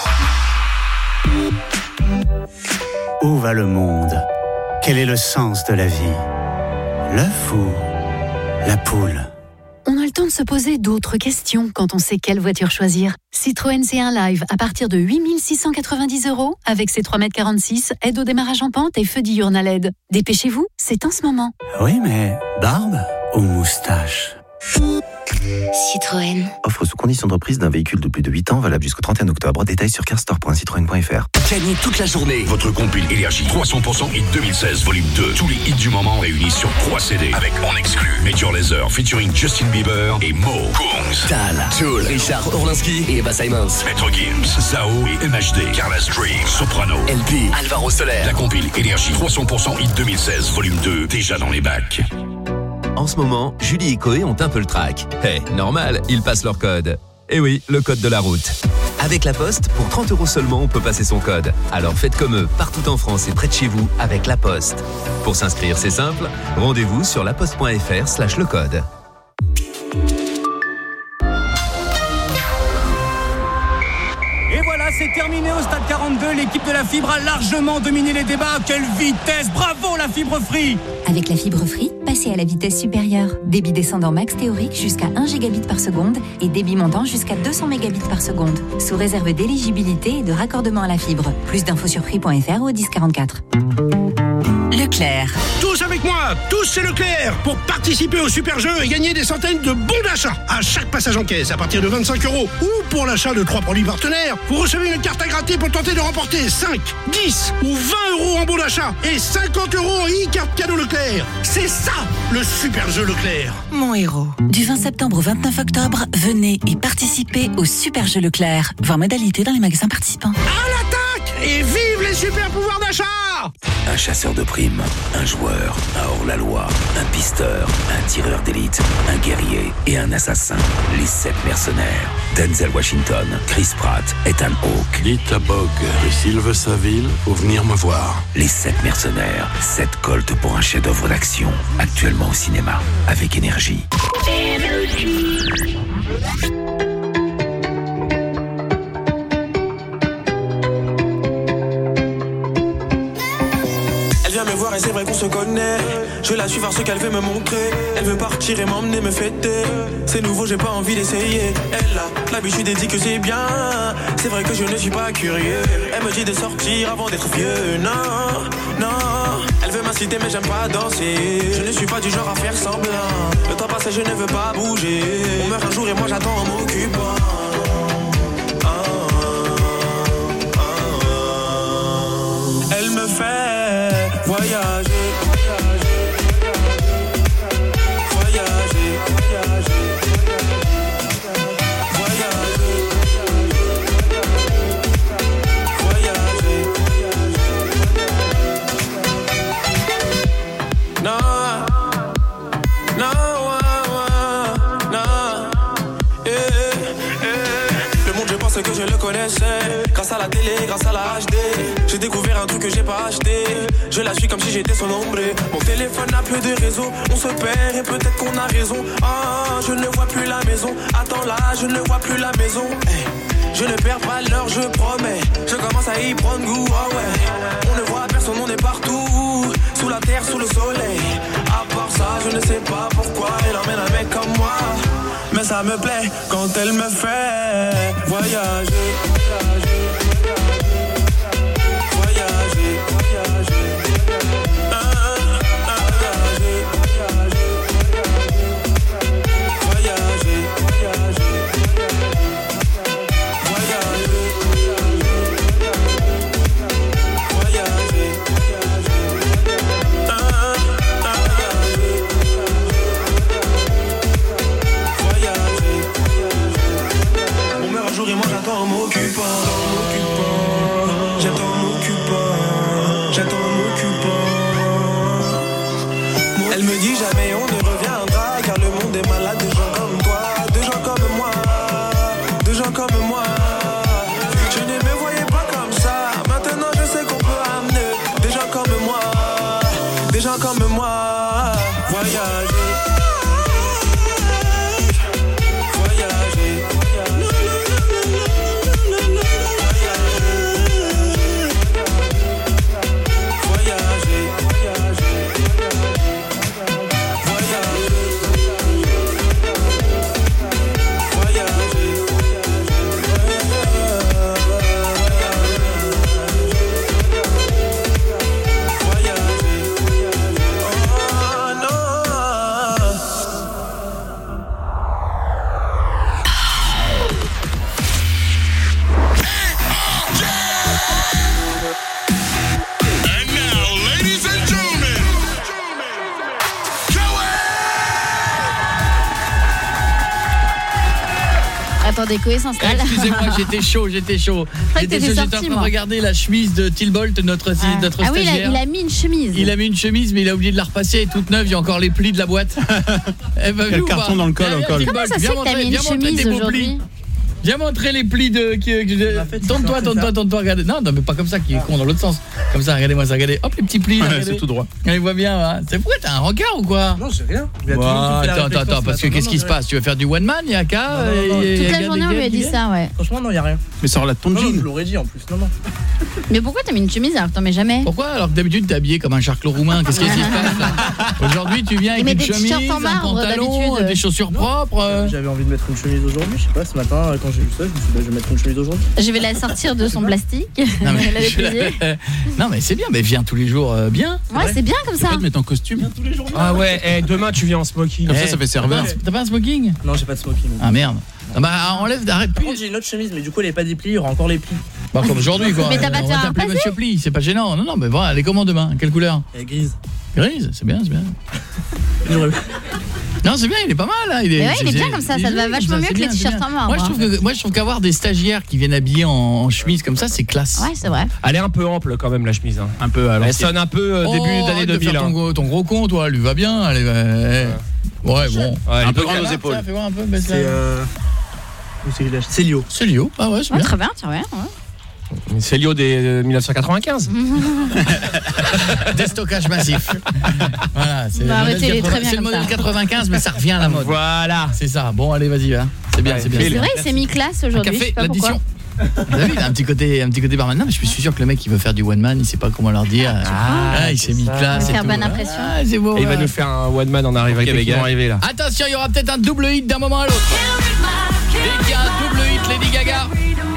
Où va le monde? Quel est le sens de la vie? L'œuf ou la poule? On a le temps de se poser d'autres questions quand on sait quelle voiture choisir. Citroën C un Live à partir de huit mille six cent quatre-vingt-dix euros avec ses trois mètres quarante-six, aide au démarrage en pente et feu diurne à L E D. Dépêchez-vous, c'est en ce moment. Oui, mais barbe ou moustache? Citroën. Offre sous condition de reprise d'un véhicule de plus de huit ans valable jusqu'au trente et un octobre. Détails sur carstore point citroën point f r. Gagnez toute la journée votre compile Énergie trois cents pour cent hit deux mille seize volume deux. Tous les hits du moment réunis sur trois C D avec en exclu Major Lazer featuring Justin Bieber et Mo, Kungs, Tal, Tool, Richard Orlinski et Eva Simons. Maître Gims, Zao et M H D, Carla's Dream, Soprano, L P, Alvaro Soler. La compile Énergie trois cents pour cent hit deux mille seize volume deux déjà dans les bacs. En ce moment, Julie et Koé ont un peu le trac. Eh, hey, normal, ils passent leur code. Eh oui, le code de la route. Avec La Poste, pour trente euros seulement, on peut passer son code. Alors faites comme eux, partout en France et près de chez vous, avec La Poste. Pour s'inscrire, c'est simple. Rendez-vous sur laposte point f r slash le code. Et voilà, c'est terminé au stade quarante-deux. L'équipe de la fibre a largement dominé les débats. Quelle vitesse! Bravo la fibre Free! Avec la fibre Free, passez à la vitesse supérieure. Débit descendant max théorique jusqu'à un gigabit par seconde et débit montant jusqu'à deux cents mégabits par seconde. Sous réserve d'éligibilité et de raccordement à la fibre. Plus d'infos sur free point f r ou au dix quarante-quatre. Leclerc. Tous avec moi, tous c'est Leclerc pour participer au super jeu et gagner des centaines de bons d'achat à chaque passage en caisse à partir de vingt-cinq euros ou pour l'achat de trois produits partenaires. Vous recevez une carte à gratter pour tenter de remporter cinq, dix ou vingt euros en bons d'achat et cinquante euros en e-carte cadeau Leclerc. C'est ça le super jeu Leclerc. Mon héros. Du vingt septembre au vingt-neuf octobre, venez et participez au super jeu Leclerc. Voir modalité dans les magasins participants. À l'attaque et vive les super pouvoirs d'achat. Un chasseur de primes, un joueur, un hors-la-loi, un pisteur, un tireur d'élite, un guerrier et un assassin. Les sept mercenaires. Denzel Washington, Chris Pratt, Ethan Hawke. Dites à Bog et s'il veut sa ville, faut venir me voir. Les sept mercenaires, sept colts pour un chef-d'œuvre d'action. Actuellement au cinéma, avec Énergie. Énergie. Me voir et c'est vrai qu'on se connaît. Je la suis voir ce qu'elle veut me montrer. Elle veut partir et m'emmener me fêter. C'est nouveau, j'ai pas envie d'essayer. Elle a l'habitude et dit que c'est bien. C'est vrai que je ne suis pas curieux. Elle me dit de sortir avant d'être vieux. Non, non. Elle veut m'inciter mais j'aime pas danser. Je ne suis pas du genre à faire semblant. Le temps passe et je ne veux pas bouger. On meurt un jour et moi j'attends en m'occupant. Elle me fait voyager, voyager, voyager, voyager, non, non, non, eh, eh. Le monde je pense que je le connaissais. Grâce à la télé, grâce à la H D. J'ai découvert un truc que j'ai pas acheté. Je la suis comme si j'étais son ombre. Mon téléphone n'a plus de réseau. On se perd et peut-être qu'on a raison. Ah, je ne vois plus la maison. Attends là, je ne vois plus la maison. Hey, je ne perds pas l'heure, je promets. Je commence à y prendre goût, ah ouais. On ne voit personne, on est partout. Sous la terre, sous le soleil. À part ça, je ne sais pas pourquoi elle emmène un mec comme moi. Mais ça me plaît quand elle me fait voyager. Et moi j'attends en m'occupant, j'attends en m'occupant, j'attends en m'occupant. Elle me dit jamais on ne reviendra, car le monde est malade de gens comme toi, de gens comme moi, de gens comme moi. Je ne me voyais pas comme ça, maintenant je sais qu'on peut amener des gens comme moi, des gens comme moi, voyager. Attendez, Koé s'installe. Excusez-moi, j'étais chaud, j'étais chaud. J'étais chaud, j'étais en train de regarder la chemise de Tilbolt, notre, Ah, notre ah oui, il a, stagiaire. il a mis une chemise. Il a mis une chemise, mais il a oublié de la repasser, elle est toute neuve, il y a encore les plis de la boîte. Eh ben, Il y a le carton dans le col, encore. Comment ça se fait que t'as mis une chemise aujourd'hui? Viens montrer les plis de... Qui, qui, tourne-toi, tourne-toi, tourne-toi, regardez. Non, non, mais pas comme ça, qui est con dans l'autre sens. Comme ça, regardez-moi ça, regardez. Hop, les petits plis. Ouais, c'est tout droit. On les voit bien, hein. C'est pourquoi t'as un rencard ou quoi? Non, j'ai rien. Ouais, attends, attends, attends, parce que qu'est-ce qui se passe? Tu veux faire du one man, Yaka? Toute la journée, on lui a dit ça, ouais. Franchement, non, il y a rien. Mais ça relate ton Non, jean. je l'aurais dit en plus. Non, non. Mais pourquoi t'as mis une chemise alors que t'en mets jamais? Pourquoi? Alors que d'habitude, t'es habillé comme un charclos roumain. Qu'est-ce qui se passe là? Aujourd'hui, tu viens avec Il met une des chemise, t-shirts en un marbre, pantalon, d'habitude. des chaussures propres. J'avais envie de mettre une chemise aujourd'hui, je sais pas, ce matin, quand j'ai vu ça, je me suis dit, bah, je vais mettre une chemise aujourd'hui. Je vais la sortir de son plastique. Non mais, Elle avait je la- plié. non mais c'est bien, mais viens tous les jours euh, bien. Ouais, c'est bien comme ça. Pas de mettre en costume. Tous les jours. Ah ouais, eh, demain tu viens en smoking. Comme ça, ça fait serveur. T'as pas un smoking? Non, j'ai pas de smoking. Ah merde. Ah bah enlève, arrête Par plus. contre, j'ai une autre chemise, mais du coup, elle est pas dépliée, il y aura encore les plis. Bah comme aujourd'hui quoi. Mais t'as pas On de va faire un t'appeler passer? Monsieur Pli, c'est pas gênant. Non non, mais voilà, elle est comment demain? Quelle couleur? Elle est grise. Grise, c'est bien, c'est bien. Non, c'est bien, il est pas mal hein. Il est, Mais ouais, il est c'est- bien comme ça, ça te va joli, vachement comme mieux c'est que les bien, c'est t-shirts bien. en marbre, Moi je hein. trouve que moi je trouve qu'avoir des stagiaires qui viennent habillés en, en chemise comme ça, c'est classe. Ouais, c'est vrai. Elle est un peu ample quand même la chemise. Hein. Un peu à Elle l'ancienne. sonne un peu euh, Oh, début d'année arrête deux de mille. faire hein. ton, ton gros con, toi, lui va bien. Allez, ouais, ouais bon. Ouais, elle Un est peu pas grand grave. aux épaules. Ça, fais voir un peu, baisse C'est la- euh... où c'est que je l'ai acheté C'est Lio. C'est Lio. Ah ouais, c'est Ouais, bien. très bien, très bien. Ouais. C'est Lio des euh, mille neuf cent quatre-vingt-quinze. Déstockage massif. Voilà, c'est Bah, le arrêtez, il est modèle, très bien c'est le comme modèle ça. quatre-vingt-quinze, mais ça revient à la mode. Voilà. C'est ça. Bon, allez, vas-y, hein. C'est bien, Ouais, c'est bien. fais-le. C'est vrai, il s'est mis classe Un aujourd'hui. Je sais café, pas pourquoi. l'addition. Vous avez vu, il a un petit côté, un petit côté barman. Non, mais je suis sûr que le mec, il veut faire du one man, il sait pas comment leur dire. Ah, il s'est mis ça. classe. Il et va faire tout. bonne impression. Ah, c'est beau. Et il va ouais. nous faire un one man en arrivant avec Ok, les les qui gars. vont arriver là. Attention, il y aura peut-être un double hit d'un moment à l'autre. Dès qu'il y a un double hit, Lady Gaga,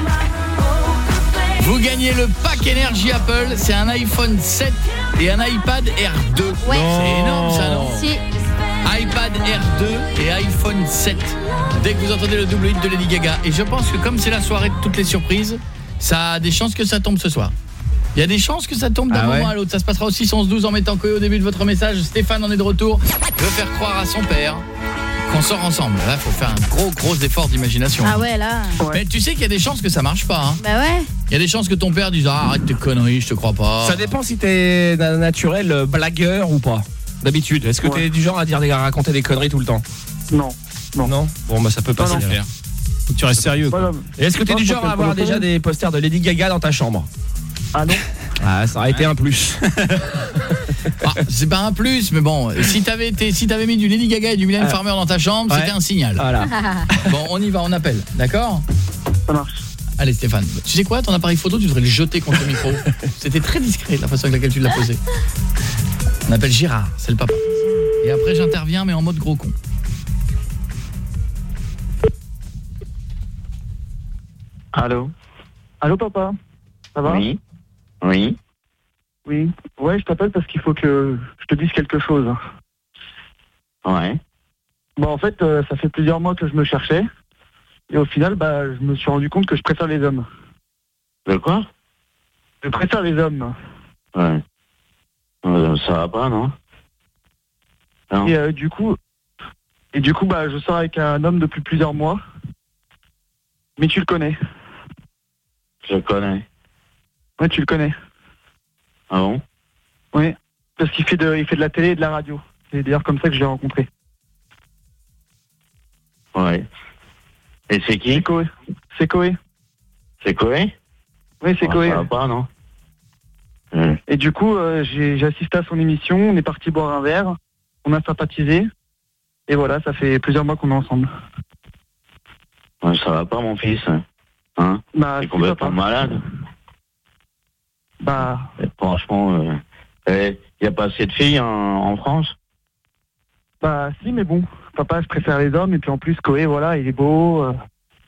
vous gagnez le pack énergie Apple. C'est un iPhone sept et un iPad R deux. Ouais. C'est énorme ça, non? Si. iPad R deux et iPhone sept. Dès que vous entendez le double hit de Lady Gaga. Et je pense que comme c'est la soirée de toutes les surprises, ça a des chances que ça tombe ce soir. Il y a des chances que ça tombe d'un Ah moment ouais à l'autre. Ça se passera au six onze douze en mettant Koé au début de votre message. Stéphane en est de retour. Il veut faire croire à son père qu'on sort ensemble. Là, il faut faire un gros gros effort d'imagination. Ah ouais, là. Mais tu sais qu'il y a des chances que ça marche pas. Hein. Bah ouais. Il y a des chances que ton père dise ah, arrête tes conneries, je te crois pas. Ça dépend si t'es d'un naturel euh, blagueur ou pas. D'habitude, est-ce que Ouais. t'es du genre à dire à raconter des conneries tout le temps? Non. Non. Non. Bon bah ça peut passer. non. alors. Faut que tu restes sérieux. quoi. Voilà. Et est-ce que t'es Non, du je genre pense à que avoir pour le déjà coup- des posters de Lady Gaga dans ta chambre? Ah non. Ah, ça aurait été un plus. Ah, c'est pas un plus, mais bon, si t'avais été, si t'avais mis du Lady Gaga et du Mylène Farmer dans ta chambre, Ouais. c'était un signal. Voilà. Bon, on y va, on appelle, d'accord? Ça marche. Allez Stéphane, tu sais quoi, ton appareil photo, tu devrais le jeter contre le micro. C'était très discret la façon avec laquelle tu l'as posé. On appelle Gérard, c'est le papa. Et après j'interviens mais en mode gros con. Allô. Allô papa. Ça va? Oui. Oui. Oui. Ouais, je t'appelle parce qu'il faut que je te dise quelque chose. Ouais. Bon, en fait, euh, ça fait plusieurs mois que je me cherchais. Et au final, bah, je me suis rendu compte que je préfère les hommes. De quoi? Je préfère les hommes. Ouais. Euh, ça va pas, non? Non. Et euh, du coup, et du coup, bah, je sors avec un homme depuis plusieurs mois. Mais tu le connais. Je le connais. Ouais, tu le connais. Ah bon? Oui. Parce qu'il fait de, il fait de la télé et de la radio. C'est d'ailleurs comme ça que je l'ai rencontré. Ouais. Et c'est qui? C'est Koé. C'est Koé. C'est Koé? Oui, c'est Ah, Koé. Ça va pas, non? Euh, Et du coup, euh, j'ai j'ai assisté à son émission, on est parti boire un verre, on a sympathisé, et voilà, ça fait plusieurs mois qu'on est ensemble. ouais, ça va pas, mon fils. Hein? Bah, T'es si, complètement papa. malade. Bah, Et franchement, il n'y a pas assez de filles en, en France? bah, si, mais bon, papa, je préfère les hommes, et puis en plus, Koé, voilà, il est beau. euh.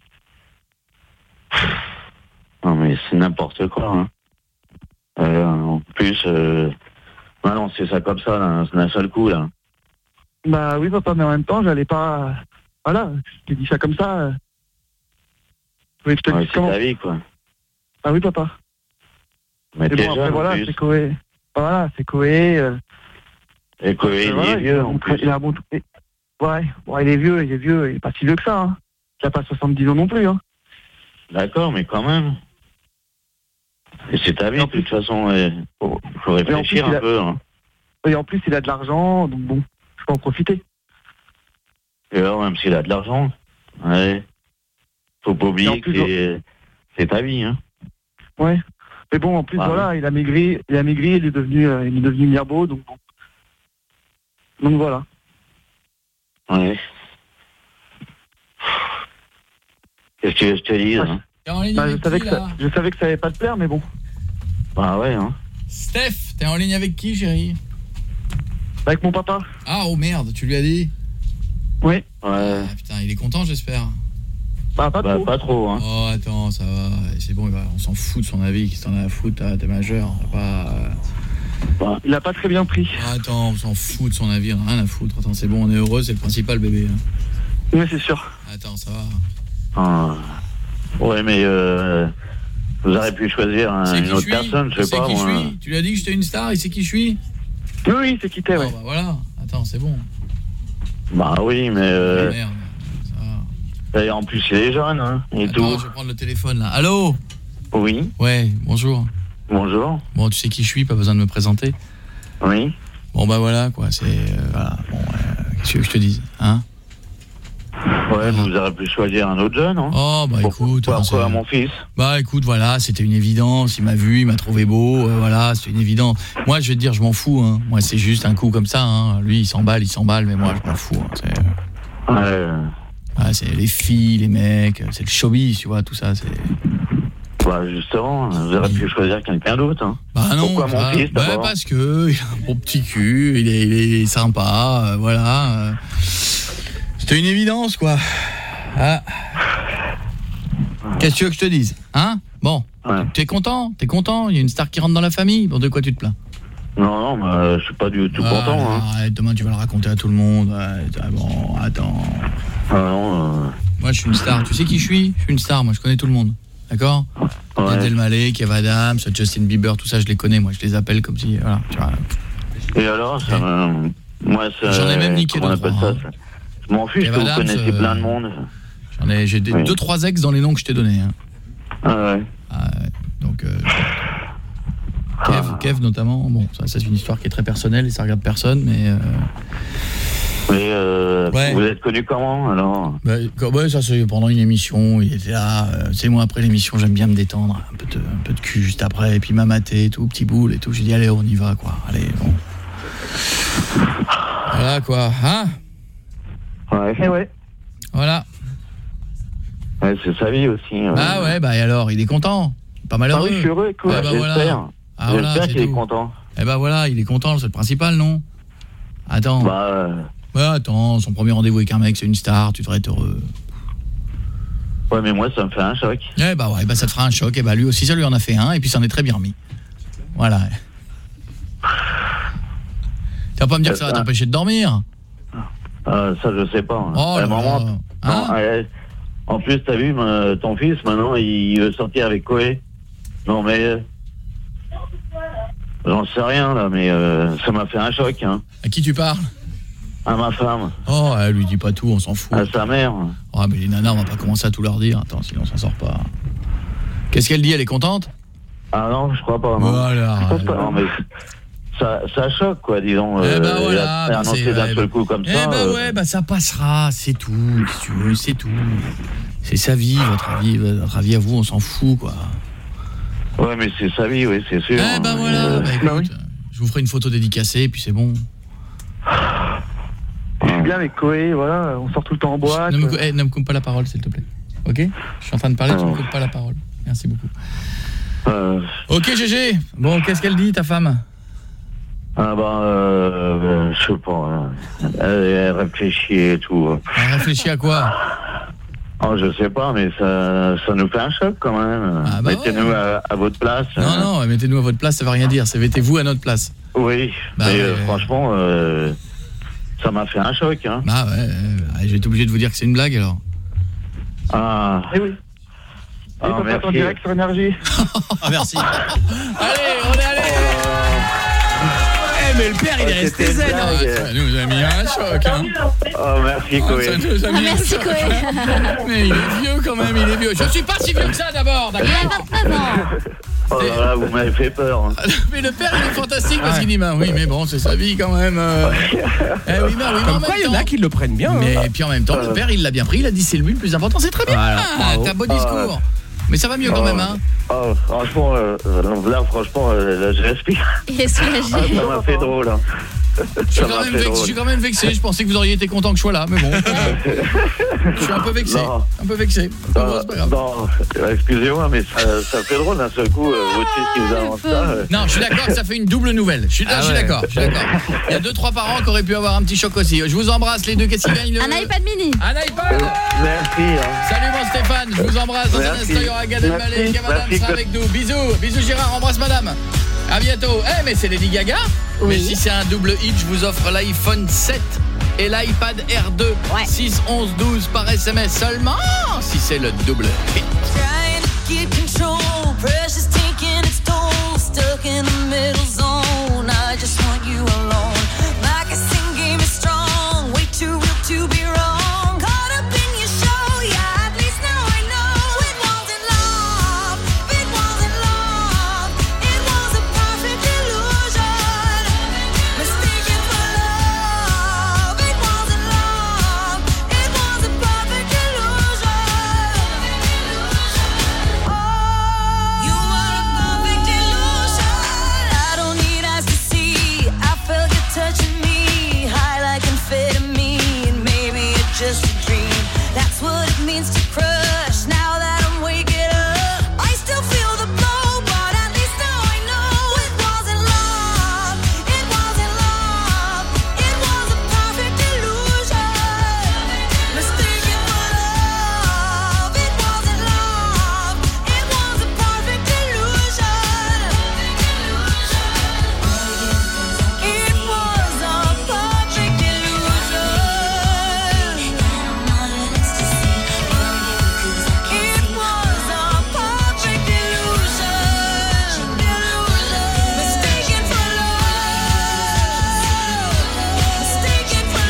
Non, mais c'est n'importe quoi. Hein. Euh, en plus, euh... ah non, c'est ça comme ça, là, d'un seul coup, là. Bah oui, papa, mais en même temps, j'allais pas... Voilà, je t'ai dit ça comme ça. euh. Tu voulais que je te Ouais, dise c'est comment? ta vie, quoi. Ah oui, papa. Mais Et t'es bon, après, jeune, en voilà, plus. c'est Koé. Voilà, c'est Koé. euh. Et Koé, il Voilà, est vieux, a un en bon- plus. il a un bon... et- Ouais, bon, il est vieux, il est vieux, il est pas si vieux que ça, hein. qui a pas soixante-dix ans non plus, hein. D'accord, mais quand même. Et c'est ta vie, de toute façon. Il faut, faut réfléchir plus, un a... peu. Hein. Et en plus, il a de l'argent, donc bon, je peux en profiter. Et alors, même s'il a de l'argent, ouais. Faut pas oublier que c'est... c'est ta vie, hein. Ouais. Mais bon, en plus, ah, voilà, oui. il a maigri, il a maigri, il est devenu, euh, il est devenu mirbeau, donc bon. Donc voilà. Ouais. Qu'est-ce que je te dis, hein? Bah, je, savais que ça, je savais que ça allait pas te plaire, mais bon. Bah ouais, hein. Steph, t'es en ligne avec qui, chérie? Avec mon papa. Ah, oh merde, tu lui as dit? Oui. Ouais. Ah, putain, il est content, j'espère. Bah, pas bah, trop. Pas trop, hein. Oh, attends, ça va. C'est bon, on s'en fout de son avis. Qu'est-ce que t'en as à foutre? T'es majeur. Pas... Bah, il a pas très bien pris. Ah, attends, on s'en fout de son avis. Rien à foutre. Attends, c'est bon, on est heureux, c'est le principal, bébé. Oui, c'est sûr. Attends, ça va. Ah. Ouais, mais euh, vous aurez pu choisir un, une autre personne, je sais pas. Qui moi. Je suis. Tu lui as dit que j'étais une star, il sait qui je suis? Oui, oui, c'est qui t'es, ouais. Oh, bah voilà. Attends, c'est bon. Bah oui, mais... Euh, oh, merde. Et en plus, il est jeune, hein, et Attends, tout. je vais prendre le téléphone, là. Allô? Oui. Ouais, bonjour. Bonjour. Bon, tu sais qui je suis, pas besoin de me présenter. Oui. Bon, bah voilà, quoi, c'est... Euh, voilà, bon, euh, qu'est-ce que je te dise, hein? Ouais, mais vous aurez pu choisir un autre jeune, hein. Oh, bah pour, écoute... Pourquoi mon fils? Bah écoute, voilà, c'était une évidence, il m'a vu, il m'a trouvé beau, euh, voilà, c'était une évidence. Moi, je vais te dire, je m'en fous, hein. Moi, c'est juste un coup comme ça, hein. Lui, il s'emballe, il s'emballe, mais moi, je m'en fous, hein. C'est... Ouais... Ah, c'est les filles, les mecs, c'est le showbiz, tu vois, tout ça, c'est... Bah justement, vous aurez pu choisir quelqu'un d'autre, hein. Bah non, pourquoi mon bah, fils, bah parce que il a un bon petit cul, il est, il est sympa, euh, voilà. Euh, c'était une évidence, quoi. Ah. Qu'est-ce que tu veux que je te dise, hein? Bon, ouais. T'es content? T'es content? Il y a une star qui rentre dans la famille? Bon, de quoi tu te plains? Non, non, bah, je suis pas du tout ah, content. Hein. Arrête, demain tu vas le raconter à tout le monde. Ouais, bon, attends. Ah non, euh... Moi, je suis une star. Tu sais qui je suis? Je suis une star, moi, je connais tout le monde. D'accord? Ouais. Gad Elmaleh, Kev Adams, Justin Bieber, tout ça, je les connais. Moi, je les appelle comme si... Voilà, tu vois. Et alors, ça me... Moi, ça... J'en ai même niqué deux, trois. Hein. Ça, je m'en fiche que vous connaissez euh... plein de monde. J'en ai... J'ai des... oui. deux, trois ex dans les noms que je t'ai donnés. Hein. Ah ouais. Ah, ouais. Donc... Euh... Kev, ah. Kev notamment, bon, ça, ça c'est une histoire qui est très personnelle et ça regarde personne, mais... Euh... Mais euh, ouais. Vous êtes connu comment, alors? Bah, ouais, ça c'est pendant une émission, il était là, euh, c'est moi après l'émission, j'aime bien me détendre, un peu de, un peu de cul juste après, et puis m'a maté et tout, petit boule et tout, j'ai dit allez, on y va, quoi, allez, bon. Voilà, quoi, hein? Ouais. Et ouais. Voilà. Ouais, c'est sa vie aussi. Ouais. Ah ouais, bah et alors, il est content, pas malheureux. Ah oui, je suis heureux, quoi, ah, bah, j'espère. Voilà. Ah, j'espère voilà, qu'il est content. Eh bah voilà, il est content, c'est le principal, non? Attends. Bah... Euh... Bah attends, son premier rendez-vous avec un mec, c'est une star, tu devrais être heureux. Ouais, mais moi, ça me fait un choc. Eh bah ouais, bah ça te fera un choc, et bah lui aussi, ça lui en a fait un, et puis ça en est très bien remis. Voilà. Tu vas pas me dire que ça va t'empêcher de dormir? euh, Ça, je sais pas. Hein. Oh là moment, là. Hein non, euh, en plus, t'as vu, ma, ton fils, maintenant, il veut sortir avec Koé. Non, mais... Euh, j'en sais rien, là, mais euh, ça m'a fait un choc. Hein. À qui tu parles? À ma femme. Oh, elle lui dit pas tout, on s'en fout. À sa mère. Oh, mais les nanas, on va pas commencer à tout leur dire. Attends, sinon on s'en sort pas. Qu'est-ce qu'elle dit? Elle est contente? Ah non, je crois pas. Non. Voilà. Je pas, non, mais ça, ça choque, quoi, disons. Eh euh, bah voilà. Bah annoncé d'un seul coup comme eh ça. Eh bah euh... ouais, bah ça passera, c'est tout. Si tu veux, c'est tout. C'est sa vie, votre avis, votre avis à vous, on s'en fout, quoi. Ouais, mais c'est sa vie, oui, c'est sûr. Eh bah voilà. Euh... Bah, écoute, je vous ferai une photo dédicacée, et puis c'est bon. Je suis bien avec Koé, voilà, on sort tout le temps en boîte. Ne me, eh, ne me coupe pas la parole, s'il te plaît. Ok? Je suis en train de parler, ah. Tu ne me coupes pas la parole. Merci beaucoup. Euh... Ok, G G. Bon, qu'est-ce qu'elle dit, ta femme? Ah bah, euh, je sais pas. Hein. Elle, elle réfléchit et tout. Elle réfléchit à quoi? Oh, je sais pas, mais ça, ça nous fait un choc quand même. Ah bah mettez-nous ouais. à, à votre place. Non, hein. non, mettez-nous à votre place, ça veut rien dire. C'est mettez-vous à notre place. Oui, bah mais ouais, euh, ouais. franchement... Euh... Ça m'a fait un choc, hein. Ah ouais, ouais, je vais être obligé de vous dire que c'est une blague, alors. Ah. Eh oui. Ah, et merci. En direct sur Énergie. Ah, merci. Allez, on est allé. Eh, mais le père, il est resté C'était zen. dingue. hein. Ça nous a mis un choc, hein. Oh, merci, Ça Koé. nous a mis Ah, un merci, choc. Koé. Mais il est vieux quand même, il est vieux. Je suis pas si vieux que ça d'abord, d'accord. vingt-neuf ans. Oh là là, vous m'avez fait peur. hein. Mais le père, il est fantastique parce qu'il dit bah oui, mais bon, c'est sa vie quand même. euh. Eh oui, mais oui, mais en Comme quoi, même il y en a temps. qui le prennent bien. Mais hein. puis en même temps, le père, il l'a bien pris, il a dit c'est lui le plus important, c'est très bien. Voilà, Ah, bravo. t'as beau discours. Mais ça va mieux quand Oh, même, hein. Oh, franchement, euh, là, franchement, euh, là, je respire. Il est soulagé. Ah, ça m'a fait drôle. Hein. Je suis, Ça quand m'a même fait vexé, je drôle. suis quand même vexé, je pensais que vous auriez été content que je sois là, mais bon. Je suis un peu vexé. Non. Un peu vexé. Non, Bon, c'est pas grave. non, excusez-moi, mais ça, ça fait drôle d'un seul coup, euh, votre fils qui vous invente ça. euh. Non, je suis d'accord que ça fait une double nouvelle. Je suis, Ah je suis ouais. d'accord, je suis d'accord. Il y a deux trois parents qui auraient pu avoir un petit choc aussi. Je vous embrasse les deux. Qu'est-ce qui gagne le... Un iPad mini. Un iPad. Merci. Hein. Salut mon Stéphane, je vous embrasse. Dans un Merci. instant, il y aura Gad Elmaleh, Merci. Kev Adams Merci. sera avec nous. Bisous, bisous Gérard, embrasse madame. À bientôt. Eh mais c'est Lady Gaga. Oui. Mais si c'est un double hit, je vous offre l'iPhone sept et l'iPad R deux. Ouais. six, onze, douze par S M S seulement si c'est le double hit. Trying to keep control, pressure's taking its toll, stuck in the middle zone. I just want you alone. My guessing game is strong, way too real to be wrong. Caught up in your show, yeah, at least now I know. It wasn't love, it wasn't love, it was a perfect illusion. Mistaken for love, it wasn't love, it was a perfect illusion. You are a perfect illusion. I don't need eyes to see. I felt you touching me, high like amphetamine. Maybe it's just a dream. That's what it means to crush. Now that I'm waking up, I still feel the blow, but at least now I know it wasn't love. It wasn't love. It was a perfect illusion. Mistaken for love. It wasn't love. It was a perfect illusion. It was a perfect illusion. It was a perfect illusion. Mistaken for love. Mistaken for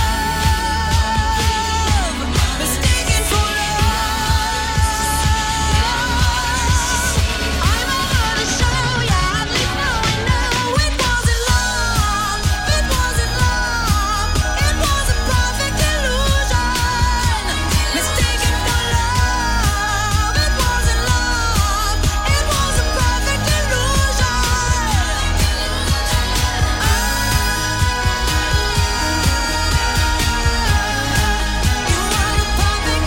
love. Mistaken for love. I'm over the show, yeah, at least now I know it wasn't love. It wasn't love. It was a perfect illusion. Mistaken for love. It wasn't love. It was a perfect illusion. You are a perfect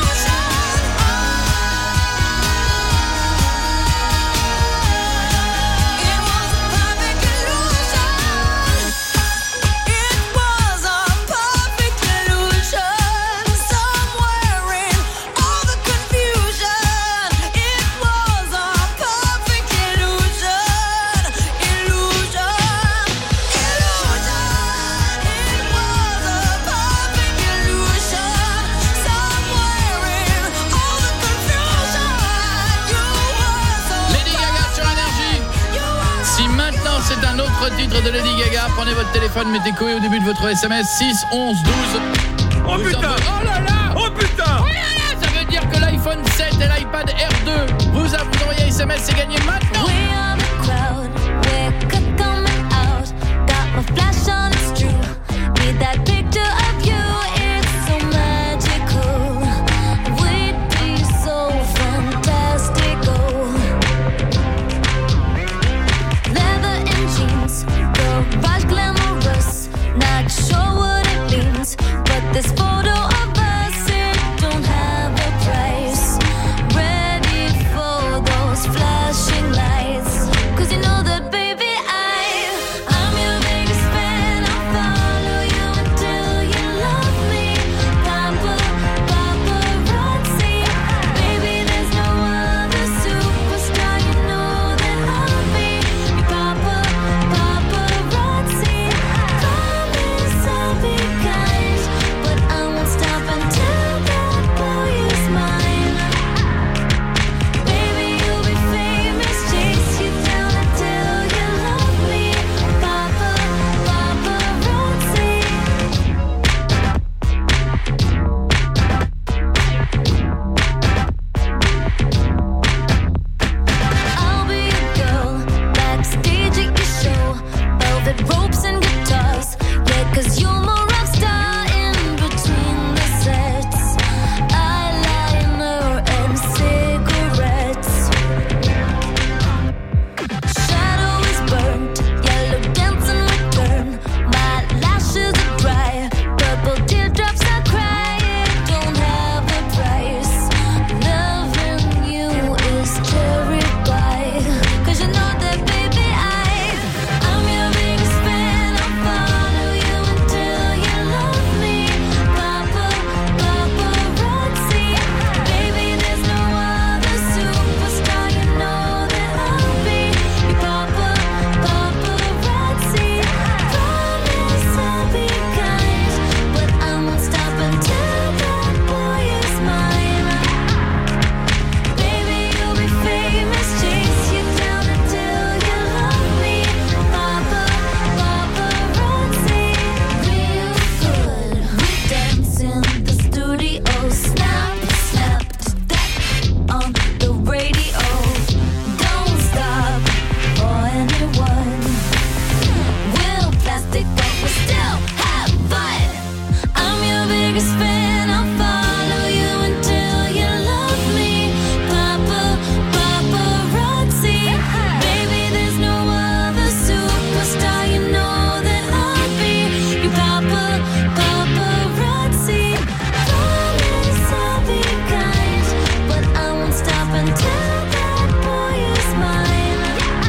Lady Gaga sur Énergie. Si maintenant c'est un autre titre de Lady Gaga, prenez votre téléphone, mettez Koé au début de votre S M S six, onze, douze. Oh Vous putain. envoyez- Oh là là. Oh putain. Oh là là, ça veut dire que l'iPhone sept et l'iPad R deux, vous avez vous envoyez S M S, c'est gagné maintenant. We are the crowd, we're good coming out. Got my flash on, it's true. Need that picture of you, it's so magical. We'd be so fantastical. Leather and jeans, garage glamorous. Not sure what it means, but this photo of us, it don't have a price. Ready for those flashing lights. 'Cause you know that, baby, I, I'm your biggest fan. I'll follow you until you love me. Papa, paparazzi. Baby, there's no other superstar you know that I'll be. Your papa, paparazzi. Promise I'll be kind, but I'm velvet ropes and guitars. Yeah, cause you're my rock star in between the sets. Eyeliner and cigarettes. Shadow is burnt, yellow dancing return. My lashes are dry, purple teardrops I cry. It don't have a price. Loving you is cherry pie. Cause you know that baby I, I'm your biggest fan. I'll follow you until you love me. Papa, paparazzi. Baby there's no other superstar. You know that I'll be your papa, paparazzi. Promise I'll be kind, but I won't stop until that boy is mine. Baby you'll be famous, chase you down until you love me. Papa, paparazzi. Real good, we dance in the studio. Snap, snap to that on the radio. Don't stop for anyone. We're plastic but we still have fun. I'm your biggest fan. I'll follow you until you love me. Papa, paparazzi. Baby there's no other superstar. You know that I'll be your papa, paparazzi. Promise I'll be kind, but I won't stop until that boy is mine.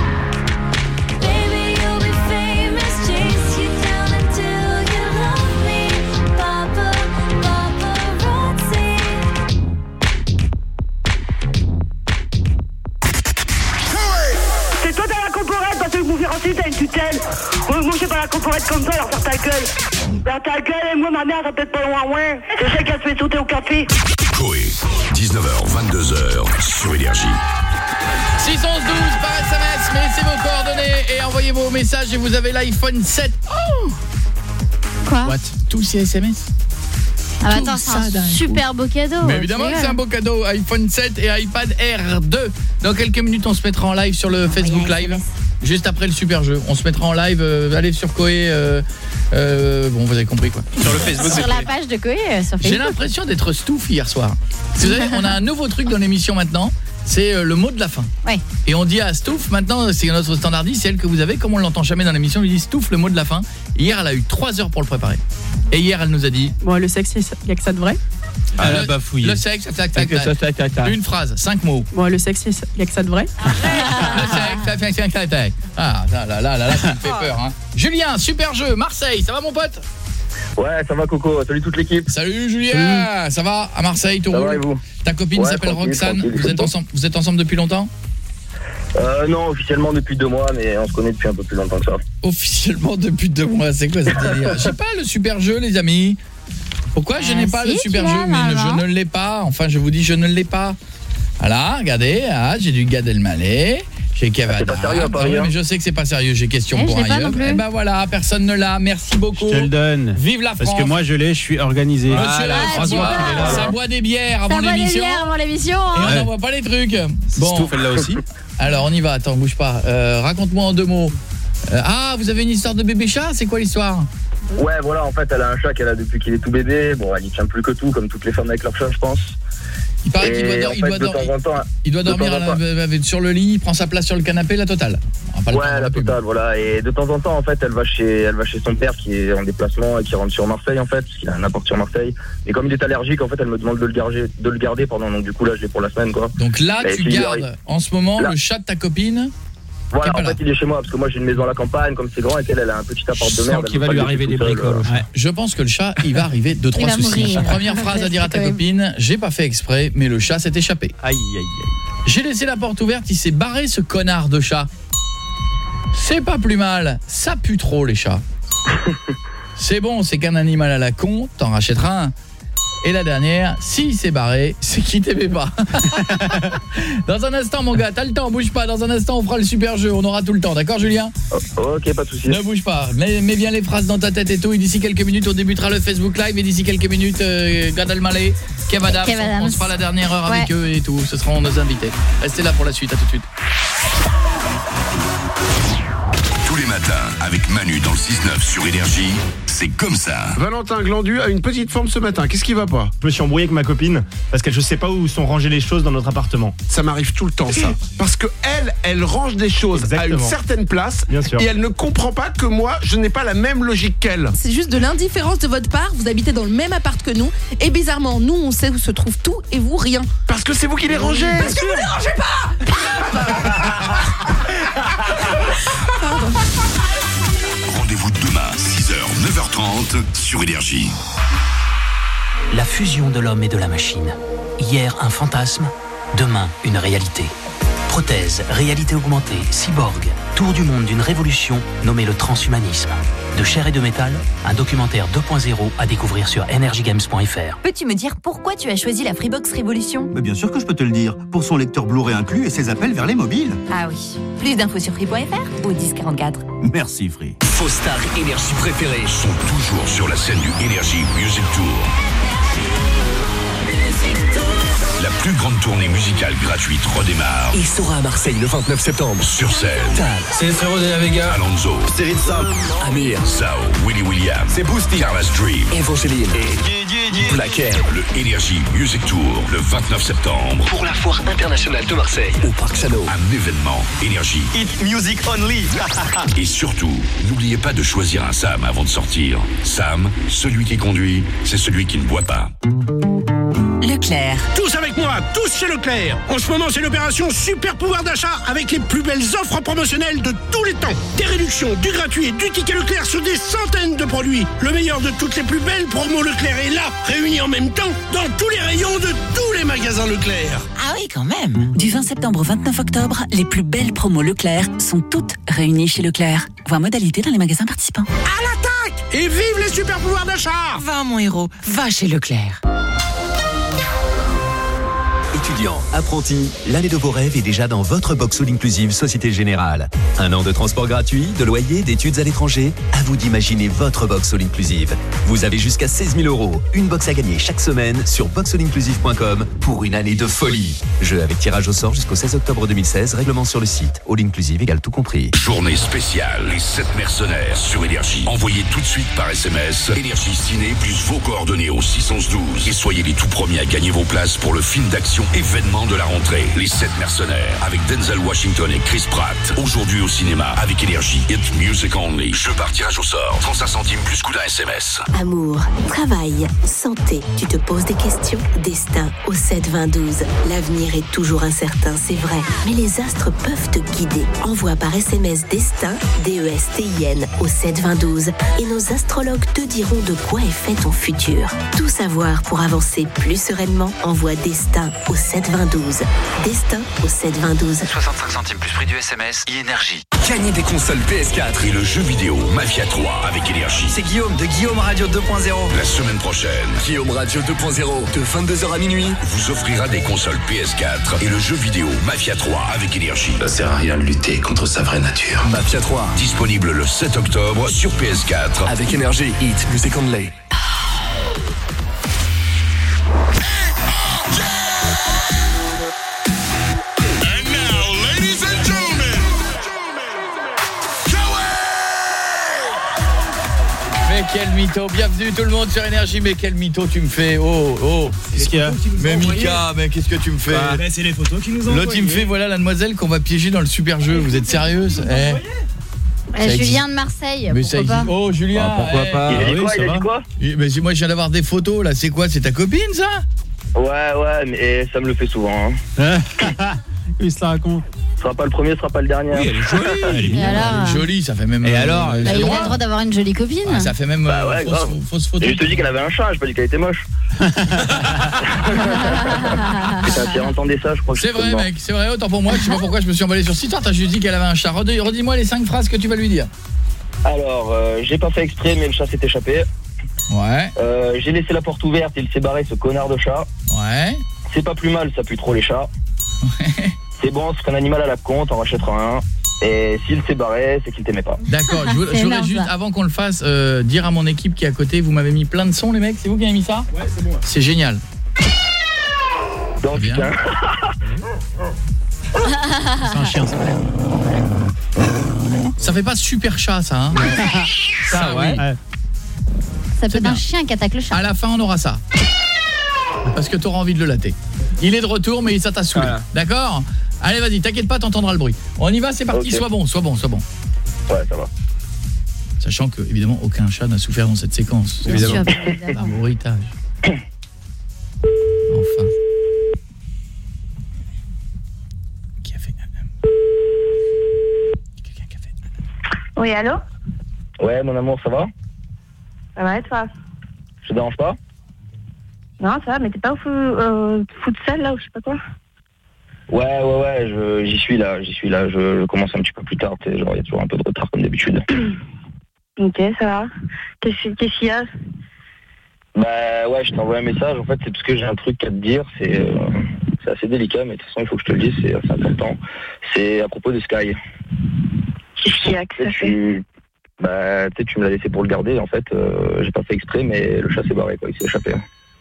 Baby you'll be famous, chase you down until you love me. Papa, paparazzi. C'est toi t'as la comporette parce que mon fiancé t'as une tutelle. Moi, moi j'ai pas la comporette comme ça, alors ferme ta gueule. Ferme ta gueule et moi ma mère t'as peut-être pas loin loin. Je sais qu'elle se fait sauter au café. Coé, dix-neuf heures, vingt-deux heures sur Énergie. six onze douze par S M S, mais laissez vos coordonnées et envoyez vos messages et vous avez l'iPhone sept. Oh Quoi? What? Tous ces S M S? Ah bah Tout attends, c'est ça un d'un super beau cadeau. Mais évidemment que c'est un beau cadeau, iPhone sept et iPad R deux. Dans quelques minutes, on se mettra en live sur le Facebook Live. Juste après le super jeu, on se mettra en live, euh, allez sur Coé euh, euh, bon, vous avez compris quoi. Sur le Facebook. Sur la page de Coé euh, sur Facebook. J'ai l'impression d'être Stouff hier soir. Vous savez, on a un nouveau truc dans l'émission maintenant, c'est euh, le mot de la fin. Ouais. Et on dit à Stouff, maintenant c'est notre standardiste, c'est elle que vous avez, comme on l'entend jamais dans l'émission, on lui dit Stouff le mot de la fin. Hier, elle a eu trois heures pour le préparer. Et hier, elle nous a dit Bon, le sexe, il y a que ça de vrai. Ah, le, bafouille. Le sexe, tac, tac, tac, tac, tac. Une phrase, cinq mots. Bon, le sexe, il y a que ça de vrai. Le sexe, tac, tac, tac, tac. Ah, là, là, là, là, là, ça me fait peur. Hein. Julien, super jeu, Marseille, ça va mon pote? Ouais, ça va Coco, salut toute l'équipe. Salut Julien, salut. Ça va à Marseille, tout ça roule? va et vous? Ta copine ouais, s'appelle Roxane, vous êtes ensemble, vous êtes ensemble depuis longtemps? Euh, non, officiellement depuis deux mois, mais on se connaît depuis un peu plus longtemps que ça. Officiellement depuis deux mois, c'est quoi ce délire? J'ai pas le super jeu les amis. Pourquoi je n'ai ah, pas si, le super jeu? Mais je ne l'ai pas, enfin je vous dis je ne l'ai pas. Voilà, regardez, ah, j'ai du Gad Elmaleh, j'ai Kevin. C'est pas sérieux à Paris, ah, mais je sais que c'est pas sérieux, j'ai question eh, pour un yeux. Et ben voilà, personne ne l'a, merci beaucoup. Je te le donne. Vive la France. Parce que moi je l'ai, je suis organisé. Monsieur Ah, là, ça, boit, ça boit des bières avant l'émission. Ça boit des bières avant l'émission. Et Hein. on n'envoie pas les trucs. Bon, Stouff, elle l'a aussi. Alors on y va, attends, bouge pas. Euh, raconte-moi en deux mots. Euh, ah, vous avez une histoire de bébé chat, c'est quoi l'histoire? Ouais, voilà, en fait, elle a un chat qu'elle a depuis qu'il est tout bébé. Bon, elle y tient plus que tout, comme toutes les femmes avec leur chat, je pense. Il paraît qu'il doit, dor- il doit, dor- il doit dormir à la- sur le lit, il prend sa place sur le canapé, la totale. Ouais, la totale, voilà. Et de temps en temps, en fait, elle va chez, elle va chez son père qui est en déplacement et qui rentre sur Marseille, en fait, parce qu'il a un appart sur Marseille. Et comme il est allergique, en fait, elle me demande de le garder, de le garder pendant. Donc du coup, là, je l'ai pour la semaine, quoi. Donc là, et tu puis, gardes il... en ce moment là. le chat de ta copine. Voilà, en fait, il est chez moi parce que moi j'ai une maison à la campagne, comme c'est grand et qu'elle elle a un petit appart de merde. Qu'il va lui arriver des bricoles. Ouais. Je pense que le chat, il va arriver deux trois soucis. mourir. Première phrase à dire à ta copine, j'ai pas fait exprès, mais le chat s'est échappé. Aïe aïe aïe. J'ai laissé la porte ouverte, il s'est barré ce connard de chat. C'est pas plus mal, ça pue trop les chats. C'est bon, c'est qu'un animal à la con, t'en rachèteras un. Et la dernière, s'il s'est barré, c'est qu'il t'aimait pas. Dans un instant mon gars, t'as le temps, bouge pas. Dans un instant on fera le super jeu, on aura tout le temps, d'accord Julien? Oh, ok, pas de soucis. Ne bouge pas, mets, mets bien les phrases dans ta tête et tout. Et d'ici quelques minutes on débutera le Facebook Live. Et d'ici quelques minutes euh, Gad Elmaleh, Kev Adams, Kev Adams. on, on se fera la dernière heure avec Ouais. eux et tout. Ce seront nos invités. Restez là pour la suite, à tout de suite. Tous les matins matin, avec Manu dans le six neuf sur Énergie, c'est comme ça. Valentin Glandu a une petite forme ce matin. Qu'est-ce qui va pas? Je me suis embrouillé avec ma copine parce que je sais pas où sont rangées les choses dans notre appartement. Ça m'arrive tout le temps, ça. Parce que elle, elle range des choses Exactement. à une certaine place. Bien sûr. Et elle ne comprend pas que moi, je n'ai pas la même logique qu'elle. C'est juste de l'indifférence de votre part. Vous habitez dans le même appart que nous. Et bizarrement, nous, on sait où se trouve tout et vous, rien. Parce que c'est vous qui les rangez. Parce que vous les rangez pas. Rendez-vous demain, six heures, neuf heures trente sur Énergie. La fusion de l'homme et de la machine. Hier, un fantasme. Demain, une réalité. Prothèse, réalité augmentée, cyborg. Tour du monde d'une révolution nommée le transhumanisme. De chair et de métal, un documentaire deux point zéro à découvrir sur energy games point f r. Peux-tu me dire pourquoi tu as choisi la Freebox Révolution? Mais bien sûr que je peux te le dire. Pour son lecteur Blu-ray inclus et ses appels vers les mobiles. Ah oui. Plus d'infos sur free point f r ou dix quarante-quatre. Merci Free. Vos stars Énergie préférées sont toujours sur la scène du Énergie Music Tour. La plus grande tournée musicale gratuite redémarre. Il sera à Marseille le vingt-neuf septembre. Sur scène, Tal, c'est Zero de la Vega, Alonso, Cyril Sam, Amir, Zao, Willy William, c'est Boosty, Carla's Dream, Evangeline et Black Air. Le Énergie Music Tour, le vingt-neuf septembre. Pour la foire internationale de Marseille, au Parc Chano. Un événement Énergie. Hit Music Only. Et surtout, n'oubliez pas de choisir un Sam avant de sortir. Sam, celui qui conduit, c'est celui qui ne boit pas. Leclerc. Tous avec moi, tous chez Leclerc. En ce moment, c'est l'opération Super Pouvoir d'achat avec les plus belles offres promotionnelles de tous les temps. Des réductions, du gratuit et du ticket Leclerc sur des centaines de produits. Le meilleur de toutes les plus belles promos Leclerc est là, réunis en même temps dans tous les rayons de tous les magasins Leclerc. Ah oui, quand même. Du vingt septembre au vingt-neuf octobre, les plus belles promos Leclerc sont toutes réunies chez Leclerc. Voir modalité dans les magasins participants. À l'attaque! Et vive les super pouvoirs d'achat! Va mon héros, va chez Leclerc. Étudiants, apprentis, l'année de vos rêves est déjà dans votre box all inclusive Société Générale. Un an de transport gratuit, de loyer, d'études à l'étranger. À vous d'imaginer votre box all inclusive. Vous avez jusqu'à seize mille euros. Une box à gagner chaque semaine sur box all inclusive point com pour une année de folie. Jeu avec tirage au sort jusqu'au seize octobre deux mille seize. Règlement sur le site. All inclusive égale tout compris. Journée spéciale, les sept mercenaires sur Énergie. Envoyez tout de suite par S M S Énergie Ciné plus vos coordonnées au six onze douze et soyez les tout premiers à gagner vos places pour le film d'action événement de la rentrée. Les sept mercenaires avec Denzel Washington et Chris Pratt. Aujourd'hui au cinéma avec Énergie. Hit Music Only. Jeu par tirage au sort. trente-cinq centimes plus coût d'un S M S. Amour, travail, santé. Tu te poses des questions? Destin au sept vingt douze. L'avenir est toujours incertain, c'est vrai. Mais les astres peuvent te guider. Envoie par S M S Destin, D E S T I N, au sept vingt douze. Et nos astrologues te diront de quoi est fait ton futur. Tout savoir pour avancer plus sereinement. Envoie Destin au sept vingt douze. Destin au sept vingt douze. soixante-cinq centimes plus prix du S M S. Énergie. Gagnez des consoles P S quatre. Et le jeu vidéo Mafia trois avec Énergie. C'est Guillaume de Guillaume Radio deux point zéro. La semaine prochaine, Guillaume Radio deux point zéro. De vingt-deux heures à minuit, vous offrira des consoles P S quatre et le jeu vidéo Mafia trois avec Énergie. Ça sert à rien de lutter contre sa vraie nature. Mafia trois. Disponible le sept octobre sur P S quatre. Avec Énergie. Hit Music Only. Mais quel mytho, bienvenue tout le monde sur Énergie, mais quel mytho tu me fais, oh, oh. Qu'est-ce qu'il y a? Mais Mika, mais qu'est-ce que tu me fais? Bah, bah, c'est les photos qui nous ont L'autre il me fait, voilà la demoiselle qu'on va piéger dans le super jeu, vous êtes sérieuse? Eh. Eh, Julien de Marseille, mais pourquoi ça pas? Oh Julien, ah, pourquoi eh. pas? Il a dit oui, quoi, ça il a va. dit quoi? Mais moi je viens d'avoir des photos là, c'est quoi? C'est ta copine ça? Ouais, ouais, mais ça me le fait souvent. Hein. Il se la raconte. Ce sera pas le premier, ce sera pas le dernier. Oui, elle est jolie. Elle est, Et alors, elle est jolie, ça fait même. Et alors, euh, bah, il a le droit d'avoir une jolie copine. ah, ça fait même Bah euh, ouais, fausse, grave. fausse photo. Et je te dis qu'elle avait un chat, j'ai pas dit qu'elle était moche. Putain, si elle entendait ça, je crois que C'est je vrai suis mec, c'est vrai, autant pour moi, je sais pas pourquoi je me suis emballé sur ce site. T'as juste dit qu'elle avait un chat. Redis- Redis-moi les cinq phrases que tu vas lui dire. Alors, euh, j'ai pas fait exprès, mais le chat s'est échappé. Ouais. Euh, j'ai laissé la porte ouverte, il s'est barré, ce connard de chat. Ouais. C'est pas plus mal, ça pue trop les chats. C'est bon, c'est un animal à la con, t'en rachèteras un. Et s'il s'est barré, c'est qu'il t'aimait pas. D'accord, je voudrais- C'est je voudrais énorme, juste, ça. avant qu'on le fasse, euh, dire à mon équipe qui est à côté, vous m'avez mis plein de sons les mecs, c'est vous qui avez mis ça? Ouais, c'est moi. C'est génial. Donc, Bien. putain. C'est un chien, ça. Ça fait pas super chat, ça, hein. Ça, ouais. Ça peut être un chien qui attaque le chat. À la fin, on aura ça. Parce que t'auras envie de le latter. Il est de retour, mais ça t'a saoulé. Voilà. D'accord ? Allez, vas-y, t'inquiète pas, t'entendras le bruit. On y va, c'est parti. Okay. Sois bon, sois bon, sois bon. Ouais, ça va. Sachant que, évidemment, aucun chat n'a souffert dans cette séquence. Bien évidemment. sûr. D'un bruitage. Enfin. Qui a fait... Quelqu'un qui a fait... Oui, allô ? Ouais, mon amour, ça va ? Ça va et toi ? Je te dérange pas ? Non, ça va, mais t'es pas au fou, euh, futsal, là, ou je sais pas quoi ? Ouais, ouais, ouais, je, j'y suis là, j'y suis là. Je, je commence un petit peu plus tard, tu sais, genre, il y a toujours un peu de retard, comme d'habitude. Ok, ça va. Qu'est-ce, qu'est-ce qu'il y a ? Bah, ouais, je t'envoie un message, en fait, c'est parce que j'ai un truc à te dire, c'est, euh, c'est assez délicat, mais de toute façon, il faut que je te le dise, c'est assez important. C'est à propos de Sky. Qu'est-ce qu'il y a que ça fait ? Bah, tu sais, tu me l'as laissé pour le garder, en fait, euh, j'ai pas fait exprès, mais le chat s'est barré, quoi, il s'est échappé.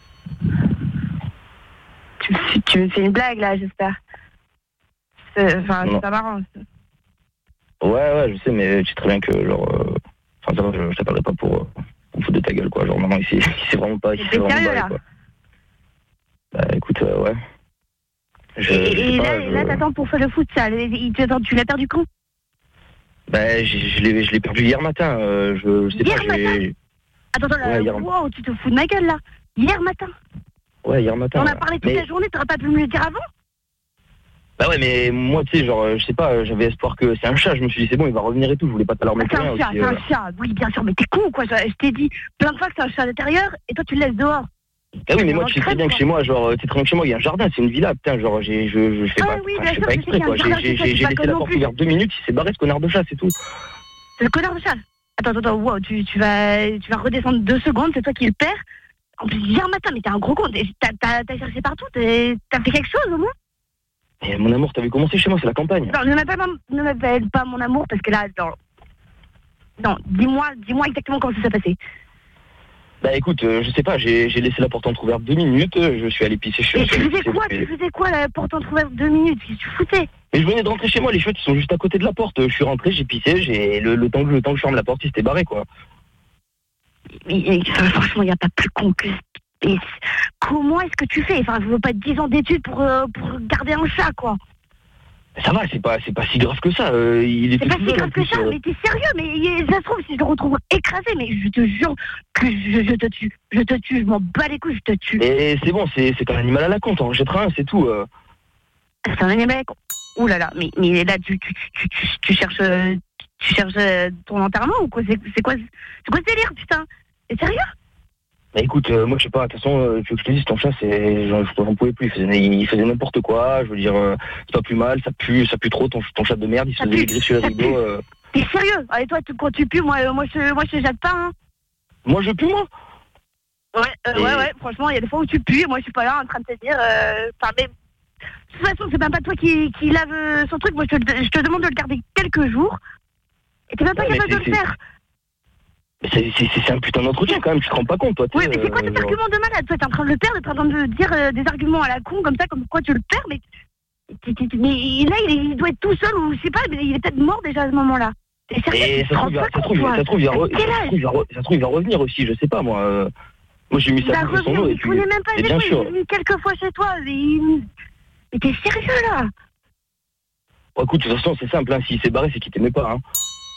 Tu, tu me fais une blague, là, j'espère. C'est, enfin, c'est pas marrant. Ouais, ouais, je sais, mais tu sais très bien que, genre, euh, enfin, ça va, je, je t'appellerai pas pour, euh, pour me foutre de ta gueule, quoi, genre, non, ici, c'est vraiment pas, ici, c'est vraiment sérieux, barré, là quoi. Bah, écoute, euh, ouais. Je, et je et pas, là, je... là, t'attends pour faire le foot, ça. Tu, tu l'as perdu quand ? Bah, je, je, l'ai, je l'ai perdu hier matin, euh, je, je sais hier pas, matin j'ai... Attends, attends, ouais, là, hier... wow, tu te fous de ma gueule, là. Hier matin. Ouais, hier matin. On a ouais. parlé toute mais... la journée, t'aurais pas pu me le dire avant ? Bah ouais, mais moi, tu sais, genre, je sais pas, j'avais espoir que c'est un chat, je me suis dit, c'est bon, il va revenir et tout, je voulais pas t'alarmer C'est rien un chat, aussi, c'est euh... un chat, oui, bien sûr, mais t'es con, quoi. Je, je t'ai dit plein de fois que c'est un chat à l'intérieur, et toi, tu le laisses dehors. Ah oui, mais moi, tu sais très bien que chez moi, genre, tu sais très bien que chez moi, il y a un jardin, c'est une villa, putain, genre, j'ai, je, je fais pas, ah, oui, je fais pas exprès, quoi. J'ai, j'ai, j'ai laissé la porte ouverte deux minutes, il s'est barré, ce connard de chat, c'est tout. C'est le connard de chat. Attends, attends, wow, tu, tu vas, tu vas redescendre deux secondes, c'est toi qui le perds. En plus, hier matin, mais t'es un gros con, t'as, t'as, t'as cherché partout, t'as fait quelque chose, au moins ? Mais mon amour, t'avais commencé chez moi, c'est la campagne. Non, ne m'appelle pas, ne m'appelle pas mon amour, parce que là, non, non, dis-moi, dis-moi exactement comment ça s'est passé. Bah écoute, euh, je sais pas, j'ai, j'ai laissé la porte entrouverte deux minutes, je suis allé pisser chez moi. Et tu faisais quoi, tu faisais quoi, la porte entrouverte deux minutes, qu'est-ce que tu foutais ? Mais je venais de rentrer chez moi, les chiottes, ils sont juste à côté de la porte. Je suis rentré, j'ai pissé, j'ai le, le temps que le temps que je ferme la porte, il s'était barré, quoi. Mais, mais franchement, il n'y a pas plus con que... Et comment est-ce que tu fais ? Enfin, je veux pas dix ans d'études pour, euh, pour garder un chat, quoi. Ça va, c'est pas, c'est pas si grave que ça. Euh, il était c'est pas si grave que ça, euh... mais t'es sérieux, mais ça se trouve, si je le retrouve écrasé, mais je te jure que je, je te tue. Je te tue, je m'en bats les couilles, je te tue. Et c'est bon, c'est, c'est un animal à la con, t'en jetteras un, c'est tout. Euh... C'est un animal à la con. Ouh là là, mais, mais là, tu, tu, tu, tu, tu cherches tu cherches ton enterrement ou quoi ? C'est, c'est quoi c'est quoi ce délire, putain ? T'es sérieux ? Bah écoute, euh, moi je sais pas, de toute façon, euh, tu veux que je te dise, ton chat, c'est, genre, je n'en pouvais plus, il faisait, il faisait n'importe quoi, je veux dire, euh, c'est pas plus mal, ça pue, ça pue trop, ton, ton chat de merde, il se faisait griller sur le rideau. Euh... T'es sérieux ? Allez, toi, tu, quand tu pues, moi, euh, moi, je, moi je te jette pas, hein. Moi je pue, moi ? Ouais, euh, et... ouais, ouais, franchement, il y a des fois où tu pues, et moi je suis pas là en train de te dire, euh, enfin, mais, de toute façon, c'est même pas toi qui, qui lave euh, son truc, moi je te, je te demande de le garder quelques jours, et t'es même pas ouais, capable de le faire. C'est, c'est, c'est un putain d'entretien quand même, tu te rends pas compte, toi. Oui, mais c'est quoi cet euh, argument de malade ? Toi, t'es en train de le perdre, t'es en train de dire euh, des arguments à la con comme ça, comme quoi tu le perds, mais, mais là, il, il doit être tout seul, ou je sais pas, mais il est peut-être mort déjà à ce moment-là. T'es sérieux ? Et ça se trouve, ça se trouve, ça se trouve, il va il va revenir aussi, je sais pas, moi. Moi, j'ai mis ça sur son dos, et puis... Je connais même pas les couilles, j'ai vu quelques fois chez toi, mais... Mais t'es sérieux, là ? Bon, écoute, de toute façon, c'est simple, hein, s'il s'est barré, c'est qu'il t'aimait pas, hein.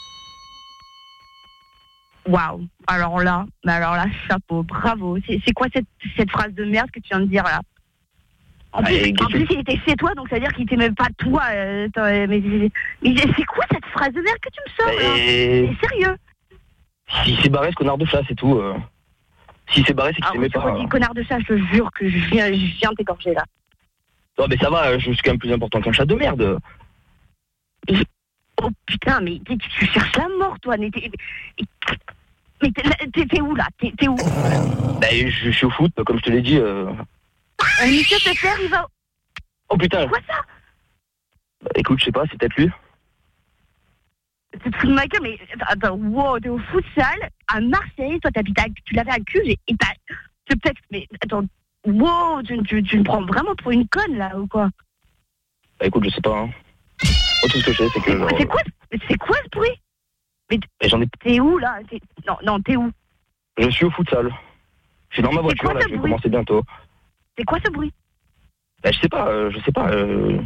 Waouh, alors là, mais alors là, chapeau, bravo. C'est, c'est quoi cette, cette phrase de merde que tu viens de dire là ? En plus, ah, en plus il était chez toi, donc ça veut dire qu'il t'aimait pas toi. Euh, mais, mais, mais c'est quoi cette phrase de merde que tu me sors là ? Et... C'est sérieux ? S'il s'est barré, ce connard de chat, c'est tout. Euh... S'il s'est barré, c'est qu'il ah, t'aimait pas. Dis, connard de chat, je te jure que je viens, je viens de t'égorger là. Non mais ça va, je suis quand même plus important qu'un chat de merde. Et... Oh putain, mais tu, tu cherches la mort, toi. Mais t'es, mais t'es, t'es, t'es où là ? T'es, t'es où ? Bah, je, je suis au foot, comme je te l'ai dit. Euh... Un monsieur te perd, il va. Oh putain. C'est quoi ça ? Bah, écoute, je sais pas, c'est peut-être lui. Tu te fous de ma gueule, mais attends, wow, t'es au futsal à Marseille, toi t'habites à, tu l'avais à Cuges et, et t'as ce texte, mais attends, wow, tu, tu, tu me prends vraiment pour une conne là ou quoi ? Bah écoute, je sais pas. Hein. Moi, tout ce que je sais, c'est que. C'est genre, quoi, c'est quoi, c'est quoi ce bruit? Mais Mais j'en ai. t'es où là? T'es- Non, non, t'es où? Je suis au futsal. Je suis dans ma voiture, quoi là, ce je vais bruit commencer bientôt. C'est quoi ce bruit? Bah, je sais pas, euh, je sais pas. Euh...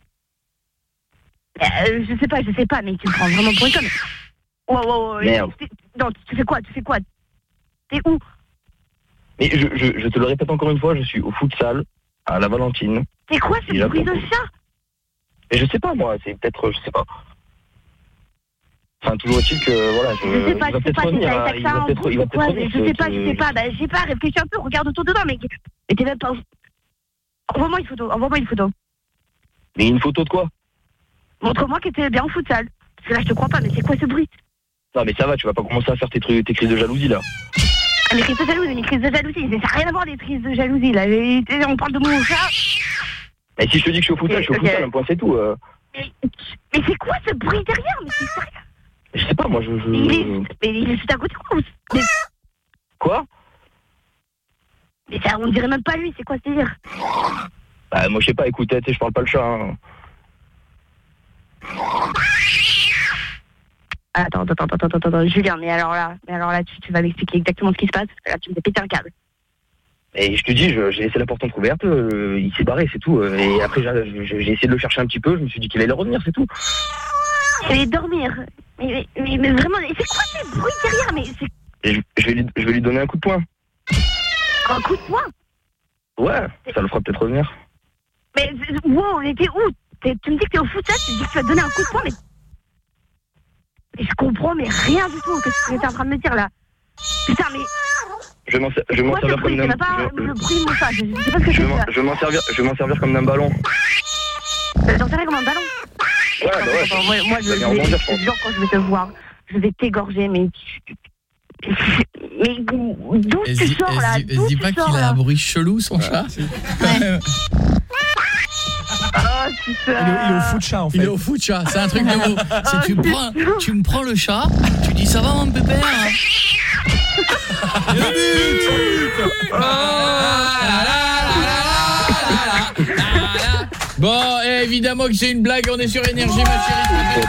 Euh, je sais pas, je sais pas, mais tu me prends vraiment pour une conne. Oh, oh, oh, Merde. t'es- Non, tu fais quoi? Tu fais quoi? T'es où? Mais je, je, je te le répète encore une fois, je suis au futsal, à la Valentine. C'est quoi Et ce là, bruit de pour- chat? Mais je sais pas, moi, c'est peut-être, je sais pas. Enfin, toujours est-il que, voilà, je, Je sais pas, il je va sais peut-être pas, revenir, c'est hein, avec il ça va en peut-être, bouche il va ou peut-être quoi? revenir. Je sais pas, ce- je sais pas, bah je sais pas, réfléchis un peu, regarde autour de toi, mais mais t'es même pas... Envoie-moi une photo, envoie-moi une photo. Mais une photo de quoi? Montre-moi que t'es bien au futsal. Parce que là, je te crois pas, mais c'est quoi ce bruit? Non, mais ça va, tu vas pas commencer à faire tes, trucs, tes crises de jalousie, là. Ah, mais crises de jalousie, mais crises de jalousie, ça n'a rien à voir des crises de jalousie, là. Et- et On parle de mon chat. Et si je te dis que je suis au futsal, je suis au Ok. futsal, un point, c'est tout. euh. Mais, mais c'est quoi ce bruit derrière? Mais c'est sérieux? Je sais pas, moi, je... je... Mais il est, mais il est juste à côté de moi. Mais, Quoi? mais ça, on dirait même pas lui, c'est quoi ce délire? Bah, moi, je sais pas, écoute, tu sais, je parle pas le chat, hein. Attends, attends, attends, attends, attends, Julien, mais alors là, mais alors là, tu, tu vas m'expliquer exactement ce qui se passe, parce que là, tu me fais péter un câble. Et je te dis, je- j'ai laissé la porte ouverte, euh, il s'est barré, c'est tout. euh, Et après, j'ai j'ai- j'ai essayé de le chercher un petit peu, je me suis dit qu'il allait revenir, c'est tout. Il allait dormir. Mais, mais, mais, mais vraiment, mais c'est quoi ces bruits derrière? Mais c'est Et je, je vais lui, je vais lui donner un coup de poing. un coup de poing? Ouais, ça le fera peut-être revenir. Mais wow, mais t'es où? T'es- Tu me dis que t'es au futsal, tu me dis que tu vas te donner un coup de poing, mais... mais je comprends, mais rien du tout. Qu'est-ce que t'es en train de me dire là? Putain, mais Je vais m'en ser- je vais m'en quoi ce servir bruit? comme C'est d'un... même pas je- le bruit de mon chat, je, je sais pas ce que Je c'est vais m'en- ça. je vais m'en servir, je vais m'en servir comme d'un ballon. T'en sais rien comme un ballon? Ouais, bah ouais. Attends, moi, moi, je, Ça je vient vais, rebondir, je pense. je te jure, quand je vais te voir, je vais t'égorger, mais... Mais d'où Elle tu se dit, sors elle se là? dit- elle se D'où dit tu pas sors qu'il a là? un bruit chelou, son chat. Ah, putain. Il est, il est au foot chat en fait. Il est au foot chat, c'est un truc nouveau. Ah, C'est tu prends, tu me prends le chat, tu dis ça va mon pépère. Bon, et évidemment que c'est une blague, on est sur énergie ma chérie.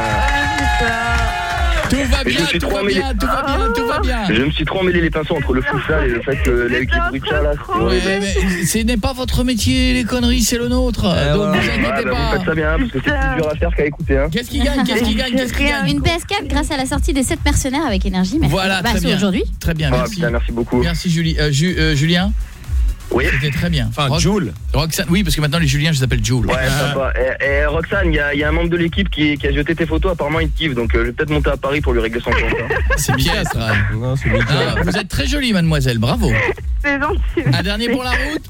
Tout va Mais je bien, me suis tout trop va emmêlé. bien, tout va bien, tout va bien. Je me suis trop emmêlé les pinceaux entre le futsal et le fait que avec les bruits de chat là, c'est Ouais, horrible. mais ce n'est pas votre métier, les conneries, c'est le nôtre. Donc vous Ouais, inquiétez bah, pas. vous faites ça bien, parce que c'est plus dur à faire qu'à écouter. Hein. Qu'est-ce qui gagne? Qu'est-ce qui gagne? Qu'est-ce qui gagne? Une P S quatre grâce à la sortie des sept mercenaires avec énergie. Merci. Voilà, bah, très c'est bien. aujourd'hui. Très bien, Ah, merci. putain, merci beaucoup. Merci Julie, euh, Ju- euh, Julien. Oui. C'était très bien. Enfin, Rox- Jules. Roxane, oui, parce que maintenant les Juliens, je les appelle Jules. Ouais, sympa. Et, et Roxane, il y a, il y a un membre de l'équipe qui, qui a jeté tes photos, apparemment il te kiffe, donc euh, je vais peut-être monter à Paris pour lui régler son compte. Hein. C'est bien ça. Non, c'est Mickaël. Ah, vous êtes très jolie, mademoiselle, bravo. C'est gentil. Un dernier pour la route.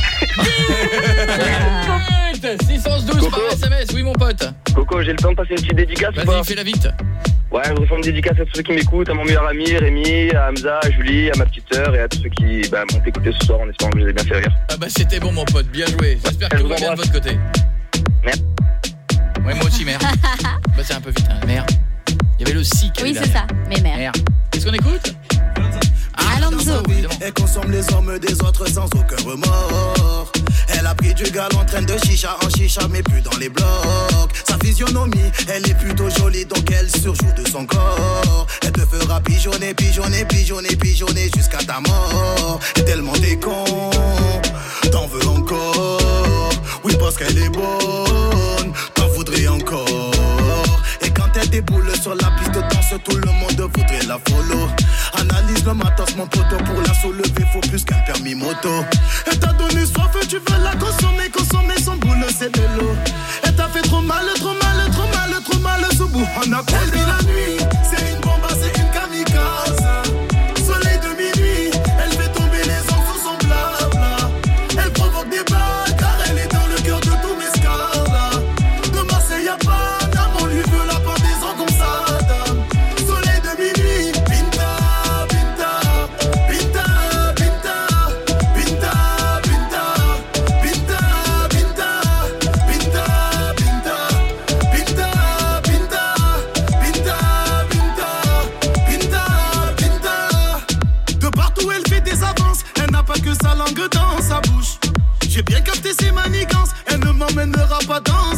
six cent douze par S M S, oui mon pote. Coco, j'ai le temps de passer une petite dédicace ou pas? Vas-y, fais-la vite. Ouais, je voudrais faire une dédicace à tous ceux qui m'écoutent, à mon meilleur ami Rémi, à Hamza, à Julie, à ma petite sœur et à tous ceux qui bah, m'ont écouté ce soir en espérant que je les ai bien fait rire. Ah bah c'était bon mon pote, bien joué. J'espère que Je tout vous va bien de embrasse. votre côté. Merde. Ouais, moi aussi, merde. Bah c'est un peu vite, hein. Merde. Il y avait le si qui Oui, avait c'est derrière. ça. Mais merde. Merde. Qu'est-ce qu'on écoute? Alonso. Elle consomme les hommes des autres sans aucun remords. Elle a pris du gal en train de chicha en chicha mais plus dans les blocs. Sa physionomie, elle est plutôt jolie donc elle surjoue de son corps. Elle te fera pigeonner, pigeonner, pigeonner, pigeonner jusqu'à ta mort. Et tellement t'es con, t'en veux encore. Oui parce qu'elle est bonne, t'en voudrais encore. Et quand elle déboule sur la piste de danse, tout le monde voudrait la follow. Analyse le matos, mon poteau, pour la soulever, faut plus qu'un permis moto. Elle t'a donné soif, tu veux la consommer, consommer son boule, c'est de l'eau. Elle t'a fait trop mal, trop mal, trop mal, trop mal, sous bout. On a perdu la nuit, c'est une bombe, c'est une kamikaze. Soleil de minuit, elle fait tomber les hommes sous son blabla. Elle provoque des balles, car elle est dans le cœur de tous mes scars. De Marseille à Paname, on lui veut la part des ans comme ça. Soleil de minuit, Pinta, Pinta, Pinta, Pinta, Pinta, Pinta, Pinta, Pinta, Pinta, Pinta, Pinta, Pinta, Pinta, Pinta, Pinta, Pinta. De partout elle fait des avances, elle n'a pas que sa langue dans sa bouche. J'ai bien capté ses manigances, elle ne m'emmènera pas dans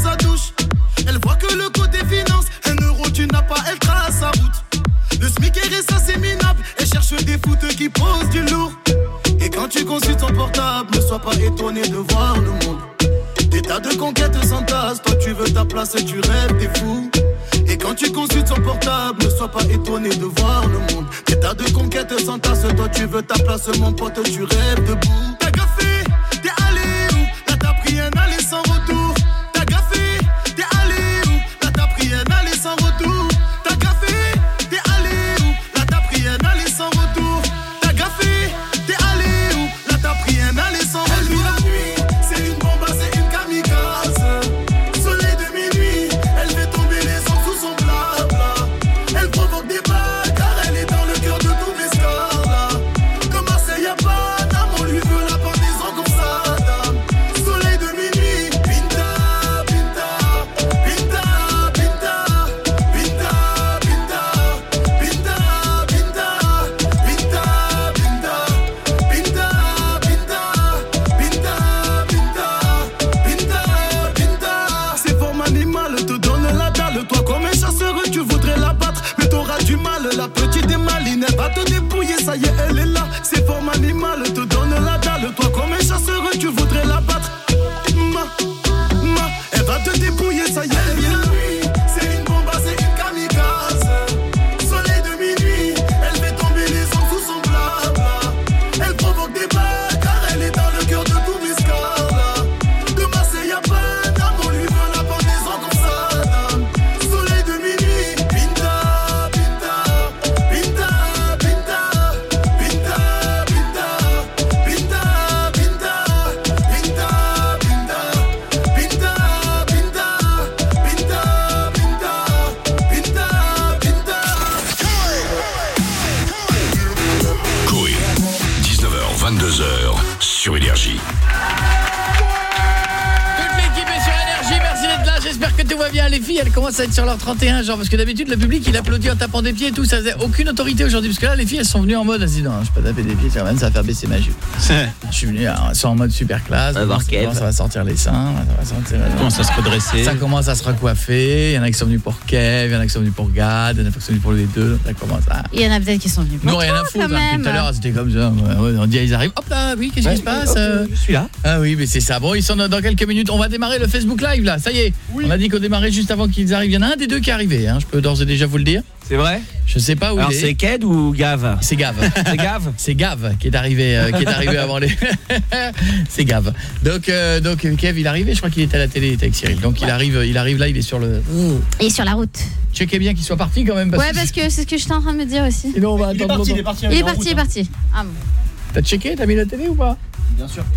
cherche des fouteux qui posent du lourd. Et quand tu consultes ton portable, ne sois pas étonné de voir le monde. Des tas de conquêtes s'entassent, toi tu veux ta place et tu rêves, t'es fou. Et quand tu consultes son portable, ne sois pas étonné de voir le monde. Des tas de conquêtes s'entassent, toi tu veux ta place, mon pote, tu rêves debout. T'as gaffé, t'es allé où? Là t'as pris un aller sans retour. T'as gaffé, t'es allé où? Là t'as pris un aller sans retour. T'as gaffé, t'es allé où? Là t'as pris un aller sans retour. T'as gaffé, t'es allé où? Là t'as pris un aller sans retour. Elle vit la nuit, c'est une bombe, c'est une kamikaze. Soleil de minuit, elle fait tomber les ondes sous son blabla. Elle provoque des balles car elle est dans le cœur de tous mes stars là. Comme Marseille, y'a pas d'âme, on lui veut la pendaison comme ça, dame. Soleil de minuit, Pinta, Pinta, Pinta, Pinta, Pinta, Pinta, Pinta, Pinta, Pinta, Pinta, Pinta, Pinta, Pinta, Pinta, Pinta, Pinta. C'est forme animale, te donne la dalle. Toi comme un chasseur, tu voudrais la battre, mais t'auras du mal. La petite est maline, elle va te dépouiller, ça y est, elle est là. C'est forme animale, te donne la dalle. Toi comme un chasseur, tu voudrais la battre. Ma, ma, elle va te dépouiller, ça y est, elle est là. C'est une bombe, c'est une kamikaze. Soleil de minuit, elle fait tomber les ondes sous son blabla. Elle provoque des balles car elle est dans le cœur de tous mes scars là. De Marseille, y'a pas d'âme, on lui veut la pendaison comme ça, dame. Soleil de minuit, Pinta, Pinta, Pinta, Pinta, Pinta, Pinta, Pinta, Pinta, Pinta, Pinta, Pinta, Pinta, Pinta, Pinta, Pinta, Coé, dix-neuf heures vingt-deux heures sur Énergie. Toute l'équipe est sur Énergie, merci d'être là, j'espère que tout va bien. Les filles, elles commencent à être sur leur trente et un, genre, parce que d'habitude, le public, il applaudit en tapant des pieds et tout, ça faisait aucune autorité aujourd'hui, parce que là, les filles, elles sont venues en mode, elles se disent, non, je peux pas taper des pieds, ça va même, ça va faire baisser ma jupe. Je suis venu, alors, elles sont en mode super classe, va voir ça, Kev. commence, ça va sortir les seins, ça va sortir... Commence à se redresser. Ça commence à se recoiffer, il y en a qui sont venus pour Kev, il y en a qui sont venus pour Gad, il y en a qui sont venus pour les deux, ça commence à... Il y en a peut-être qui sont venus pour Non, rien à toi, foutre, quand hein, depuis même. tout à l'heure, c'était comme ça, ouais, ouais, on dit, ils arrivent, hop là, oui, qu'est-ce qui se passe euh Je suis là. Ah oui, mais c'est ça. Bon, ils sont dans quelques minutes. On va démarrer le Facebook Live là. Ça y est. On a dit qu'on démarrait juste avant qu'ils arrivent. Il y en a un des deux qui est arrivé. Hein. Je peux d'ores et déjà vous le dire. C'est vrai? Je sais pas où Alors il est. c'est Ked ou Gav? C'est Gav. C'est Gav? C'est Gav qui est arrivé, euh, qui est arrivé avant les. C'est Gav. Donc, euh, donc Kev, il est arrivé. Je crois qu'il était à la télé, il était avec Cyril. Donc il arrive, il arrive là. Il est sur le. Il est sur la route. Checkez bien qu'il soit parti quand même. Parce Ouais, que... parce que c'est ce que j'étais en train de me dire aussi. Sinon, on va Il est attendre parti, il est longtemps. parti. Il est parti, il est parti. Ah bon. T'as checké? T'as mis la télé ou pas? Bien sûr.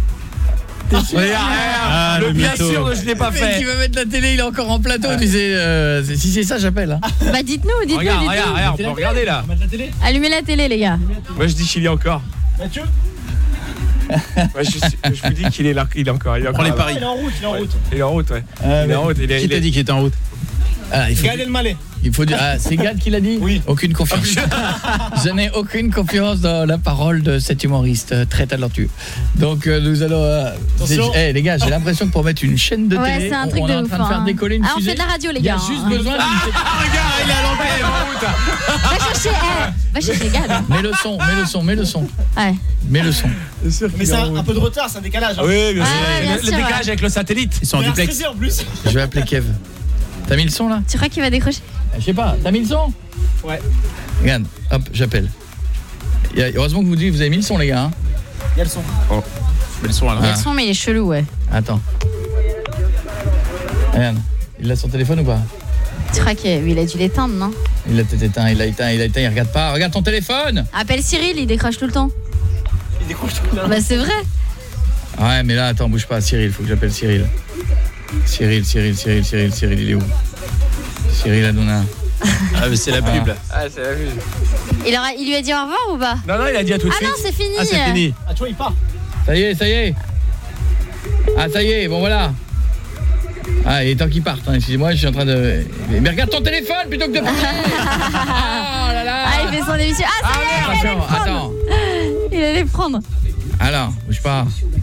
Ah, le bien sûr, je l'ai pas Le mec fait. qui va mettre la télé, il est encore en plateau. Tu sais, euh, c'est- si c'est ça, j'appelle. Hein. Bah dites-nous, dites-nous, Regarde, dites-nous. regarde, regarde, on peut regarder là. On va mettre la télé. Allumez la télé, les gars. Moi je dis qu'il est encore. Mathieu, Ouais, je, suis- je vous dis qu'il est là, il est encore. Il est encore Prends les là-bas. paris. il est en route, il est en route. Il est en route, ouais. Ah, il est en mais- route. Il est, Qui il t'a est- dit qu'il était en route? Ah, il faut, Gad Elmaleh. il faut dire. Ah, c'est Gad qui l'a dit? Oui. Aucune confiance. Je n'ai aucune confiance dans la parole de cet humoriste euh, très talentueux. Donc euh, nous allons. Euh, Attention. c'est- eh, les gars, j'ai l'impression que pour mettre une chaîne de Ouais, télé, c'est un on, truc on de est en ouf, train de faire hein. décoller une Ah, on fusée. fait de la radio, les Il y a gars, juste hein. besoin d'une. Ah, regarde, il est à l'entrée, il est en route. Va chercher, eh, va chercher Gad. Mets le son, mets le son, mets le son, Ouais. mets le son. Mais c'est un, un peu de retard, c'est un décalage. hein. Oui, bien sûr. Ouais, bien Le- sûr, Le décalage ouais. avec le satellite. Ils sont en Il est duplex. stressé en plus. Je vais appeler Kev. T'as mis le son là? Tu crois qu'il va décrocher? Je sais pas, t'as mis le son? Ouais. Regarde, hop, j'appelle. Il y a- Heureusement que vous dites, vous avez mis le son les gars. Hein. Il y a le son. Mais le son alors. Il y a Ah. le son, mais il est chelou, ouais. Attends. Regarde, il a son téléphone ou pas? Tu crois qu'il a dû l'éteindre, non? Il l'a peut-être éteint, il l'a éteint, il l'a éteint, il regarde pas. Regarde ton téléphone. Appelle Cyril, il décroche tout le temps. Il décroche tout le temps. Bah c'est vrai. Ouais, mais là, attends, bouge pas. Cyril, faut que j'appelle Cyril. Cyril, Cyril, Cyril, Cyril, Cyril, il est où? Cyril Hanouna. Ah, mais c'est la pub là. Ah, c'est la vue. Il, aura, il lui a dit au revoir ou pas? Non, non, il a dit à tout de Ah suite. non, c'est fini. Ah, c'est fini. Ah, tu vois, il part. Ça y est, ça y est. Ah, ça y est, bon voilà. Ah, il est temps qu'il parte, hein. Excusez-moi, je suis en train de... Mais regarde ton téléphone plutôt que de parler. Oh là là. Ah, il fait son émission. Ah, ça y est, il allait Attention, le prendre. attends. Il allait le prendre. Alors, bouge pas.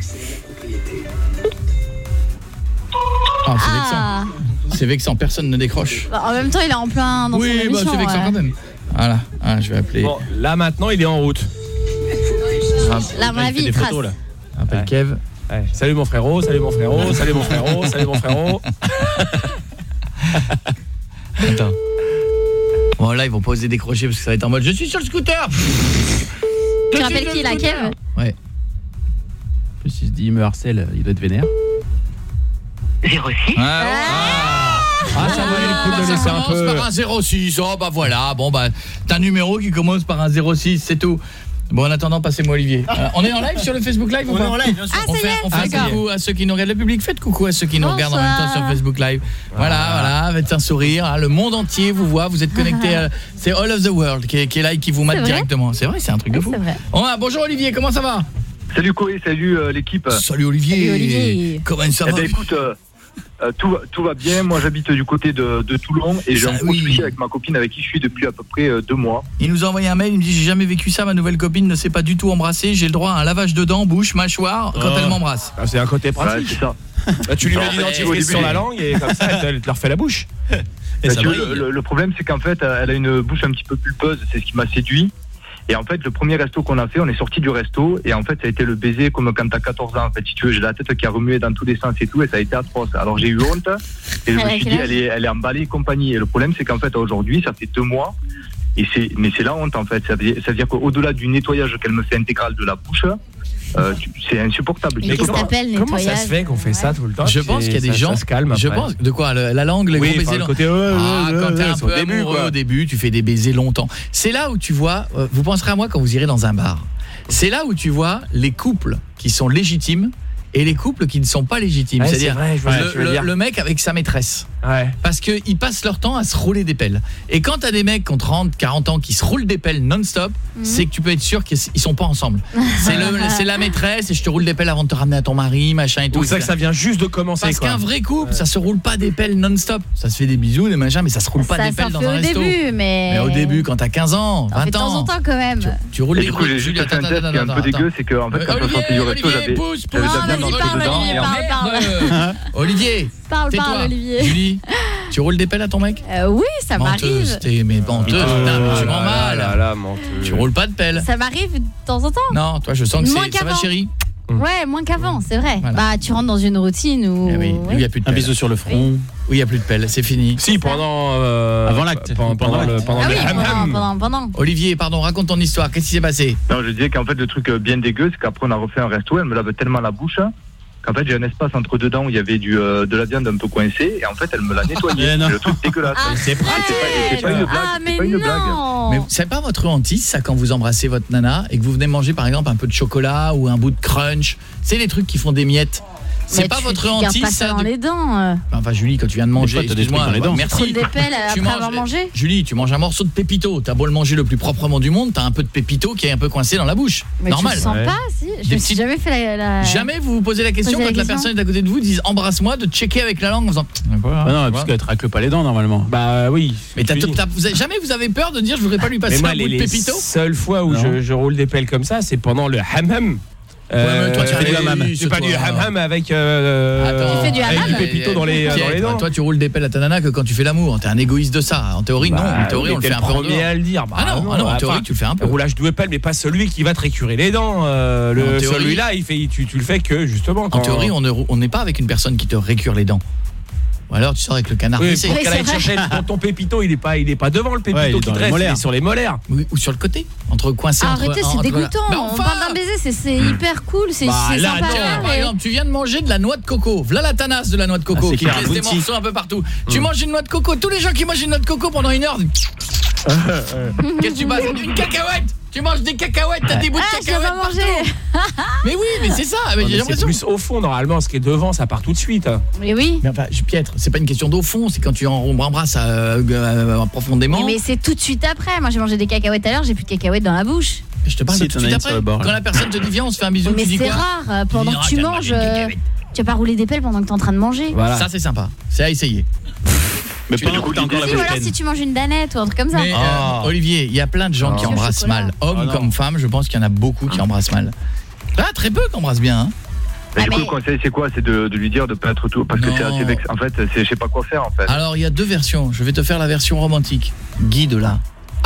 Oh, c'est Ah. vexant. C'est vexant, personne ne décroche. Bah, en même temps, il est en plein dans son Oui, bah émission. c'est vexant ouais. quand même. Voilà, ah, je vais appeler. Bon, là maintenant, il est en route. Là, à mon avis, il trace. Photos, là. Appelle ouais. Kev. Ouais. Salut mon frérot, salut mon frérot, salut mon frérot, salut mon frérot. Attends. Bon, là, ils vont pas oser décrocher parce que ça va être en mode je suis sur le scooter. Tu rappelles qui, la Kev? Ouais. En plus, il se dit, il me harcèle, il doit être vénère. zéro six Ah, ah, ah ça valait le coup de laisser un peu. Par un zéro six. Oh bah voilà. Bon bah t'as un numéro qui commence par un zéro six, c'est tout. Bon, en attendant, passez-moi Olivier. Euh, on est en live sur le Facebook Live ou on pas? est en live, bien sûr. On fait, on fait ah, coucou à ceux qui nous regardent le public. Faites coucou à ceux qui nous regardent en même temps sur Facebook Live. Voilà, ah. voilà, faites un sourire. Hein, le monde entier vous voit. Vous êtes connectés. À, c'est All of the World qui est, qui est là et qui vous mate directement. C'est vrai, c'est un truc de fou. On a, bonjour Olivier, comment ça va? Salut Koé, salut euh, l'équipe. Salut Olivier. Salut Olivier. Comment ça va? Eh ben, écoute, euh, euh, tout, va, tout va bien. Moi, j'habite du côté de, de Toulon et j'ai un gros souci avec ma copine avec qui je suis depuis à peu près euh, deux mois. Il nous a envoyé un mail, il me dit j'ai jamais vécu ça, ma nouvelle copine ne s'est pas du tout embrassée, j'ai le droit à un lavage de dents, bouche, mâchoire quand oh. elle m'embrasse. Ah, c'est un côté pratique. Ouais, c'est ça. Bah, tu lui mets du dentifrice sur la langue et comme ça elle te leur fait la bouche. Et bah, tu veux, le, le problème c'est qu'en fait elle a une bouche un petit peu pulpeuse, c'est ce qui m'a séduit. Et en fait, le premier resto qu'on a fait, on est sorti du resto et en fait, ça a été le baiser comme quand t'as quatorze ans. En fait, si tu veux, j'ai la tête qui a remué dans tous les sens et tout, et ça a été atroce. Alors j'ai eu honte et je me suis dit, elle est, elle est emballée et compagnie. Et le problème, c'est qu'en fait, aujourd'hui, ça fait deux mois. Et c'est, mais c'est la honte en fait. Ça veut dire, ça veut dire qu'au-delà du nettoyage qu'elle me fait intégral de la bouche, euh, c'est insupportable. Mais qu'est-ce que t'appelles nettoyage? Comment ça se fait qu'on fait ça tout le temps? Je pense qu'il y a des gens. Ça se calme je pense de quoi le, la langue, les oui, gros baisers. Le côté, euh, ah, euh, quand t'es euh, un peu au début, amoureux quoi. Au début, tu fais des baisers longtemps. C'est là où tu vois. Euh, vous penserez à moi quand vous irez dans un bar. C'est là où tu vois les couples qui sont légitimes et les couples qui ne sont pas légitimes. Ouais, c'est-à-dire c'est vrai, le, le, le mec avec sa maîtresse. Ouais. Parce qu'ils passent leur temps à se rouler des pelles. Et quand t'as des mecs qui ont trente, quarante ans qui se roulent des pelles non-stop, mmh. c'est que tu peux être sûr qu'ils sont pas ensemble. C'est, le, c'est la maîtresse et je te roule des pelles avant de te ramener à ton mari, machin et tout. C'est ça que ça vient juste de commencer. Parce quoi. qu'un vrai couple, ouais. ça se roule pas des pelles non-stop. Ça se fait des bisous, des machins, mais ça se roule pas ça, des pelles dans un au resto. Début, mais... mais au début, quand t'as quinze ans, vingt ans. De temps en temps quand même. Tu, tu roules et des du coup, j'ai juste fait un test qui est un peu dégueu, c'est qu'en fait, quand on sortait du resto, j'avais de la viande dans le dedans. Olivier, parle, parle, Olivier. Julie, tu roules des pelles à ton mec? euh, Oui, ça menteuse, m'arrive. T'es mais menteuse, oh, tu mens mal. Là, là, menteuse. Tu roules pas de pelles. Ça m'arrive de temps en temps. Non, toi je sens que moins c'est ça va chérie. Ouais, moins qu'avant, c'est vrai. Voilà. Bah tu rentres dans une routine où eh oui, ouais. il y a plus de pelles. Un bisou sur le front. Oui. Où il y a plus de pelles, c'est fini. Si pendant euh, avant l'acte, pendant, pendant le pendant ah le oui, pendant, pendant, pendant. Olivier, pardon, raconte ton histoire, qu'est-ce qui s'est passé? Non, je disais qu'en fait le truc bien dégueu, c'est qu'après on a refait un resto, elle me lave tellement la bouche qu'en fait j'ai un espace entre deux dents où il y avait du euh, de la viande un peu coincée et en fait elle me l'a nettoyé. Le truc dégueulasse. Ah, c'est pas, c'est pas une blague, ah, c'est pas une blague. Mais c'est pas votre hantise ça quand vous embrassez votre nana et que vous venez manger par exemple un peu de chocolat ou un bout de crunch, c'est les trucs qui font des miettes. C'est mais pas tu, votre tu hantise pas ça ça dans de... les dents. Enfin Julie, quand tu viens de manger, excuse-moi, merci. Tu des pelles après manges, avoir mangé. Julie, tu manges un morceau de pépito, t'as beau le manger le plus proprement du monde, t'as un peu de pépito qui est un peu coincé dans la bouche. Mais normal. Tu le sens ouais. pas si. Je des me suis petites... jamais fait la, la... Jamais vous vous posez la question posez quand la, la question. personne est à côté de vous dise embrasse-moi, de checker avec la langue en faisant voilà, bah non, parce qu'elle te racle pas les dents normalement. Bah oui. Mais t'as, t'as, vous avez, jamais vous avez peur de dire je voudrais pas lui passer moi, un les, bout de pépito? Les seules fois où je, je roule des pelles comme ça, c'est pendant le hammam. Euh, ouais, toi tu fais du hammam. C'est pas du hammam avec euh, Attends, tu fais du hammam avec du pépito dans les dans les dents. Toi tu roules des pelles à ta nana que quand tu fais l'amour. T'es un égoïste de ça. En théorie non, en théorie on le fait un peu en premier à le dire. Ah non, ah non, en théorie tu le fais un peu. Roulage de pelle mais pas celui qui va te récurer les dents. Le celui-là, il fait tu tu le fais que justement. En théorie, on ne on n'est pas avec une personne qui te récure les dents. Ou alors tu sors avec le canard oui, pour qu'elle aille chercher ton, ton pépito, il est pas il est pas devant le pépito ouais, qui te reste, il est sur les molaires. Oui, ou sur le côté, entre coincé ah, entre arrêtez, c'est entre dégoûtant. La... Bah, enfin... On parle d'un baiser, c'est, c'est hyper cool, c'est, bah, c'est là, sympa. Tiens, là, par mais... exemple, tu viens de manger de la noix de coco. Voilà la tanasse de la noix de coco ah, qui te laisse des morceaux un peu partout. Mmh. Tu manges une noix de coco, tous les gens qui mangent une noix de coco pendant une heure. Qu'est-ce que tu passes? Une cacahuète. Tu manges des cacahuètes, t'as des bouts de ah, cacahuètes partout. Mais oui, mais c'est ça. Mais non, j'ai mais c'est plus au fond normalement, ce qui est devant, ça part tout de suite. Mais oui. Mais enfin, Pietre, c'est pas une question d'au fond, c'est quand tu embrasses euh, euh, profondément. Mais, mais c'est tout de suite après. Moi, j'ai mangé des cacahuètes tout à l'heure, j'ai plus de cacahuètes dans la bouche. Je te parle si de tout de suite après. Quand la personne te dit viens, on se fait un bisou, mais tu dis quoi? Mais c'est rare. Pendant que tu manges, euh, tu vas pas rouler des pelles pendant que t'es en train de manger. Voilà. Ça c'est sympa. C'est à essayer. Mais pas encore la si, voilà, si tu manges une danette ou un truc comme ça. Mais, euh, oh. Olivier, il y a plein de gens oh. qui embrassent mal. Hommes oh, comme femmes, je pense qu'il y en a beaucoup qui embrassent mal. Ah, très peu qui embrassent bien. Hein. Mais ah du coup, mais... le conseil, c'est quoi? C'est de, de lui dire de pas être tout... Parce non. que c'est assez vex... En fait, c'est, je sais pas quoi faire, en fait. Alors, il y a deux versions. Je vais te faire la version romantique. Guide là.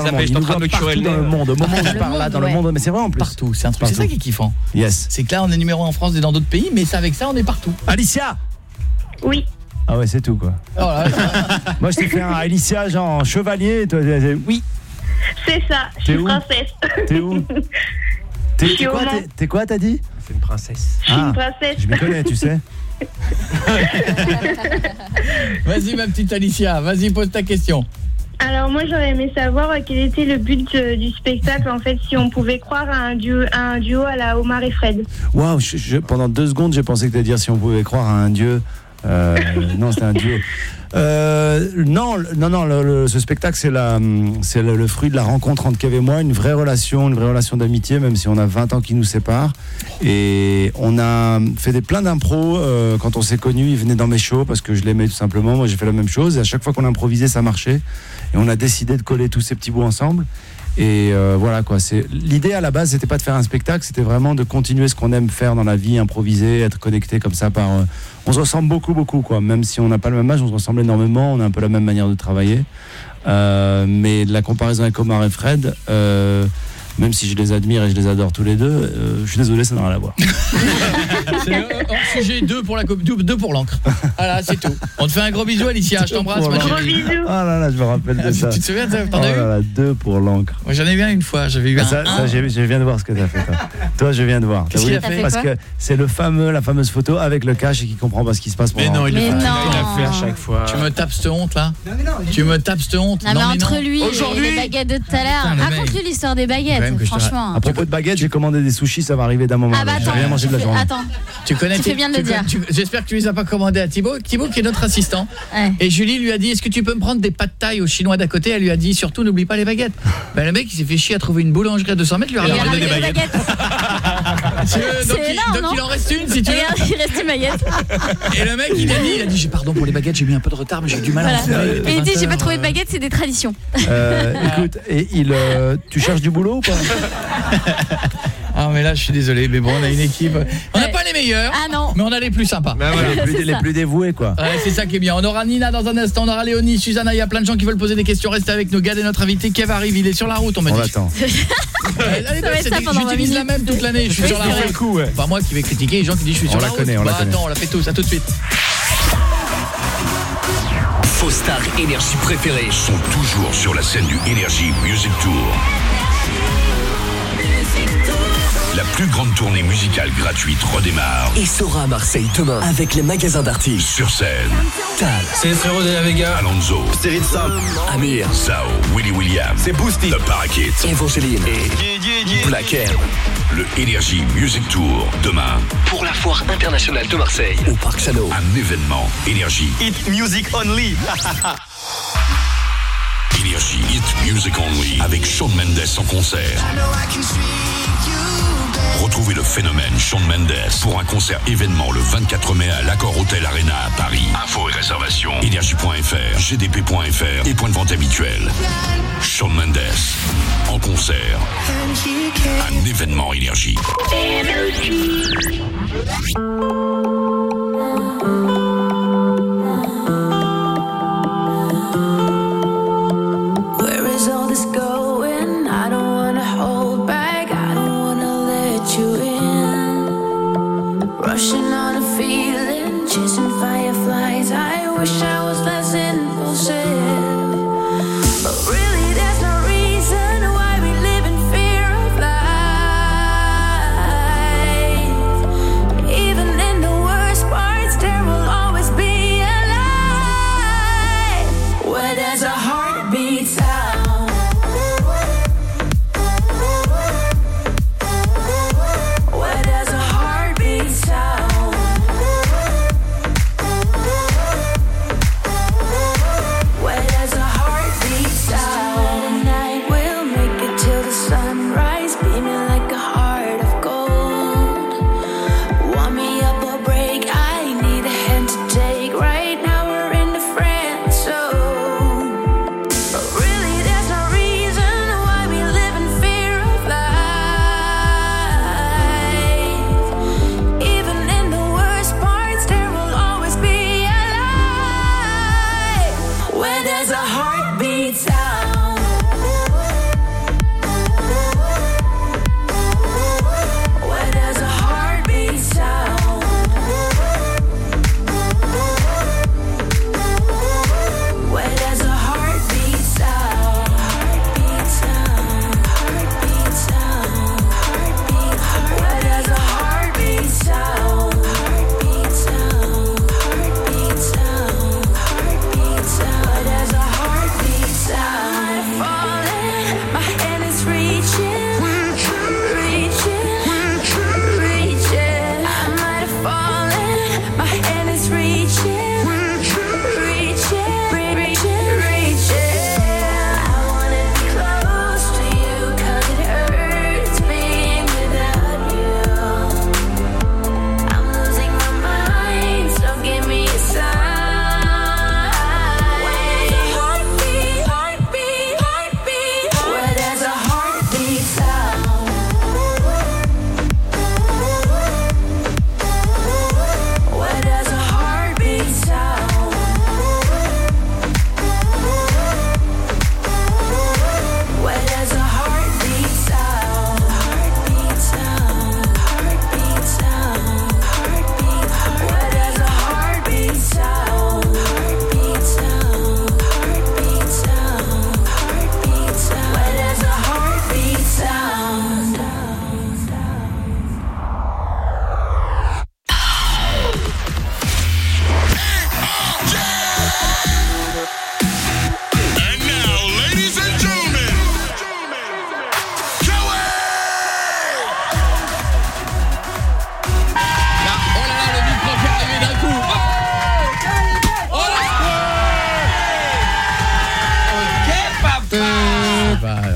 dans le zappé, monde. je Il suis en nous train voit de me partout curer le dans nez. le monde. Au moment où je Le parle là, monde, dans le ouais. monde, mais c'est vrai en plus. Partout, c'est un truc, c'est ça qui est kiffant. Yes. C'est que là on est numéro un en France et dans d'autres pays, mais c'est avec ça on est partout. Alicia. Oui. Ah ouais, c'est tout quoi. Oh là, Moi je t'ai fait un Alicia genre chevalier, toi, oui. C'est ça, je T'es suis où princesse. T'es où T'es Je suis t'es au quoi, Mans. t'es- t'es quoi, t'as dit? C'est une princesse. Je suis une princesse. Je m'y connais, tu sais. Vas-y ma petite Alicia, vas-y pose ta question. Alors moi j'aurais aimé savoir quel était le but euh, du spectacle en fait, si on pouvait croire à un duo, à un duo à la Omar et Fred. Waouh, je- je- pendant deux secondes, j'ai pensé que t'allais dire si on pouvait croire à un dieu. Euh, non, c'était un duo. Euh, non, non, non. Le, le- ce spectacle, c'est la, c'est le, le fruit de la rencontre entre Kev et moi, une vraie relation, une vraie relation d'amitié, même si on a vingt ans qui nous séparent. Et on a fait des plein d'impros euh, quand on s'est connus. Il venait dans mes shows parce que je l'aimais tout simplement. Moi, j'ai fait la même chose. Et à chaque fois qu'on improvisait, ça marchait. Et on a décidé de coller tous ces petits bouts ensemble. Et euh, voilà quoi. C'est l'idée à la base, c'était pas de faire un spectacle, c'était vraiment de continuer ce qu'on aime faire dans la vie, improviser, être connecté comme ça par. Euh, on se ressemble beaucoup, beaucoup quoi. Même si on n'a pas le même âge, on se ressemble énormément. On a un peu la même manière de travailler. Euh, mais la comparaison avec Omar et Fred, euh, même si je les admire et je les adore tous les deux, euh, je suis désolé, ça n'a rien à voir. C'est hors sujet deux pour la coupe, deux pour l'encre. Voilà, c'est tout. On te fait un gros bisou Alicia, je t'embrasse ma chérie. Ah là là, je me rappelle de Ah, ça. tu te souviens, t'en oh as eu là là, deux pour l'encre. Moi j'en ai eu un une fois, j'avais eu Ah, un. ça, ça, j'ai- je viens de voir ce que t'as fait. Toi, toi je viens de voir. Qu'est-ce T'as qu'il voulu- a fait Parce quoi que c'est le fameux, la fameuse photo avec le cash et qui comprend pas ce qui se passe. Mais pendant- non, il le Mais fait. non. Il l'a fait à chaque fois. Tu me tapes cette honte là Tu me tapes cette honte Non, mais entre lui Aujourd'hui- et les baguettes de tout à l'heure, Putain, le mec. raconte-lui l'histoire des Quand même baguettes, que je te- franchement. À propos de baguettes, j'ai commandé des sushis, ça va arriver d'un moment. Ah bah J'ai attends, rien mangé de la tu fais- journée. attends. Tu connais Tu fais tes- bien de le tu- dire. tu- J'espère que tu les as pas commandés à Thibaut. Thibaut qui est notre assistant. Ouais. Et Julie lui a dit est-ce que tu peux me prendre des pâtes taille au chinois d'à côté. Elle lui a dit surtout n'oublie pas les baguettes. Ben le mec il s'est fait chier à trouver une boulangerie à deux cents mètres, lui a Il a ramené des ramené des baguettes. Si tu veux, donc C'est il- énorme, donc non il en reste une si tu veux. Regarde, il reste une baguette. Et le mec il a dit il a dit j'ai pardon pour les baguettes, j'ai mis un peu de retard mais j'ai du mal à en Voilà. trouver. Et il dit j'ai pas vingt trouvé heures. de baguette, c'est des traditions. Euh, écoute, et il, euh, tu cherches du boulot ou pas? Ah mais là je suis désolé mais bon on a une équipe. On n'a pas les meilleurs. Ah non. Mais on a les plus sympas. Ouais, les, plus, C'est les ça. plus dévoués quoi. Ouais, c'est ça qui est bien. On aura Nina dans un instant, on aura Léonie, Susanna, il y a plein de gens qui veulent poser des questions. Restez avec nous. Gad est notre invité. Kev arrive, il est sur la route, on m'a On dit. l'attend. Allez, allez, Ça va être c'est ça des- pendant vingt J'utilise la minutes. même toute l'année. Je suis Oui, sur la c'est vrai. route. Coup, ouais. Pas moi qui vais critiquer les gens qui disent je suis On sur la la route. connaît, on la Bah, connaît. attends, on la fait tous. À tout de suite. Vos stars énergie préférées sont toujours sur la scène du Energy Music Tour. La plus grande tournée musicale gratuite redémarre Et sera à Marseille demain avec les magasins d'artistes. sur scène. Tal, C'est Zero de la Vega, Alonso, Série de Sam, Amir, Sao, Willy William, c'est Boosty. The Parakeet Evangeline et Black M. le Energy Music Tour. Demain, Pour la foire internationale de Marseille au Parc Chano. un événement Energy. Hit music only. Energy Hit Music Only avec Shawn Mendes en concert. Retrouvez le phénomène Shawn Mendes pour un concert événement le vingt-quatre mai à l'Accor Hotel Arena à Paris. Infos et réservations énergie point f r, g d p point f r et point de vente habituel. Shawn Mendes en concert. Un événement Énergie. Where is all this going? I don't wanna hold back. I don't wanna let you in. Rushing on a feeling, chasing fireflies. I wish I was less impulsive. But really, there's no reason why we live in fear of life. Even in the worst parts, there will always be a light. Where there's a heartbeat sound. Where there's a heartbeat sound.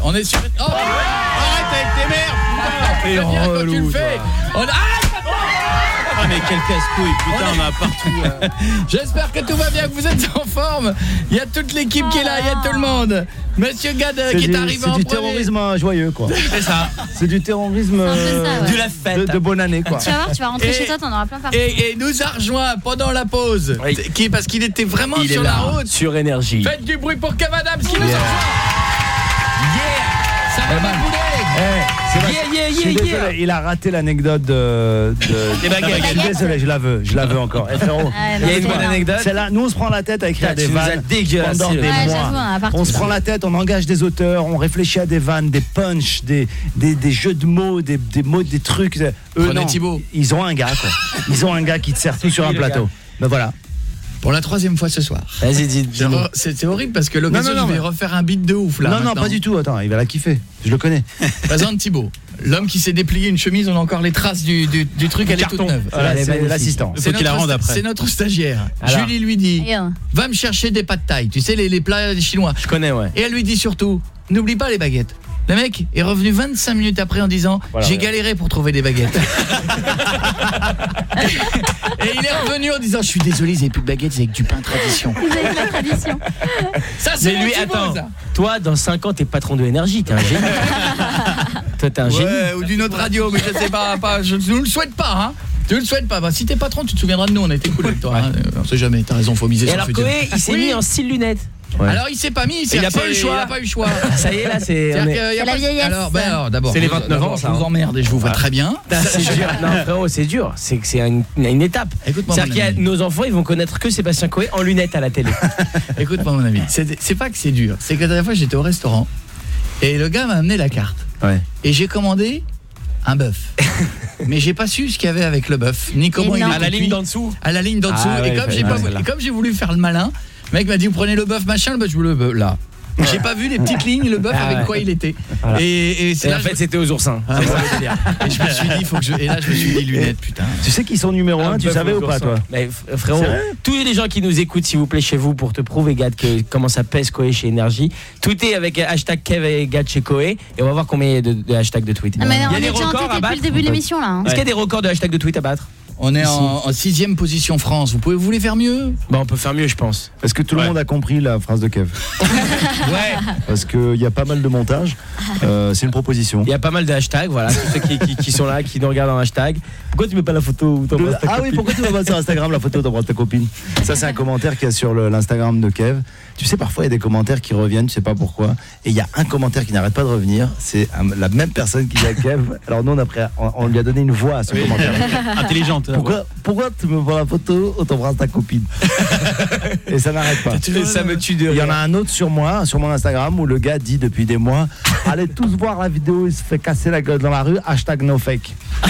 On est sur... Oh, arrête avec tes mères, putain. Et Bien quand tu le fais. On... Arrête. Ah mais quel casse-couille, putain, on, est... on a partout. Là. J'espère que tout va bien, que vous êtes en forme. Il y a toute l'équipe qui est là, il y a tout le monde. Monsieur Gad qui du, est arrivé c'est en du premier. terrorisme joyeux, quoi. C'est ça. C'est du terrorisme ça, ouais. de la fête, de, de bonne année, quoi. Tu vas voir, tu vas rentrer Et- chez toi, t'en auras plein partout. Et, et nous a rejoint pendant la pause, Oui. qui, parce qu'il était vraiment Il sur est la là, route. sur énergie. Faites du bruit pour Kev Adams qui nous a Yeah. rejoint. Yeah. Ça va pas bouler. Eh, c'est vrai, Yeah, yeah, je suis yeah, désolé, yeah. il a raté l'anecdote de, de Des baguettes. Je suis désolé, je la veux, je la veux encore. Eh, frérot, Ah, Il y a une c'est bonne énorme. anecdote. c'est là, nous on se prend la tête à écrire Putain, des tu nous as vannes dégueulassé, pendant le des Ouais, mois. j'avoue, on a partout. On se prend la tête, on engage des auteurs, on réfléchit à des vannes, des punchs, des, des, des jeux de mots, des, des mots, des trucs. Eux, Prenez non, Thibaut. ils ont un gars, quoi. Ils ont un gars qui te sert tout sur qui, un le plateau. Ben voilà. Pour la troisième fois ce soir. Vas-y, dis, C'est dis-nous. re- C'est c'est horrible parce que l'occasion, Non, non, non, je vais mais- refaire un beat de ouf là. non, non, maintenant. pas du tout. Attends, il va la kiffer. Je le connais. Présente Thibaut. L'homme qui s'est déplié une chemise, on a encore les traces du, du, du truc, elle est toute neuve. Voilà, Elle est c'est magnifique. l'assistant. C'est qu'il la notre, rende après. c'est notre stagiaire. Alors. Julie lui dit Et, euh, va me chercher des pâtes thaï, tu sais les, les plats chinois. Je connais, ouais. Et elle lui dit surtout n'oublie pas les baguettes. Le mec est revenu vingt-cinq minutes après en disant Voilà, j'ai ouais. galéré pour trouver des baguettes. Et il est revenu en disant je suis désolé, ils n'avaient plus de baguettes, c'est avec du pain tradition. Vous avez la tradition. Ça c'est Mais mon lui, Thibaut, attends, ça. toi, dans cinq ans, t'es patron de énergie, t'es un génie. Toi, t'es un génie. Ouais, ou d'une autre radio, mais je sais pas, pas je ne le souhaite pas hein. Tu le souhaites pas. Bah, si t'es patron, tu te souviendras de nous, on a été cool avec toi. Hein. On sait jamais, t'as raison, faut miser Et sur alors, le futur. Koé, il s'est Oui. mis en style lunettes. Ouais. Alors il s'est pas mis, Il a pas eu le choix. Il a pas eu le choix. Ça y est, là, c'est. on C'est-à-dire est- qu'il y a C'est la pas- vieillesse. Alors, ben, alors d'abord, C'est les vous- vingt-neuf d'abord, ans, ça, je vous hein. emmerde et je vous vois très bien. Putain, c'est dur. Non, frérot, c'est dur. C'est que c'est une, une étape. Écoute-moi, C'est-à-dire mon qu'il y a ami. nos enfants, ils vont connaître que Sébastien Koé en lunettes à la télé. Écoute-moi mon ami, c'est c'est pas que c'est dur, c'est que la dernière fois j'étais au restaurant et le gars m'a amené la carte. Ouais. Et j'ai commandé un bœuf. Mais j'ai pas su ce qu'il y avait avec le bœuf, ni comment Et il non. était À la ligne cuit. d'en dessous. À la ligne d'en dessous. Ah ouais, et comme j'ai ouais, pas, celle-là. et comme j'ai voulu faire le malin, le mec m'a dit vous prenez le bœuf machin, le bœuf je voulais le bœuf là. J'ai pas vu les petites lignes, le bœuf Ah avec ouais. quoi il était. Voilà. Et, et c'est Et là en je fait, me- c'était aux oursins. Ah, C'est ouais. ça le délire. et je me suis dit faut que je et là je me suis dit lunettes putain. Tu sais qu'ils sont numéro un, tu bœuf savais aux ou pas, oursins. toi? Mais f- frérot, C'est vrai tous les gens qui nous écoutent, s'il vous plaît, chez vous, pour te prouver, Gad, que comment ça pèse Koé chez Énergie, tweetez avec hashtag Kev et Gad chez Koé et on va voir combien il y a de, de hashtags de tweets. Ah, mais Il y on a est des déjà en records tête à depuis battre. le début de l'émission là. hein. Est-ce qu'il y a des records de hashtags de tweets à battre? On est en, en sixième position France. Vous pouvez vous voulez faire mieux? Bah, on peut faire mieux, je pense. Est-ce que tout le Ouais. monde a compris la phrase de Kev? Ouais. Parce qu'il y a pas mal de montage. Euh, c'est une proposition. Il y a pas mal de hashtags, voilà, tous ceux qui, qui, qui sont là, qui nous regardent en hashtag. Pourquoi tu mets pas la photo où t'embrasses ta Ah oui, copine? pourquoi tu vas pas sur Instagram la photo d'embrasser ta copine? Ça, c'est un commentaire qu'il y a sur le- l'Instagram de Kev. Tu sais, parfois, il y a des commentaires qui reviennent, tu sais pas pourquoi. Et il y a un commentaire qui n'arrête pas de revenir. C'est un- la même personne qui dit à Kev. Alors, nous, on, a pris- on, on lui a donné une voix à ce commentaire. Intelligente. Pourquoi, pourquoi tu me vois la photo où t'embrasses ta copine? Et ça n'arrête pas. Ça me tue de Il y en rire. a un autre sur moi, sur mon Instagram, où le gars dit depuis des mois allez tous voir la vidéo où il se fait casser la gueule dans la rue, hashtag no fake.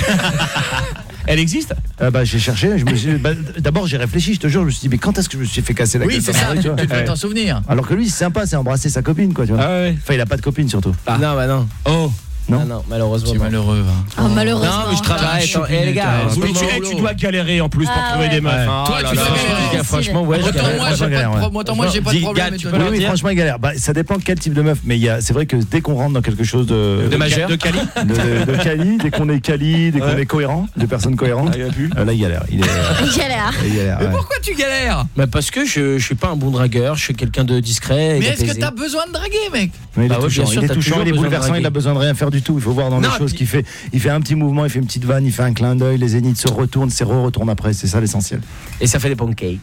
Elle existe? Euh, bah, j'ai cherché, je me suis- bah, d'abord j'ai réfléchi, je te jure, je me suis dit mais quand est-ce que je me suis fait casser la Oui, gueule c'est dans la ça, rue, tu, tu vois tu devrais Ouais. t'en souvenir. Alors que lui c'est sympa, c'est embrasser sa copine quoi, tu vois. Ah ouais. Enfin il a pas de copine surtout. Non, bah non. Oh, Non. Ah non, malheureusement. c'est non. malheureux. hein. Oh, malheureusement. Non, mais je travaille. Putain, Attends, eh, les gars, putain, en ce oui, moment- tu- eh, tu dois galérer en plus pour Ah trouver ouais. des meufs. Ouais. hein. Toi, Oh tu là dois là, galérer. les gars, franchement, ouais, je Autant galère. moi, j'ai franchement, pas de galère, pro- autant moi, j'ai pas de Dis, problème. Gad, mais tu toi, peux non. leur Oui, oui, dire franchement il galère. Bah, ça dépend quel type de meuf, mais il y a, c'est vrai que dès qu'on rentre dans quelque chose de De majeur. de quali, de, de, de quali, dès qu'on est quali, dès qu'on Ouais. est cohérent, de personnes cohérentes, Ah, il y a plus. euh, là il galère. Il est, euh, Il galère. il galère, Mais ouais. pourquoi tu galères? Bah parce que je, je suis pas un bon dragueur, je suis quelqu'un de discret et Mais est-ce que d'apaisé. t'as besoin de draguer, mec? Mais il Bah est ouais, touchant, bien sûr, il est, t'as touchant, toujours il est besoin de bouleversant, draguer. il a besoin de rien faire du tout. Il faut voir dans Non, les choses puis- qu'il fait. Il fait un petit mouvement, il fait une petite vanne, il fait un clin d'œil, les zéniths se retournent, c'est re-retourne après, c'est ça l'essentiel. Et ça fait des pancakes.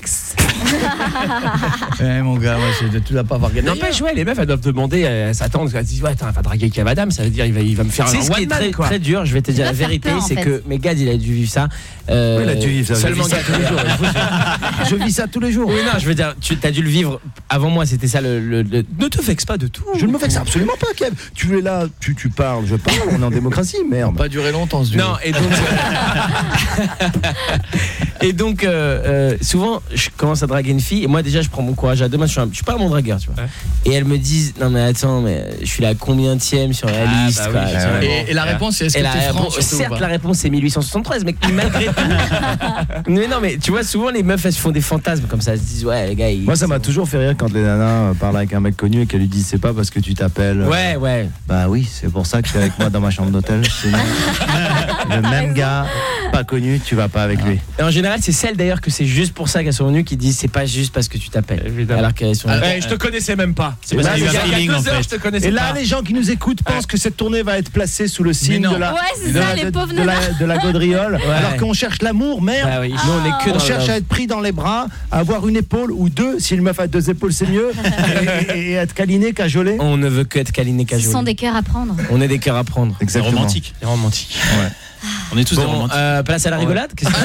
Eh mon gars, moi, je- tu dois pas avoir gagné. N'empêche, ouais, les meufs elles doivent demander, elles s'attendent, elles se disent ouais, attends, elle va draguer Kev Adams, ça veut dire il va, il va me faire C'est un ce qui one est man, très- quoi. très dur, je vais te dire la va faire vérité, peur, en c'est fait. que mais Gad il a dû vivre ça. Euh, Oui, il a dû vivre ça. Seulement je vis ça Gad tous les Elmaleh. jours. Il faut- Je vis ça tous les jours. Oui, non, je veux dire, tu as dû le vivre avant moi, c'était ça le, le- le- ne te vexe pas de tout. Je ne me vexe absolument pas, Kev. Tu es là, tu, tu parles, je parle, on est en démocratie, merde. Pas duré longtemps ce duo. Non, et donc Et donc, euh, euh, souvent, je commence à draguer une fille. Et moi, déjà, je prends mon courage à deux mains. Je suis, un- je suis pas un bon dragueur, tu vois. Ouais. Et elles me disent, non, mais attends, mais je suis la combienième sur la Ah, liste. bah quoi, oui. tu vois. Et- et la réponse, c'est est-ce Et que la t'es franc, réponse- surtout, ou Certes, pas la réponse, c'est mille huit cent soixante-treize, mais malgré tout. Mais non, mais tu vois, souvent, les meufs, elles se font des fantasmes comme ça. Elles se disent, ouais, les gars, ils. Moi, ça m'a toujours fait rire quand les nanas euh, parlent avec un mec connu et qu'elle lui dit c'est pas parce que tu t'appelles. euh, Ouais, ouais. Bah oui, c'est pour ça que tu es avec moi dans ma chambre d'hôtel. Sinon, le même gars, pas connu, tu vas pas avec lui. Et en général, c'est celles d'ailleurs que c'est juste pour ça qu'elles sont venues qui disent c'est pas juste parce que tu t'appelles. Alors qu'elles sont. Eh, je te connaissais même pas. C'est Et parce là, qu'il y les a gars, il y a il y a deux deux heures, heures, je te connaissais Et là, pas. les gens qui nous écoutent pensent que cette tournée va être placée sous le signe non. de la, Ouais, c'est de, ça, la, les de- pauvres de la, nanas. de la gaudriole, Ouais. alors qu'on cherche l'amour, merde. Bah oui. Nous, on est que On dans cherche le- à être pris dans les bras, à avoir une épaule ou deux. Si une meuf a deux épaules, c'est mieux. et, et- et être câliné, cajolé. On ne veut que être câliné, Ce cajolé. sont des cœurs à prendre. On est des cœurs à prendre. C'est Exactement. romantique. C'est romantique. On est tous des Bon, romantiques. euh, place à la rigolade. Qu'est-ce que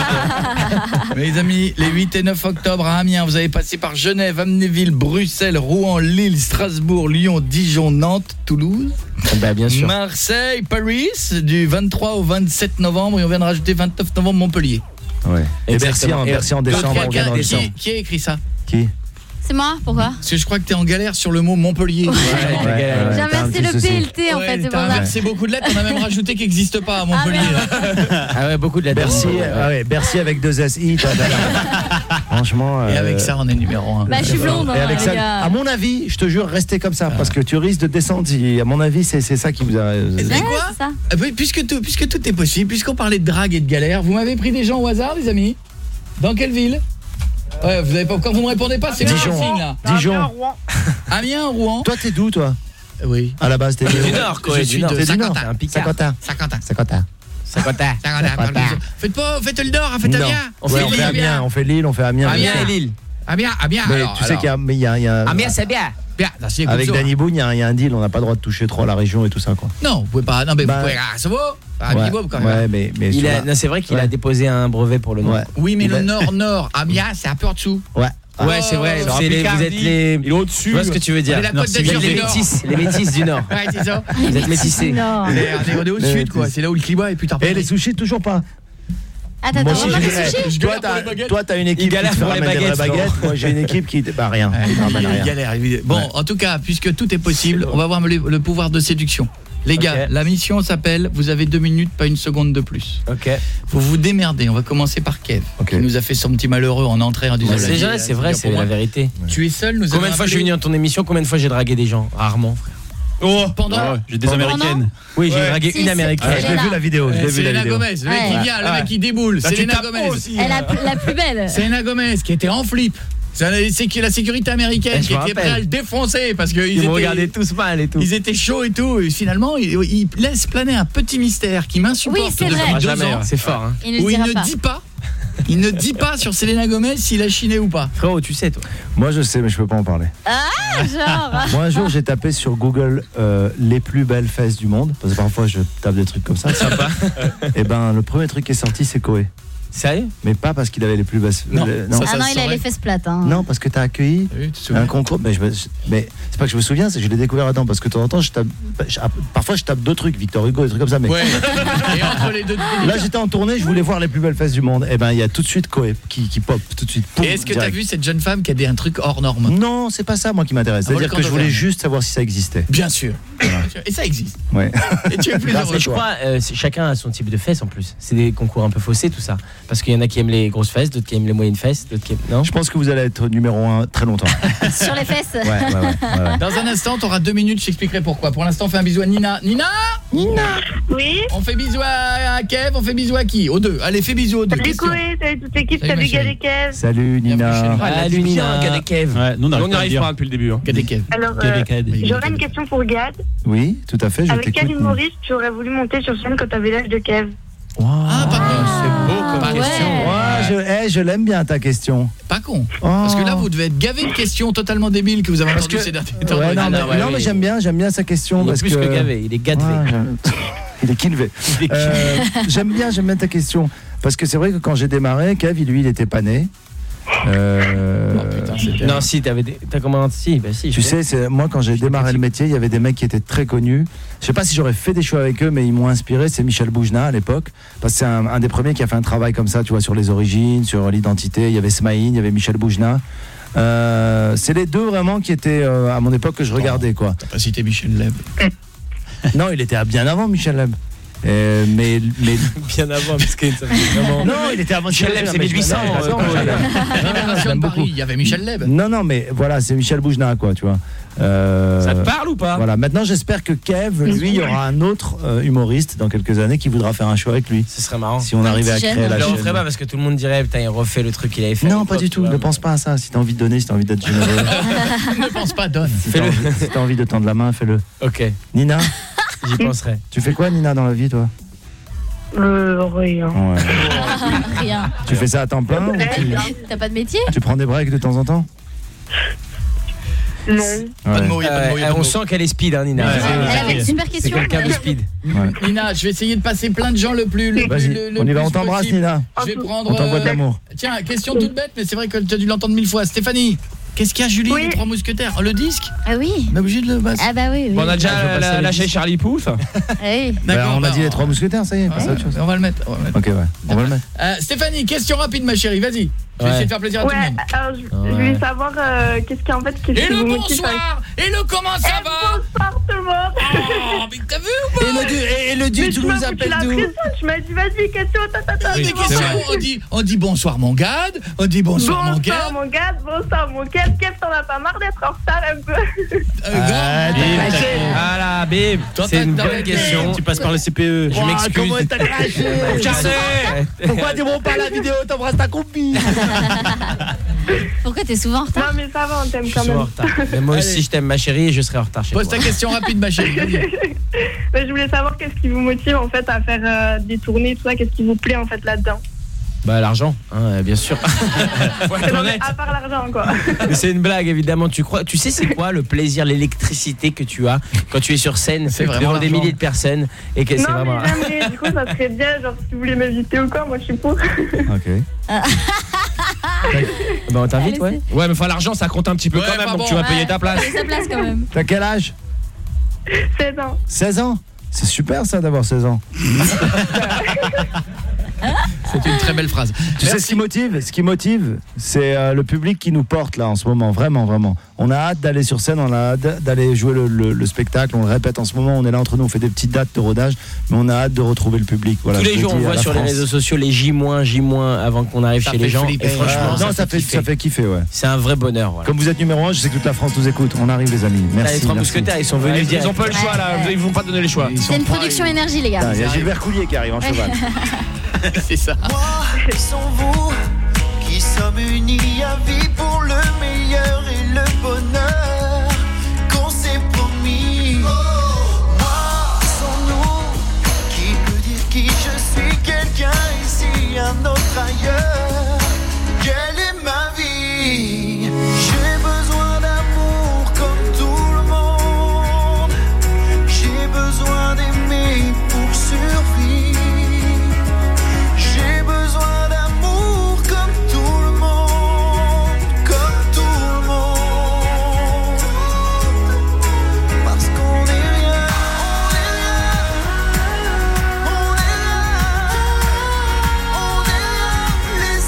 Mes amis, les huit et neuf octobre à Amiens, vous avez passé par Genève, Amnéville, Bruxelles, Rouen, Lille, Strasbourg, Lyon, Dijon, Nantes, Toulouse. Bah bien sûr. Marseille, Paris, du vingt-trois au vingt-sept novembre et on vient de rajouter vingt-neuf novembre Montpellier. Ouais. Et Bercy Exactement. en, Et Bercy en Donc, décembre. on quelqu'un- vient dans le décembre. qui, qui a écrit ça? Qui C'est moi, pourquoi? Parce que je crois que t'es en galère sur le mot Montpellier. Ouais, J'ai ouais, t'as un inversé petit le souci. P L T en Ouais, fait, c'est t'as pour ça. inversé beaucoup de lettres, on a même rajouté qu'il n'existe pas à Montpellier. là. Ah ouais, beaucoup de la Bercy, ah ouais, Bercy avec deux S I. toi, d'accord. Franchement. Et euh, avec ça, on est numéro un. Bah, je suis blonde, Et hein, avec les ça, gars. à mon avis, je te jure, restez comme ça, parce que tu risques de descendre. si- À mon avis, c'est c'est ça qui vous a. Et Ouais, quoi c'est ça. Ah oui, puisque tout, puisque tout est possible, puisqu'on parlait de drague et de galère, vous m'avez pris des gens au hasard, les amis? Dans quelle ville? Ouais, vous avez pas, quand vous me répondez pas, c'est bon Dijon. signe là. Dijon. Amiens, Rouen. Toi, t'es d'où, toi? Oui. À la base, t'es Du Nord, quoi. Je du suis Nord. de T'es du Nord. Saint-Quentin. Un Picard. Saint-Quentin. Saint-Quentin. Saint-Quentin. Saint-Quentin. Saint-Quentin. Faites pas, faites le Nord, faites Non. Amiens. On fait, on fait Amiens, on fait Lille, on fait Amiens. Amiens bien sûr. et Lille. Amiens, Amiens. Mais alors, tu sais alors. qu'il y a, mais il y a, il y a- Amiens, c'est bien. Bien, là, c'est avec comme ça. Danny Boone, il y, a un- il y a un deal, on n'a pas le droit de toucher trop à la région et tout ça, quoi. Non, vous pouvez pas. Non, mais Bah, vous pouvez. Ah, ça vaut. Un ouais, minimum quand même. ouais, mais, mais Il sur a, la- non, c'est vrai qu'il Ouais. a déposé un brevet pour le Nord. Ouais. Oui, mais Il le a- Nord-Nord, Amiens, c'est un peu en dessous. Ouais. Ouais, c'est vrai. sur un c'est les- vous Picardie. êtes les. Il est au-dessus. Je vois ce que tu veux dire. On est la Non, Côte c'est d'Azur les du Nord. métis, les métis du Nord. Ouais, c'est ça. Vous êtes métissés. Non. On est, on est- on est au Les sud, quoi. métis. C'est là où le climat est plus tard. Et les sushis, toujours pas. Attends, Moi attends, aussi, on va j'ai- pas les sushis. eh, toi, t'as- toi, t'as une équipe Il galère qui te pour les ramène des vraies baguettes, baguettes. Florent. Moi, j'ai une équipe qui. Bah, rien. Ouais, Il me ramène il rien. galère, évidemment. Bon, Ouais. en tout cas, puisque tout est possible, on va voir le, le pouvoir de séduction. Les gars, Ok. la mission s'appelle vous avez deux minutes, pas une seconde de plus. Ok. Faut vous démerder. On va commencer par Kev, Ok. qui nous a fait son petit malheureux en entrée en disant. C'est vrai, c'est vrai, c'est la vérité. Tu es seul, nous Combien avons de fois je suis appelé- venu dans ton émission? Combien de fois j'ai dragué des gens? Rarement, frère. Oh, pendant. Ouais, j'ai des Pendant américaines. Oui, j'ai Ouais. dragué Si, une c'est- américaine. Ah, je l'ai Selena. vu la vidéo. Je l'ai vu la Selena vidéo. Gomez, le mec qui Ouais. vient, le Ouais. mec qui déboule. Là, tu Selena tapes Gomez. aussi. Elle a la plus belle. Selena Gomez qui était en flip. C'est c'est que la sécurité américaine Eh, je qui me était prête rappelle. à le défoncer parce qu'ils Ils étaient me regardaient tous mal et tout. Ils étaient chauds et tout et finalement il, il laisse planer un petit mystère qui m'insupporte Oui, c'est depuis vrai. deux Jamais, ans. ouais. C'est fort, hein. Il ne Où il dira ne pas. dit pas il ne dit pas sur Selena Gomez s'il a chiné ou pas. Frérot, tu sais, toi. Moi, je sais, mais je peux pas en parler. Ah, genre. Moi, un jour, j'ai tapé sur Google euh, les plus belles fesses du monde. Parce que parfois, je tape des trucs comme ça. Sympa. Et ben, le premier truc qui est sorti, c'est Koé. Sérieux? Mais pas parce qu'il avait les plus belles. Non, le- ça, Ah non, il a saurait. les fesses plates. Hein. Non, parce que t'as accueilli Oui, tu te souviens. un concours. Mais, je me- mais c'est pas que je me souviens, c'est que je l'ai découvert là-dedans. Parce que de temps en temps, je tape, je- parfois, je tape d'autres trucs, Victor Hugo, des trucs comme ça. Mais Ouais. Et entre les deux là, j'étais en tournée, je voulais voir les plus belles fesses du monde. Et ben, il y a tout de suite Koé qui, qui pop, tout de suite. Et est-ce que tu as vu cette jeune femme qui a des un truc hors norme? Non, c'est pas ça, moi, qui m'intéresse. Un C'est-à-dire volcan que je voulais d'Auvergne. juste savoir si ça existait. Bien sûr. Et ça existe. Ouais. Et tu es plus Non, heureux. mais je crois euh, c'est- chacun a son type de fesses en plus. C'est des concours un peu faussés tout ça. Parce qu'il y en a qui aiment les grosses fesses, d'autres qui aiment les moyennes fesses, d'autres qui aiment... Non. Je pense que vous allez être numéro un très longtemps. Sur les fesses. Ouais, ouais, ouais, ouais, ouais. Dans un instant, tu auras deux minutes, je t'expliquerai pourquoi. Pour l'instant, on fait un bisou à Nina. Nina Nina Oui. On fait bisou à Kev, on fait bisou à qui? Aux deux. Allez, fais bisou aux deux. Salut Question. Koé, salut toute l'équipe, Salut, ma salut Gad chérie. et Kev. Salut Nina. Ah, elle a dit Salut bien, Nina, Gad et Kev. Ouais, nous on On n'arrive n'y pas à le arrive dire. pas depuis le début. Hein. Gad et Kev. Alors, Kev et euh, Kev. j'aurais une question pour Gad. Oui, tout à fait, je Avec quel t'écoute. humoriste tu aurais voulu monter sur scène quand t'avais l'âge de Kev? Ah, pas con. C'est beau comme Pas question. con. Ouais, je, eh, je l'aime bien ta question. Pas con. Oh. Parce que là, vous devez être gavé de questions totalement débiles que vous avez Parce entendues que- ces derniers temps. Ouais, non, Ah, mais, non, ouais, non, oui. mais j'aime bien, j'aime bien sa question Il est parce plus que, gavé, il est gadvé. Ouais, j'aime- il est kinvé. Euh, j'aime bien, j'aime bien ta question parce que c'est vrai que quand j'ai démarré, Kev, lui, il était pas né. Euh... Oh, putain, c'était... Non, si, t'avais des... t'as commencé. Si, bah si. Tu sais, c'est... moi, quand j'ai démarré le métier, il y avait des mecs qui étaient très connus. Je sais pas si j'aurais fait des choix avec eux, mais ils m'ont inspiré. C'est Michel Boujna à l'époque. Parce que c'est un, un des premiers qui a fait un travail comme ça, tu vois, sur les origines, sur l'identité. Il y avait Smaïn, il y avait Michel Boujna. Euh, c'est les deux vraiment qui étaient euh, à mon époque que je regardais, quoi. T'as pas cité Michel Leb. Non, il était à bien avant Michel Leb. Euh, mais, mais bien avant, parce que ça fait vraiment. Non, il était avant Michel Leb, c'est mille huit cents. Libération de Paris, il y avait Michel Leb. Non, non, mais voilà, c'est Michel Boujna, quoi, tu vois. Euh, ça te parle ou pas? Voilà, maintenant j'espère que Kev, lui, il y aura un autre euh, humoriste dans quelques années qui voudra faire un show avec lui. Ce serait marrant. Si on arrivait à créer la chaîne. Je le referais pas parce que tout le monde dirait, putain, il refait le truc qu'il avait fait. Non, pas du tout, ne pense pas à ça. Si t'as envie de donner, si t'as envie d'être généreux. Ne pense pas, donne. Si t'as envie, si t'as envie de tendre la main, fais-le. Ok. Nina, j'y penserai. Tu fais quoi, Nina, dans la vie, toi? Euh, rien. Ouais. Rien. Tu fais ça à temps plein ou tu... T'as pas de métier? tu prends des breaks de temps en temps? Non. Pas de mots, y a pas de mots, y a pas de On mots. sent qu'elle est speed, hein, Nina. Ouais, Elle avait une super C'est question. quelqu'un de speed. Ouais. Nina, je vais essayer de passer plein de gens le plus. Le Vas-y, plus le, le on y va, plus on t'embrasse, possible. Nina. Je vais prendre. On t'envoie de euh, l'amour. Tiens, question toute bête, mais c'est vrai que tu as dû l'entendre mille fois. Stéphanie, qu'est-ce qu'il y a, Julie, Oui. les trois mousquetaires? Oh, le disque? Ah oui. On est obligé de le passer. Ah bah oui, oui. Bon, on a Ah, je déjà veux passer la- les lâché disques. Charlie Pouf. Ah oui. Bah, on a bah, dit les trois mousquetaires, ça y est, pas ça, autre chose. On va le mettre. On va le mettre. Ok, ouais, on va le mettre. Euh, Stéphanie, question rapide, ma chérie, vas-y. Je vais Ouais. essayer de faire plaisir à Ouais, tout le monde. alors je, je voulais savoir euh, qu'est-ce qu'en fait qu'est-ce Et qui le vous motive à- bonsoir. Et le comment ça Eh, va? bonsoir tout le monde. Oh, mais t'as vu ou pas? Et le du, et, et le du Mais tu tu m'as nous foutu appelles la d'où? pression, tu m'as dit vas-y question ta ta ta. Des c'est bon. questions, on dit, on dit bonsoir mon gad, on dit bonsoir, mon Bonsoir gad. mon gars, bonsoir mon gars. Kev, t'en as pas marre d'être en retard un peu? Euh, Ah, gars, bim, t'as t'as- craché. Voilà, bim. Toi, C'est t'as- une t'as- bonne t'as- question. Tu passes par le C P E. Je Ouah, m'excuse. comment t'as craché? Je sais. Pourquoi dis-moi pas la vidéo, t'embrasses ta copine? Pourquoi t'es souvent en retard? Non mais ça va, on t'aime Je quand suis en même. retard. Mais moi aussi, Allez. je t'aime, ma chérie, et je serai en retard chez toi. Pose ta question rapide, ma chérie. vas-y. Mais je voulais savoir qu'est-ce qui vous motive en fait à faire euh, des tournées, tout ça, qu'est-ce qui vous plaît en fait là-dedans. Bah, l'argent, hein, bien sûr. Faut être Non, mais honnête. à part l'argent quoi. Mais c'est une blague, évidemment. Tu crois, tu sais, c'est quoi le plaisir, l'électricité que tu as quand tu es sur scène C'est vraiment devant des l'argent. milliers de personnes et que c'est Non vraiment. mais j'aimerais, du coup ça serait bien, genre si vous voulez m'inviter ou quoi, moi je suis pour. Ok. Bah, on t'invite, ouais. Ouais, mais enfin, l'argent, ça compte un petit peu Ouais, quand même, pas donc bon. tu vas payer Ouais, ta place. payer sa place quand même. T'as quel âge? seize ans. seize ans? C'est super ça d'avoir seize ans. C'est une très belle phrase. Tu sais ce qui motive? Ce qui motive, c'est euh, le public qui nous porte là en ce moment, vraiment, vraiment. On a hâte d'aller sur scène, on a hâte d'aller jouer le, le, le spectacle, on le répète en ce moment, on est là entre nous, on fait des petites dates de rodage, mais on a hâte de retrouver le public. Voilà, Tous je les le jours, on dis à voit la sur les France. réseaux sociaux les J-, J- avant qu'on arrive Ça chez fait les gens. flipper. Et franchement, Ah, non, ça fait, kiffer. ça fait kiffer, ouais. C'est un vrai bonheur. Voilà. Comme vous êtes numéro un, je sais que toute la France nous écoute. On arrive les amis. Là, Merci. les trois merci. mousquetaires, ils sont venus Ouais, dire. ils ont pas le choix là, Ouais. ils vont pas donner les choix. Ils sont C'est une pas- production énergie les Ah, gars. il y a Gilbert Coulier qui arrive en cheval. C'est ça. Moi, sans vous, qui sommes unis à vie pour le meilleur et le bonheur qu'on s'est promis. Moi, sans nous, qui peut dire qui je suis, quelqu'un ici, un autre ailleurs. Quelle est ma vie? J'ai besoin d'amour comme tout le monde. J'ai besoin d'aimer pour survivre. J'ai besoin d'amour comme tout le monde, comme tout le monde. Parce qu'on est rien, on est rien, on est rien, on est rien, les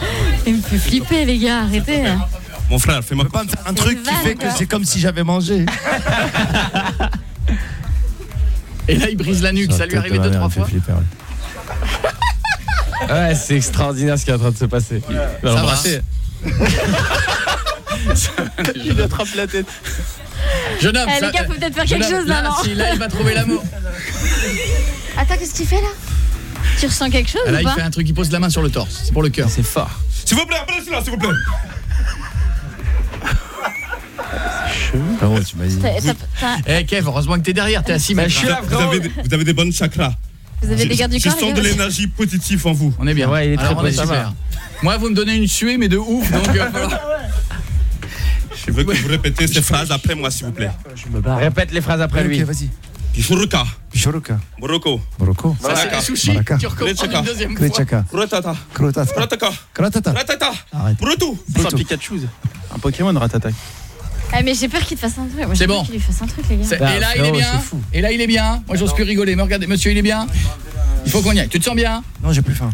Il me fait flipper, les gars, arrêtez. Mon frère, fais-moi pas me faire un truc qui fait que c'est comme si j'avais mangé. Et là, il brise la nuque, ça lui est arrivé deux, trois fois. Ouais, c'est extraordinaire ce qui est en train de se passer. Ça va. Il attrape la tête. Jeune homme, Eh, ça- les gars, faut peut-être faire jeune quelque homme, chose là, là, non si, là, il va trouver l'amour. Attends, qu'est-ce qu'il fait là? Tu ressens quelque chose Là, ou il pas? fait un truc, il pose la main sur le torse. C'est pour le cœur. C'est fort. S'il vous plaît, appelez celui-là, s'il vous plaît. Comment tu m'as dit? T'as- t'as- t'as- Eh Kev, heureusement que t'es derrière, t'es à six mètres. Vous, vous avez, des- vous avez des bonnes chakras. Vous avez des gardes du Je corps, sens les de gars l'énergie positive en vous. On est bien. Ouais, il est Alors, très on est positif. super. Moi, vous me donnez une suée, mais de ouf, donc euh, voilà. Je veux que vous répétez ces phrases après moi, s'il vous plaît. Répète les phrases après lui. Ok, vas-y. Pishuruka. Pishuruka. Morocco. Morocco. Ça, c'est les sushis. Malaka. Tu recommences Krechaka. une deuxième fois. Krechaka. Ratata. Krotata. Rataka. Kratata. Ratata. Arrête. Bruto. C'est un Pikachu. Un Pokémon Ratata. Ah, mais j'ai peur qu'il te fasse un truc. Moi, j'ai C'est peur bon. qu'il lui fasse un truc, les C'est- gars. Et là, il est frérot, bien. c'est fou. Et là, il est bien. Moi, j'ose plus rigoler. Mais regardez, monsieur, il est bien. Il faut qu'on y aille. Tu te sens bien? Non, j'ai plus faim.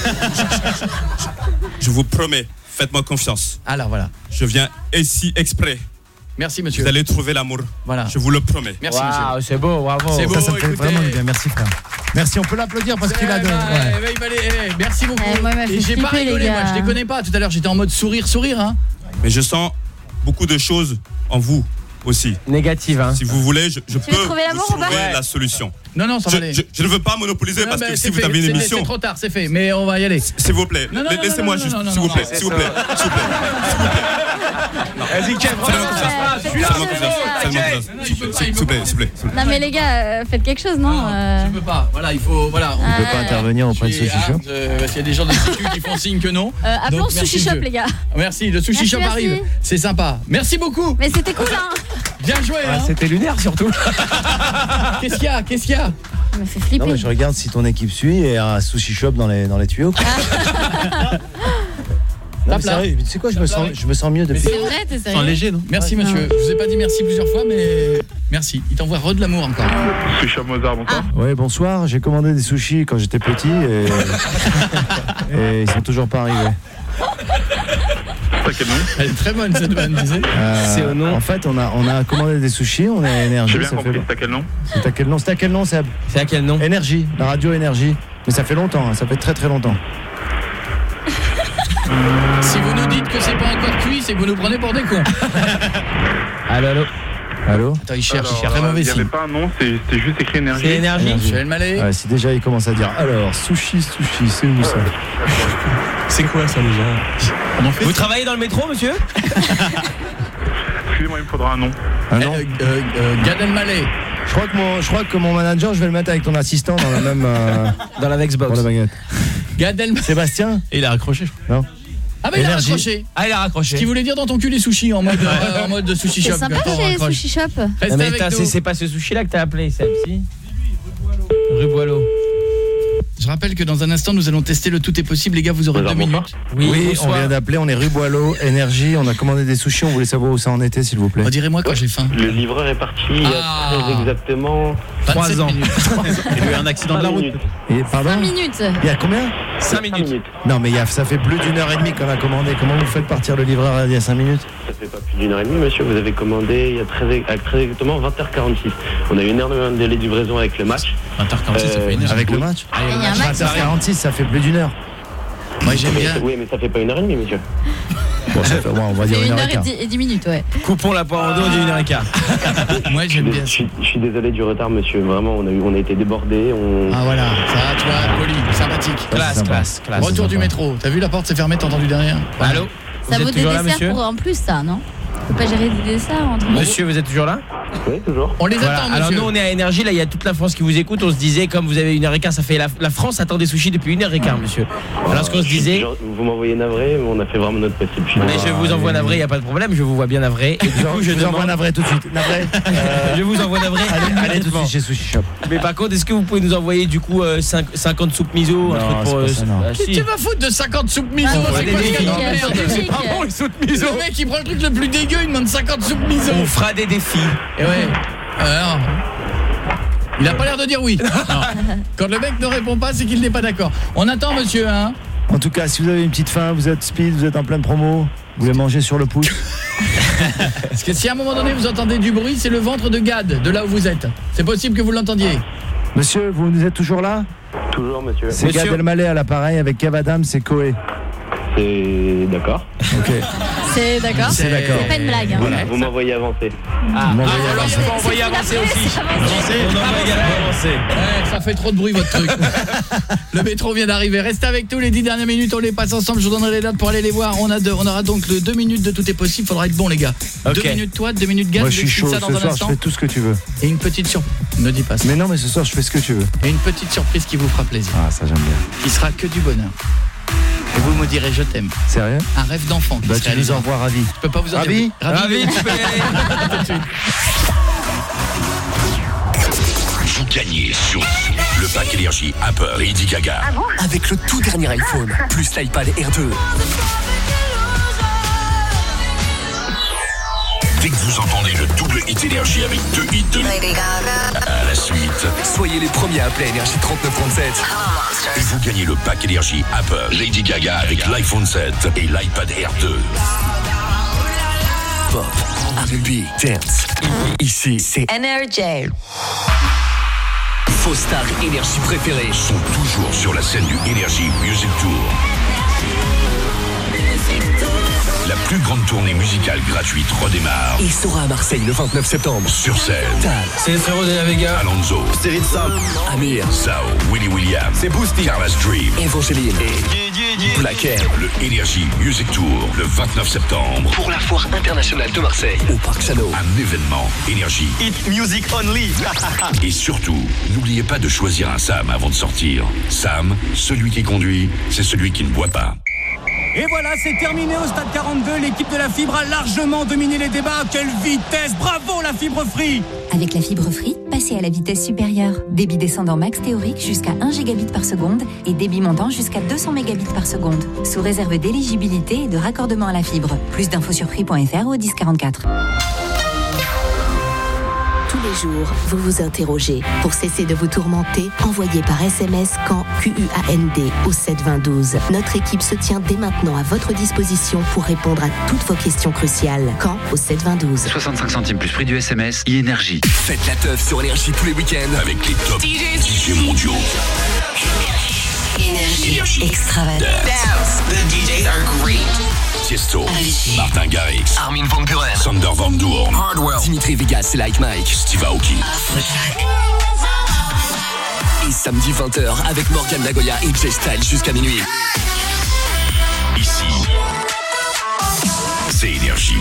Je vous promets, faites-moi confiance. Alors voilà. Je viens ici exprès. Merci, monsieur. Vous allez trouver l'amour. Voilà. Je vous le promets. Merci, Waouh, c'est beau, bravo. C'est beau. Ça, ça me fait écoutez. vraiment du bien. Merci, frère. Merci, on peut l'applaudir parce qu'il a de. Eh ben, Ouais. eh ben, il fallait- eh, merci beaucoup. Eh, moi, il m'a fait Et j'ai pas flipper, les rigolé, moi. gars. Je déconne pas. Tout à l'heure, j'étais en mode sourire, sourire, hein. Mais je sens beaucoup de choses en vous aussi. Négative, hein. Si vous voulez, je, je veux peux trouver l'amour vous ou pas trouver Ouais. la solution. Non, non, ça Je, va aller. je- je ne veux pas monopoliser Non, parce mais que c'est si vous fait, avez une c'est- émission, C'est trop tard, c'est fait. Mais on va y aller. s'il vous plaît, Non, non, non, laissez-moi non, juste, non, non, s'il vous non, plaît, non, s'il vous plaît, s'il vous plaît. Vas-y, Kev, Faites-moi confiance. faites-moi Faites-moi confiance, confiance. les Faites-moi gars. confiance. S'il vous plaît, s'il vous plaît, s'il vous plaît. Non, mais les gars, euh, faites quelque chose, non euh, Je peux pas. Voilà, il faut. Voilà. On On peut pas intervenir auprès de Je suis Sushi Shop. hard, euh, parce qu'il y a des gens de sécu qui font signe que non. euh, Appelons Donc, merci, Sushi Shop, monsieur. les gars. Merci, le sushi Merci, shop merci. arrive. C'est sympa. Merci beaucoup. Mais c'était cool, hein. Bien joué. Ah, Hein. c'était lunaire surtout. Qu'est-ce qu'il y a? Qu'est-ce qu'il y a? Il m'a fait Non, flipper. mais je regarde si ton équipe suit et un sushi shop dans les, dans les tuyaux. quoi. Non, mais Tape là. sérieux, tu sais quoi, je me, Tape là, sens, oui. je me sens mieux depuis. C'est vrai, t'es Sans sérieux? léger, non? Merci, monsieur. Je vous ai pas dit merci plusieurs fois, mais merci. Il t'envoie re de l'amour encore. Sushi Mozart, bonsoir. Ouais, bonsoir. J'ai commandé des sushis quand j'étais petit et, et ils sont toujours pas arrivés. T'as quel nom? Elle est très bonne cette vanne, tu sais. Euh, C'est au nom. En fait, on a, on a commandé des sushis, on a énergie. J'ai bien ça compris, fait... t'as quel nom? C'est à quel nom? C'est à quel nom, Seb? C'est à quel nom? Énergie, la radio Énergie. Mais ça fait longtemps, hein, ça fait très très longtemps. Si vous nous dites que c'est pas encore cuit, c'est que vous nous prenez pour des cons. Allô, allô. Allô? Attends, il cherche, il Alors, cherche. Très euh, mauvais Il n'y avait signe. pas un nom, c'est- c'était juste écrit énergie. C'est énergie. Énergie. Joël Mallet. Ouais, si déjà il commence à dire alors, sushi, sushi, c'est où ça? C'est quoi ça déjà? On en fait. Vous travaillez dans le métro, monsieur? Excusez-moi, il me faudra un nom. Ah Euh, non? euh, euh, Gad Elmaleh. Je crois que mon, je crois que mon manager, je vais le mettre avec ton assistant dans la même euh, Dans la pour Vexbox. la baguette. Gad Elmaleh. Sébastien? Et il a raccroché, je crois. Non? Ah bah il a Énergie. raccroché. Ah, il a Ce raccroché. qui voulait dire dans ton cul les sushis en mode, euh, en mode sushi shop. C'est sympa Attends, chez raccroche. Sushi Shop. Reste Non, mais avec attends, nous. c'est c'est pas ce sushi-là que t'as appelé, Seb, si? Rue Boileau. Je rappelle que dans un instant, nous allons tester le tout est possible. Les gars, vous aurez deux minutes. Oui, on bonsoir. vient d'appeler, on est rue Boileau, Énergie, on a commandé des sushis, on voulait savoir où ça en était, s'il vous plaît. Redirez-moi quand j'ai faim. Le livreur est parti il y a Ah. très exactement Trois vingt-sept ans. minutes. Il a eu un accident de la cinq route. minutes. Et, pardon? cinq minutes. Il y a combien? cinq minutes. Non, mais il y a, ça fait plus d'une heure et demie qu'on a commandé. Comment vous faites partir le livreur il y a cinq minutes? Ça fait pas plus d'une heure et demie, monsieur. Vous avez commandé il y a très, à très exactement vingt heures quarante-six. On a eu une heure de délai de livraison avec le match. vingt heures quarante-six, ça Euh, fait une heure. Avec le match? Il y a un match. vingt heures quarante-six, ça fait plus d'une heure. Moi j'aime Mais- bien. Oui, mais ça fait pas une heure et demie, monsieur. Bon, ça fait, ouais, on va dire C'est une une heure heure et et quart. dix, et dix minutes, ouais. Coupons la poire en deux, on dit une heure et quart. Moi j'aime bien. Je suis, je suis désolé du retard, monsieur. Vraiment, on a, eu, on a été débordés. On... Ah voilà, ça, tu vois, poli, sympathique. Classe, sympa. classe, classe. Retour du métro. T'as vu la porte s'est fermée, t'as entendu derrière? Allô? Ça Vous vaut êtes des toujours là, desserts monsieur? pour en plus, ça, non? Faut pas gérer des desserts entre nous. Monsieur, vous êtes toujours là? Oui, toujours. On les Voilà. attend, Alors monsieur. nous on est à Énergie, là il y a toute la France qui vous écoute. On se disait comme vous avez une heure et quart, ça fait la, la France attend des sushis depuis une heure et quart, monsieur. Alors ce qu'on se disait, Genre, vous m'envoyez navré, mais on a fait vraiment notre possible. suis mais désolé. je vous envoie navré, il y a pas de problème, je vous vois bien navré. Et du coup je Je vous envoie demande, navré tout de suite. Navré. euh, je vous envoie navré. Allez, allez tout de immédiatement. suite chez Sushi Shop. Mais par contre, est-ce que vous pouvez nous envoyer du coup euh, cinq- cinquante soupes miso, un Non, truc pour c'est pas ça, non. ah, Qu'est-ce que si. tu vas foutre de cinquante soupes miso? Ah, C'est ouais, quoi des ce défis. gars de merde? C'est pas bon les soupes miso. Le mec il prend le truc le plus dégueu, il demande cinquante soupes miso. On fera des défis. Et ouais. Alors, il a pas l'air de dire oui. Non. Quand le mec ne répond pas, c'est qu'il n'est pas d'accord. On attend monsieur, hein. En tout cas, si vous avez une petite faim, vous êtes speed, vous êtes en pleine promo, vous voulez manger sur le pouce. Parce que si à un moment donné vous entendez du bruit, c'est le ventre de Gad, de là où vous êtes. C'est possible que vous l'entendiez. Monsieur, vous êtes toujours là? Toujours, monsieur. C'est Gad Elmaleh à l'appareil avec Kev Adams, c'est Koé. C'est d'accord. Ok. C'est d'accord. C'est d'accord. C'est pas une blague. Hein. Voilà, vous m'envoyez avancer. Ah, Vous m'envoyez ah, alors avancer. il faut envoyer avancer aussi. Avancer, on envoie également avancer. Ouais, ça fait trop de bruit votre truc. Le métro vient d'arriver. Restez avec nous les dix dernières minutes, on les passe ensemble. Je vous donnerai les dates pour aller les voir. On a deux, on aura donc le deux minutes de tout est possible. Faudra être bon les gars. Okay. Deux minutes toi, deux minutes Gad. Moi je suis chaud, ça ce dans un soir instant. je fais tout ce que tu veux. Et une petite surprise. Ne dis pas ça. Mais non, mais ce soir je fais ce que tu veux. Et une petite surprise qui vous fera plaisir. Ah, ça j'aime bien. Qui sera que du bonheur. Et vous me direz je t'aime. Sérieux? Un rêve d'enfant. Bah tu nous envoies ravi. Je peux pas vous en Ravi? dire. Ravi, tu peux y aller. Tout de suite. Vous gagnez sur le pack énergie Apple Lady Gaga. Avec le tout dernier iPhone, plus l'iPad Air deux. Dès que vous entendez le double hit énergie avec deux hits de à la suite, Soyez les premiers à appeler Énergie trente-neuf trente-sept. et vous gagnez le pack énergie Apple Lady Gaga avec l'iPhone sept et l'iPad Air deux. Pop, R and B, dance. Ici, c'est Energy. vos stars Énergie préférées Sont toujours sur la scène du Energy Music Tour. La plus grande tournée musicale gratuite redémarre. et sera à Marseille le vingt-neuf septembre. Sur scène, Tal, C'est Frérot de la Vega. Alonso, Cyril Sam, Amir, Zao, Willy William, c'est Boosty, Carlos Dream. Evangeline, Black Air. Le Energy Music Tour, le vingt-neuf septembre. Pour la foire internationale de Marseille, au Parc Chano. Un événement Énergie. Hit Music Only. Et surtout, n'oubliez pas de choisir un Sam avant de sortir. Sam, celui qui conduit, c'est celui qui ne boit pas. Et voilà, c'est terminé au stade quarante-deux. L'équipe de la fibre a largement dominé les débats. Quelle vitesse! Bravo la fibre free! Avec la fibre free, passez à la vitesse supérieure. Débit descendant max théorique jusqu'à un gigabit par seconde et débit montant jusqu'à deux cents mégabits par seconde. Sous réserve d'éligibilité et de raccordement à la fibre. Plus d'infos sur free point f r ou dix quarante-quatre. Tous les jours, vous vous interrogez. Pour cesser de vous tourmenter, envoyez par S M S quand Q U A N D au sept vingt douze. Notre équipe se tient dès maintenant à votre disposition pour répondre à toutes vos questions cruciales. Quand au sept vingt douze. soixante-cinq centimes plus prix du S M S, e-énergie. Faites la teuf sur Énergie tous les week-ends. Avec les top D J mondiaux. Énergie extravagante. The D Js are great. Tiesto, Martin Garrix, Armin van Buuren, Sander Van Doorn, Hardwell, Dimitri Vegas et Like Mike, Steve Aoki. Et samedi vingt heures avec Morgan Lagoya et Jay Style jusqu'à minuit. Ici, c'est Énergie.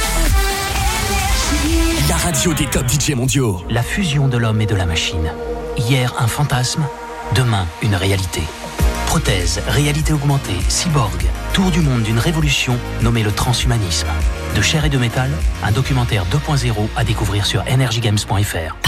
La radio des top D J mondiaux. La fusion de l'homme et de la machine. Hier, un fantasme, demain, une réalité. Prothèse, réalité augmentée, cyborg, tour du monde d'une révolution nommée le transhumanisme. De chair et de métal, un documentaire deux point zéro à découvrir sur energy games point f r.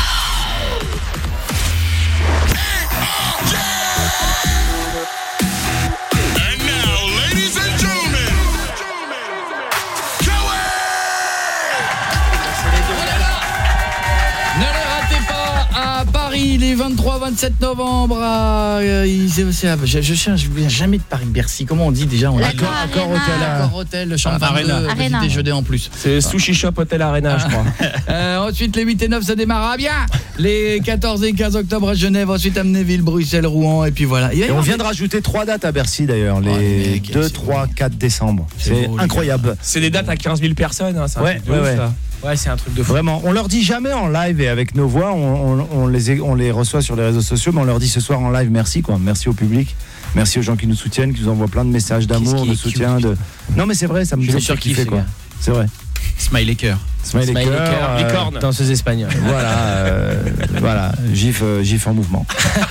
Les vingt-trois vingt-sept novembre à, euh, je, je, je cherche, je ne viens jamais de Paris-Bercy. Comment on dit déjà? On a Accord, accord hôtel, accord hôtel, le chambre ah, vingt-deux, petit déjeuner en plus. C'est Sushi Shop Hotel Arena, je crois. euh, ensuite, les huit et neuf, ça démarre à bien. Les quatorze et quinze octobre à Genève, ensuite Amnéville, Bruxelles, Rouen, et puis voilà. Et on vient de rajouter trois dates à Bercy d'ailleurs, les deux, trois, quatre décembre. C'est incroyable. C'est des dates à quinze mille personnes, hein, c'est un ouais, truc de ouais, ouf, ouais. ça. Ouais, c'est un truc de fou. Vraiment, on leur dit jamais en live et avec nos voix, on, on, on, les, on les reçoit sur les réseaux sociaux, mais on leur dit ce soir en live merci quoi, merci au public, merci aux gens qui nous soutiennent, qui nous envoient plein de messages d'amour, de soutien, de. Non mais c'est vrai, ça me fait surkiffer quoi. C'est vrai. Smiley cœur. Smiley, Smiley cœur, cœur, euh, licorne, danseuse espagnole. Voilà, euh, voilà, gif, euh, gif en mouvement.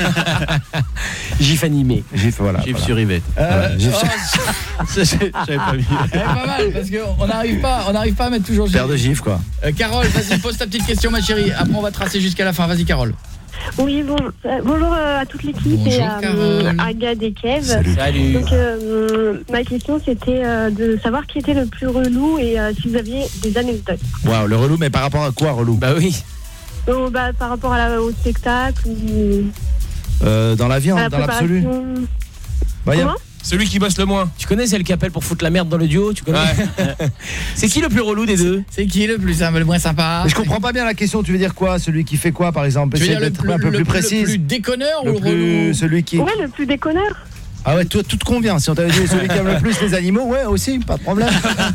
Gif animé. Gif, voilà. Gif voilà. sur Yvette. Euh, Voilà, gif oh, J'avais pas mis. pas mal, parce qu'on n'arrive pas, on n'arrive pas à mettre toujours gif. Paire de gifs quoi. Euh, Carole, vas-y, pose ta petite question ma chérie. Après on va tracer jusqu'à la fin. Vas-y Carole. Oui, bon, euh, bonjour euh, à toute l'équipe et à, euh, à Gad et Kev. Salut. Salut. Donc, euh, ma question, c'était euh, de savoir qui était le plus relou et euh, si vous aviez des anecdotes. Waouh, le relou, mais par rapport à quoi relou? Bah oui. Donc, bah, par rapport à la, au spectacle ou euh, Dans la vie, à la dans l'absolu préparation. bah, y a, Celui qui bosse le moins. Tu connais celle qui appelle pour foutre la merde dans le duo, tu connais? Ouais. C'est qui le plus relou des deux? C'est qui le plus le moins sympa? Mais je comprends pas bien la question, tu veux dire quoi? Celui qui fait quoi par exemple? Tu veux dire Essaye le, d'être un peu le, plus précis. Le plus déconneur le ou le plus, relou? Celui qui... Ouais, le plus déconneur. Ah ouais, tout, tout te convient. Si on t'avait dit celui qui aime le plus les animaux, ouais aussi, pas de problème.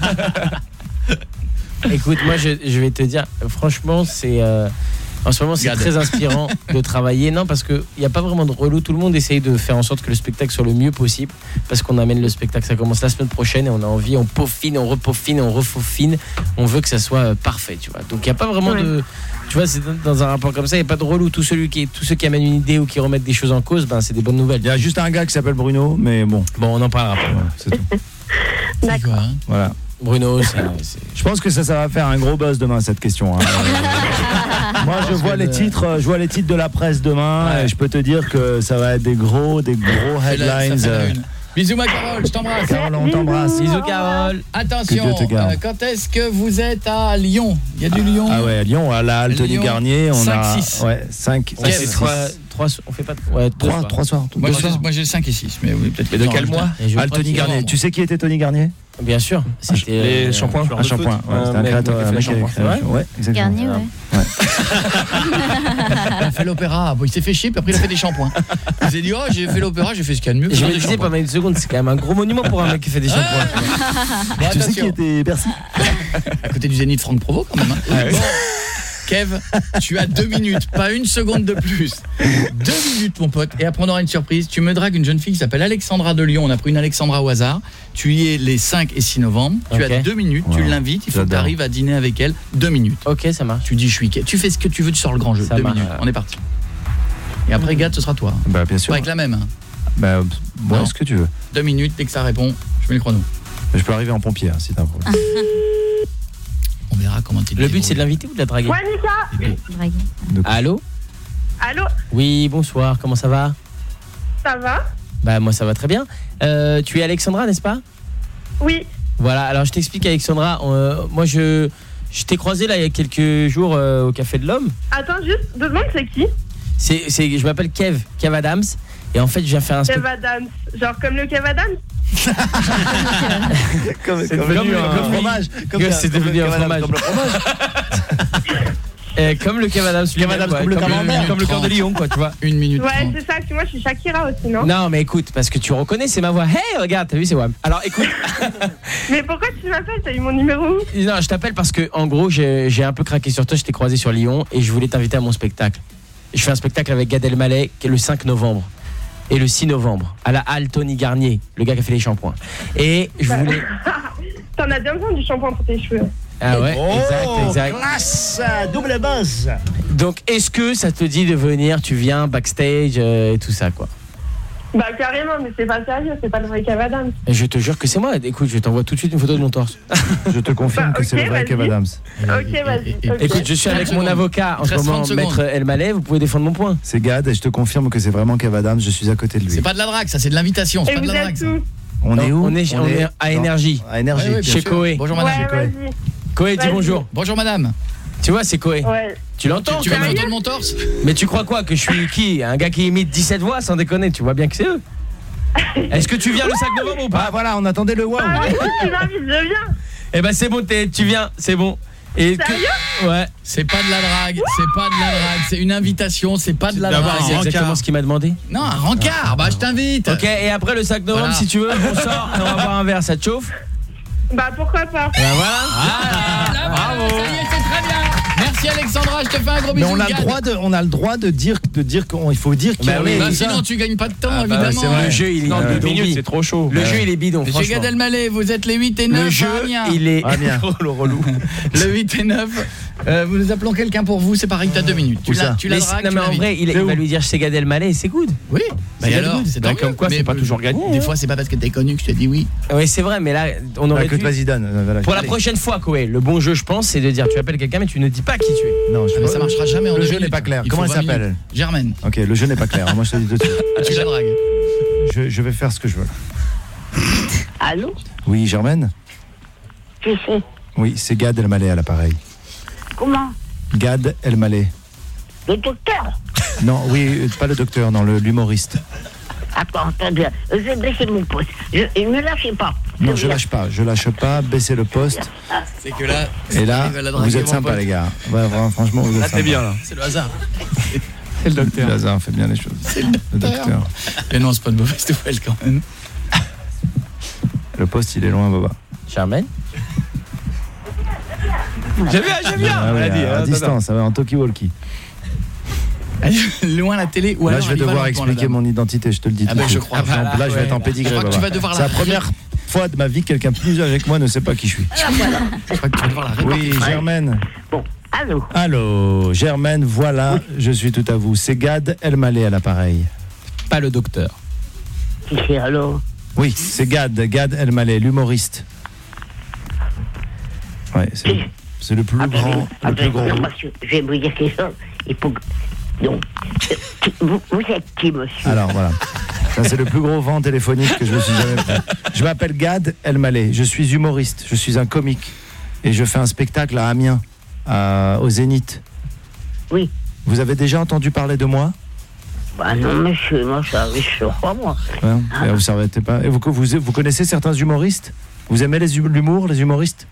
Écoute, moi je, je vais te dire, franchement, c'est euh, en ce moment c'est Garde. très inspirant de travailler. Non, parce qu'il n'y a pas vraiment de relou. Tout le monde essaye de faire en sorte que le spectacle soit le mieux possible. Parce qu'on amène le spectacle, ça commence la semaine prochaine et on a envie, on peaufine, on repaufine, on refaufine. On veut que ça soit euh, parfait, tu vois. Donc il n'y a pas vraiment ouais. de... Tu vois, c'est dans un rapport comme ça, il n'y a pas de relou. Tout celui qui, tous ceux qui amènent une idée ou qui remettent des choses en cause, ben, c'est des bonnes nouvelles. Il y a juste un gars qui s'appelle Bruno, mais bon. Bon, on en parlera après. Ouais, c'est tout. D'accord. Voilà. Bruno, c'est, c'est... je pense que ça, ça va faire un gros buzz demain cette question. Hein. Moi, je vois les titres, je vois les titres de la presse demain, ouais. et je peux te dire que ça va être des gros, des gros headlines. Bisous ma Carole, je t'embrasse. Carole, on t'embrasse. Bisous Carole. Attention, euh, quand est-ce que vous êtes à Lyon? Il y a du Lyon. Ah ouais, à Lyon, à la Halle Tony Garnier, on cinq, a six. ouais, cinq, ouais, c'est trois, trois, on fait pas ouais, trois, trois soirs. Moi, j'ai, moi j'ai cinq et six, mais oui, peut-être. Et de quel mois? Halle Tony Garnier. Tu sais qui était Tony Garnier? Bien sûr, c'était les shampoings. Un shampoing, ouais, c'était un créateur, un mec qui avait créé. Ouais, exactement. Garnier, ouais. Il a fait l'opéra, bon, il s'est fait chier, puis après il a fait des shampoings. Il s'est dit, oh, j'ai fait l'opéra, j'ai fait ce qu'il y a de mieux. Je me disais pendant une seconde, c'est quand même un gros monument pour un mec qui fait des shampoings. Bon, tu sais qui était Bercy? À côté du Zénith Franck Provo, quand même. Hein. Ah, oui. Bon. Kev, tu as deux minutes, pas une seconde de plus. Deux minutes, mon pote. Et après, on aura une surprise. Tu me dragues une jeune fille qui s'appelle Alexandra de Lyon. On a pris une Alexandra au hasard. Tu y es les cinq et six novembre. Tu okay. as deux minutes. Wow. Tu l'invites. Il faut J'adore. que tu arrives à dîner avec elle. Deux minutes. Ok, ça marche. Tu dis, je suis. Tu fais ce que tu veux, tu sors le grand jeu. Ça deux marche. minutes. On est parti. Et après, Gad, ce sera toi. Bah, bien sûr. Pas avec la même. Hein. Bah, bon, ce que tu veux. Deux minutes. Dès que ça répond, je mets le chrono. Je peux arriver en pompier, hein, si t'as un problème. On verra comment tu Le but, c'est de l'inviter ou de la draguer? Ouais, Nika. Allô? Allô? Oui, bonsoir, comment ça va? Ça va? Bah, moi, ça va très bien. Euh, tu es Alexandra, n'est-ce pas? Oui. Voilà, alors je t'explique, Alexandra. Euh, moi, je, je t'ai croisé là il y a quelques jours euh, au Café de l'Homme. Attends, juste deux secondes, c'est qui? C'est, c'est, je m'appelle Kev, Kev Adams. Et en fait, je viens faire un... Kev spe... Adams, genre comme le Kev Adams? comme, c'est comme, devenu comme, un comme fromage. Comme c'est devenu un fromage. Comme le fromage. Et comme le Kev Adams, Kev Adams ouais, comme le camembert, comme le cœur de lion, quoi, tu vois. Une minute. Ouais, trente. C'est ça. Que moi, je suis Shakira aussi, non? Non, mais écoute, parce que tu reconnais, c'est ma voix. Hey, regarde, t'as vu, c'est Wam. Alors, écoute. Mais pourquoi tu m'appelles? T'as eu mon numéro où? Non, je t'appelle parce que, en gros, j'ai, j'ai un peu craqué sur toi. Je t'ai croisé sur Lyon et je voulais t'inviter à mon spectacle. Je fais un spectacle avec Gad Elmaleh qui est le cinq novembre. Et le six novembre, à la Halle Tony Garnier, le gars qui a fait les shampoings. Et je bah, voulais... T'en as bien besoin du shampoing pour tes cheveux. Ah ouais, oh, exact, exact. Classe, double buzz. Donc, est-ce que ça te dit de venir, tu viens backstage euh, et tout ça, quoi? Bah carrément, mais c'est pas sérieux, c'est pas le vrai Kev Adams. Je te jure que c'est moi. Écoute, je t'envoie tout de suite une photo de mon torse. Je te confirme bah, okay, que c'est le vrai Kev Adams. Ok, vas-y. Okay. Écoute, je suis avec mon avocat en ce moment, Maître Elmaleh, vous pouvez défendre mon point. C'est Gad et je te confirme que c'est vraiment Kev Adams, je suis à côté de lui. C'est pas de la drague, ça c'est de l'invitation, c'est et pas de la drague. On est où? On est, on est à Énergie. À Énergie, ouais, ouais, chez Koé. Bonjour madame. Ouais, Koé, dis bonjour. Bonjour madame. Tu vois, c'est Koé. Ouais. Tu l'entends? Tu, tu veux me de mon torse? Mais tu crois quoi? Que je suis qui? Un gars qui imite dix-sept voix, sans déconner, tu vois bien que c'est eux. Est-ce que tu viens le cinq novembre ou pas? Ah voilà, on attendait le wow. Ah oui, tu m'invites, je viens. Eh ben c'est bon, t'es, tu viens, c'est bon. Et que... Ouais. C'est pas de la drague, c'est pas de la drague, c'est une invitation, c'est pas de la drague. C'est exactement ce qu'il m'a demandé. Non, un rencard, bah je t'invite. Ok, et après le cinq novembre, voilà. Si tu veux, on sort et on va boire un verre, ça te chauffe? Bah pourquoi pas. Bah voilà. Ah, là, bravo. Ça y est, c'est très bien. Merci Alexandra, je te fais un gros bisou. Mais on a le droit de, on a le droit de dire, de dire qu'il faut dire qu'il bah oui, bah sinon tu gagnes pas de temps, ah bah évidemment. Le jeu il est non, euh, deux minutes, c'est trop chaud. Le ouais. jeu il est bidon. Monsieur Gad Elmaleh, vous êtes les huit et neuf. Le jeu Amiens. il est ah, bien. le relou. Le huit et neuf. Euh, vous nous appelons quelqu'un pour vous, c'est pareil, tu as deux minutes. Tu l'as, tu l'as drague, non mais en vrai, il, il va lui dire c'est Gad Elmaleh, c'est good. Oui. Bah et alors, c'est bah, comme quoi c'est pas toujours gagné. Des fois c'est pas parce que t'es connu que je te dis oui. Oui, c'est vrai, mais là on aurait dû. Vas-y donne. Pour la prochaine fois, Koé, le bon jeu je pense c'est de dire tu appelles quelqu'un mais tu ne dis pas qui tu es. Non, mais ça marchera jamais en le jeu n'est pas clair. Comment elle s'appelle? Germaine. OK, le jeu n'est pas clair. Moi je te dis tout de suite. Tu la dragues. Je je vais faire ce que je veux. Allô? Oui, Germaine? Qui c'est? Oui, c'est Gad Elmaleh à l'appareil. Comment? Gad Elmaleh. Le docteur? Non, oui, pas le docteur, non, le, l'humoriste. Attends, attendez, je vais baisser mon poste. Je, ne me lâchez pas. Non, je lâche pas, je lâche pas, baissez le poste. C'est que là, Et là, il va la draguer, vous êtes mon sympa pote. les gars. Ouais, vraiment, franchement, vous êtes Là, t'es sympa. bien, là. C'est le hasard. C'est le docteur. Le hasard fait bien les choses. C'est le docteur. Et non, c'est pas une mauvaise nouvelle quand même. Le poste, il est loin, Baba. Charmaine J'aime bien, j'aime bien. Ah ouais, Elle a dit, à, à attends, distance, ça va en talkie-walkie. Loin la télé ou Là, alors je vais elle y va devoir lentement, la expliquer dame. mon identité, je te le dis. Ah tout ben, de je suite. crois. Là, Voilà, je vais être en ouais. pédigré. Je crois que tu Baba. vas devoir C'est la- la première fois de ma vie que quelqu'un plus âgé que moi ne sait pas qui je suis. Ah, voilà. Je crois que tu vas devoir la Oui, répartir. Germaine. Bon, allô. Allô, Germaine, voilà, je suis tout à vous. C'est Gad Elmaleh à l'appareil. Pas le docteur. Qui c'est alors? Oui, c'est Gad, Gad Elmaleh, l'humoriste. Ouais, c'est c'est le plus Attendez, grand, le attendez, plus gros. non, monsieur, je vais vous dire quelque chose. Il faut que... Donc, euh, qui- vous, vous êtes qui, monsieur? Alors voilà. Ça, c'est le plus gros vent téléphonique que je me suis jamais pris. Je m'appelle Gad Elmaleh, je suis humoriste, je suis un comique. Et je fais un spectacle à Amiens, à- au Zénith. Oui. Vous avez déjà entendu parler de moi? Bah non, monsieur, moi, ça arrive sur quoi, moi? Ouais, et vous savez pas. Et vous, vous, vous connaissez certains humoristes? Vous aimez les hum- l'humour, les humoristes?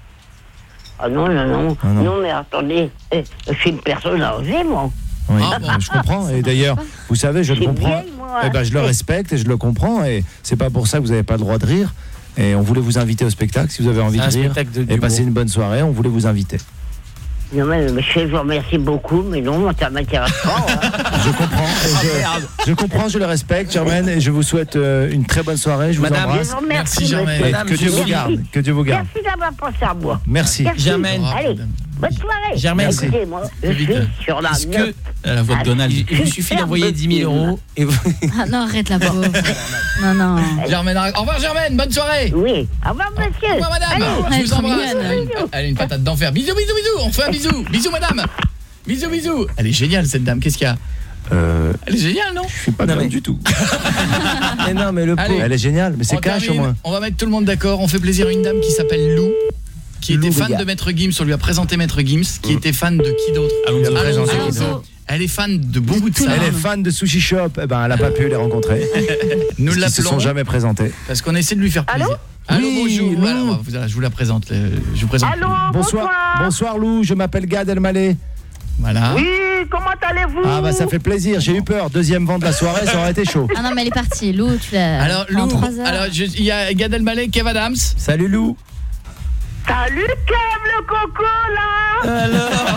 Ah non, non, non. Ah non. non. mais attendez, eh, je suis une personne âgée, moi. Oui, Ah, euh, je comprends. Et d'ailleurs, vous savez, je le C'est comprends. vieille, moi. Eh ben, je le respecte et je le comprends. Et c'est pas pour ça que vous n'avez pas le droit de rire. Et on voulait vous inviter au spectacle. Si vous avez envie C'est de un rire spectacle de- et d'humour. passer une bonne soirée, on voulait vous inviter. Non, mais monsieur, je vous remercie beaucoup, mais non, moi, ça m'intéresse pas. hein. Je comprends. et je, je comprends, je le respecte, Germaine, et je vous souhaite euh, une très bonne soirée. Je vous Madame, embrasse. Je vous remercie, Merci, Germaine. monsieur. Et Madame, que Dieu je vous suis- garde. Que Dieu vous garde. Merci d'avoir pensé à moi. Merci. Germaine. Allez, bonne soirée. Germaine, Bah, écoutez, moi, je Vite. suis sur la Est-ce note. que La voix de Donald. il, il vous suffit d'envoyer dix mille euros et vous... Ah non, arrête la pauvre. Non, non. Germaine, arrête. Au revoir Germaine, bonne soirée. Oui, au revoir, monsieur. Au revoir madame. Allez. Je elle vous est trop embrasse. mignonne. Elle a une- Elle a une patate d'enfer. Bisous, bisous, bisous. On fait un bisou. Bisous madame. Bisous, bisous. Elle est géniale cette dame. Qu'est-ce qu'il y a? Euh, Elle est géniale, non? je suis pas Non, bien mais- du tout. Mais non, mais le Allez. pauvre. Elle est géniale, mais c'est On cash au termine. moins. On va mettre tout le monde d'accord. On fait plaisir à une dame qui s'appelle Lou, qui Lou était fan Béga. de Maître Gims. On lui a présenté Maître Gims, qui était fan de qui d'autre? Alonso. Alonso. Alonso. Elle est fan de beaucoup de ça. Elle est fan de Sushi Shop. Eh ben, elle a pas pu les rencontrer. Nous Ils se sont l'appelons jamais présentés. parce qu'on essaie de lui faire plaisir. Allô, Oui, bonjour. Lou. Voilà, voilà, je vous la présente. le- Je vous présente. Allô, Bonsoir. bonsoir. Bonsoir Lou, je m'appelle Gad Elmaleh. Voilà. Oui, comment allez-vous? Ah bah ça fait plaisir, j'ai eu peur. Deuxième vent de la soirée, ça aurait été chaud. Ah non, mais elle est partie. Lou, tu l'as. Alors en Lou, trois heures. alors je- il y a Gad Elmaleh, Kev Adams. Salut Lou. Salut, Kev, le coco, là. Alors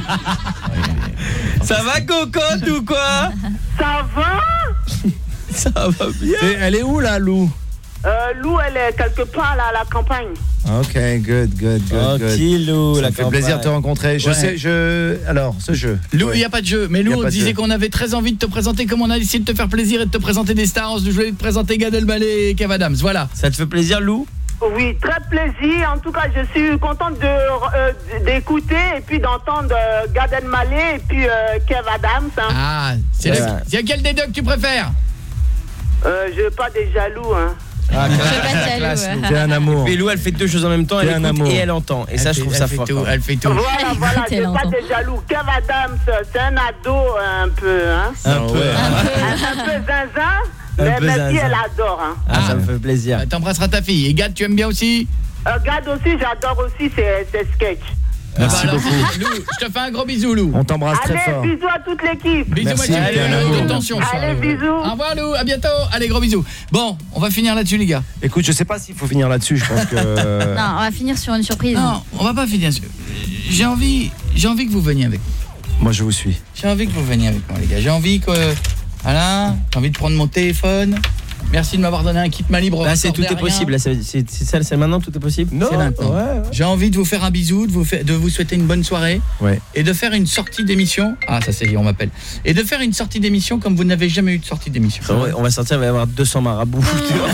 Ça va cocotte ou quoi? Ça va? Ça va bien. Et elle est où là Lou? Euh, Lou, elle est quelque part, là, à la campagne. Ok, good, good, good, good. Tranquillou, Ça la me fait campagne. plaisir de te rencontrer. Je Ouais. sais, je... Alors, ce jeu. Lou, il Ouais. n'y a pas de jeu. Mais Y Lou, a on pas de disait jeu. qu'on avait très envie de te présenter, comme on a essayé de te faire plaisir et de te présenter des stars. Je voulais te présenter Gad Elmaleh et Kev Adams. Voilà. Ça te fait plaisir, Lou? Oui, très plaisir. En tout cas, je suis contente de, euh, d'écouter et puis d'entendre euh, Gad Elmaleh et puis euh, Kev Adams. Hein. Ah, c'est Ouais. le- c'est lequel des deux que tu préfères? Euh, je veux pas des jaloux. Hein. Ah, Je classe, suis pas jaloux, classe, ouais. Lou. T'es un amour. Et Lou, elle fait deux choses en même temps, T'es elle un écoute amour. et elle entend. Et ça, Elle je fait- trouve elle ça fait fort. tout, quand même. Elle fait tout. Voilà, Elle voilà, écoute, je elle veux pas entend. des jaloux. Kev Adams, c'est un ado un peu, hein. Un Ah peu. ouais. Un, un peu zinzin, Un mais peu ma fille, zinzin. elle adore. Hein. Ah, ça me fait plaisir. Ah, t'embrasseras ta fille. Et Gad, tu aimes bien aussi? Euh, Gad aussi, j'adore aussi ses, ses sketchs. Merci Ah bah alors, beaucoup. Lou, je te fais un gros bisou, Lou. On t'embrasse très Allez, fort. bisous à toute l'équipe. Bisous, Merci, Mathieu. t'es un Allez, amour. de tension. ce soir, Allez, Lou. bisous. Au revoir, Lou. À bientôt. Allez, gros bisous. Bon, on va finir là-dessus, les gars. Écoute, je sais pas s'il faut finir là-dessus, je pense que... Non, on va finir sur une surprise. Non, on va pas finir. J'ai envie, j'ai envie que vous veniez avec. Moi, je vous suis. J'ai envie que vous veniez avec moi, les gars. J'ai envie que, voilà, j'ai envie de prendre mon téléphone. Merci de m'avoir donné un kit main libre. Là, c'est tout est Rien. possible. Là, c'est c'est- c'est ça, c'est maintenant, tout est possible. C'est maintenant. Ouais, ouais. J'ai envie de vous faire un bisou, de vous, faire, de vous souhaiter une bonne soirée Ouais. et de faire une sortie d'émission. Ah, ça c'est dit, on m'appelle. Et de faire une sortie d'émission comme vous n'avez jamais eu de sortie d'émission. On va- on va sortir, il va y avoir deux cents marabouts.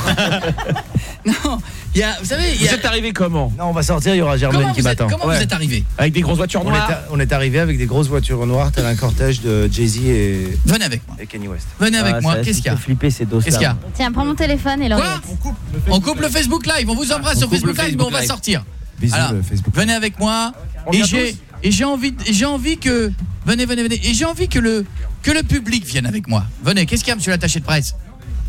Non, il y a, vous savez, il y Vous a... êtes arrivé comment? Non, on va sortir, il y aura Germaine Comment, qui vous êtes, m'attend. comment Ouais. vous êtes arrivé? Avec des grosses voitures On est, noires. on est arrivé avec des grosses voitures noires, tel un cortège de Jay-Z et, Venez avec moi. et Kanye West. Venez avec Ah, moi. ça, Qu'est-ce ça qu'il y a? fait flipper ces doses. Qu'est-ce qu'il y a? Tiens, prends mon téléphone et Quoi? l'oreillette. On coupe le Facebook Live. On vous embrasse On sur coupe Facebook le Live, mais on Facebook va Live. sortir. Bisous, Alors, le Facebook. venez avec moi. On Et vient j'ai et j'ai envie et j'ai envie que venez venez venez et j'ai envie que le que le public vienne avec moi. Venez. Qu'est-ce qu'il y a, monsieur l'attaché de presse?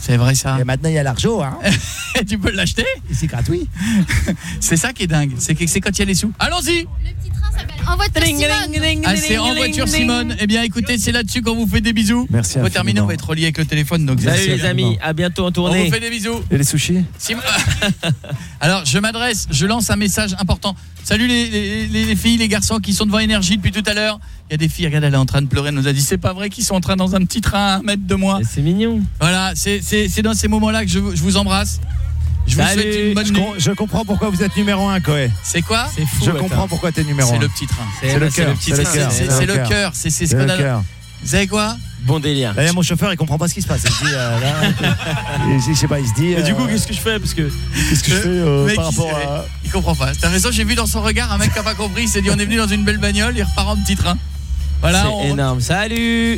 C'est vrai ça. Et maintenant il y a l'argent, hein. Tu peux l'acheter. Et c'est gratuit. C'est ça qui est dingue. C'est que c'est quand il y a les sous. Allons-y. En voiture Simone. Ah, c'est en voiture Simone. Eh bien écoutez, c'est là-dessus qu'on vous fait des bisous. Merci. On va terminer, on va être relié avec le téléphone. Donc salut les amis, à bientôt en tournée. On vous fait des bisous. Et les sushis. Simone. Alors je m'adresse, je lance un message important. Salut les, les, les filles, les garçons qui sont devant Énergie depuis tout à l'heure. Il y a des filles, regarde, elle est en train de pleurer, elle nous a dit c'est pas vrai qu'ils sont en train dans un petit train à un mètre de moi. C'est mignon. Voilà, c'est c'est c'est dans ces moments-là que je, je vous embrasse. Je vous Salut. souhaite une bonne je, nuit. com- je comprends pourquoi vous êtes numéro un, Koé. C'est quoi? C'est fou. Je comprends pourquoi t'es numéro un. C'est le petit train. C'est le cœur. C'est le cœur. C'est le cœur. C'est c'est ce qu'on a. Vous savez quoi? Bon délire. D'ailleurs, mon chauffeur, il comprend pas ce qui se passe. Il se dit, euh, là, il, je sais pas, il se dit. Mais du coup, euh, qu'est-ce que je fais? Parce que qu'est-ce que je fais euh, mec, par il, rapport à. il comprend pas. T'as raison, j'ai vu dans son regard un mec qui a pas compris. Il s'est dit on est venu dans une belle bagnole, il repart en petit train. Voilà. C'est on... énorme. Salut.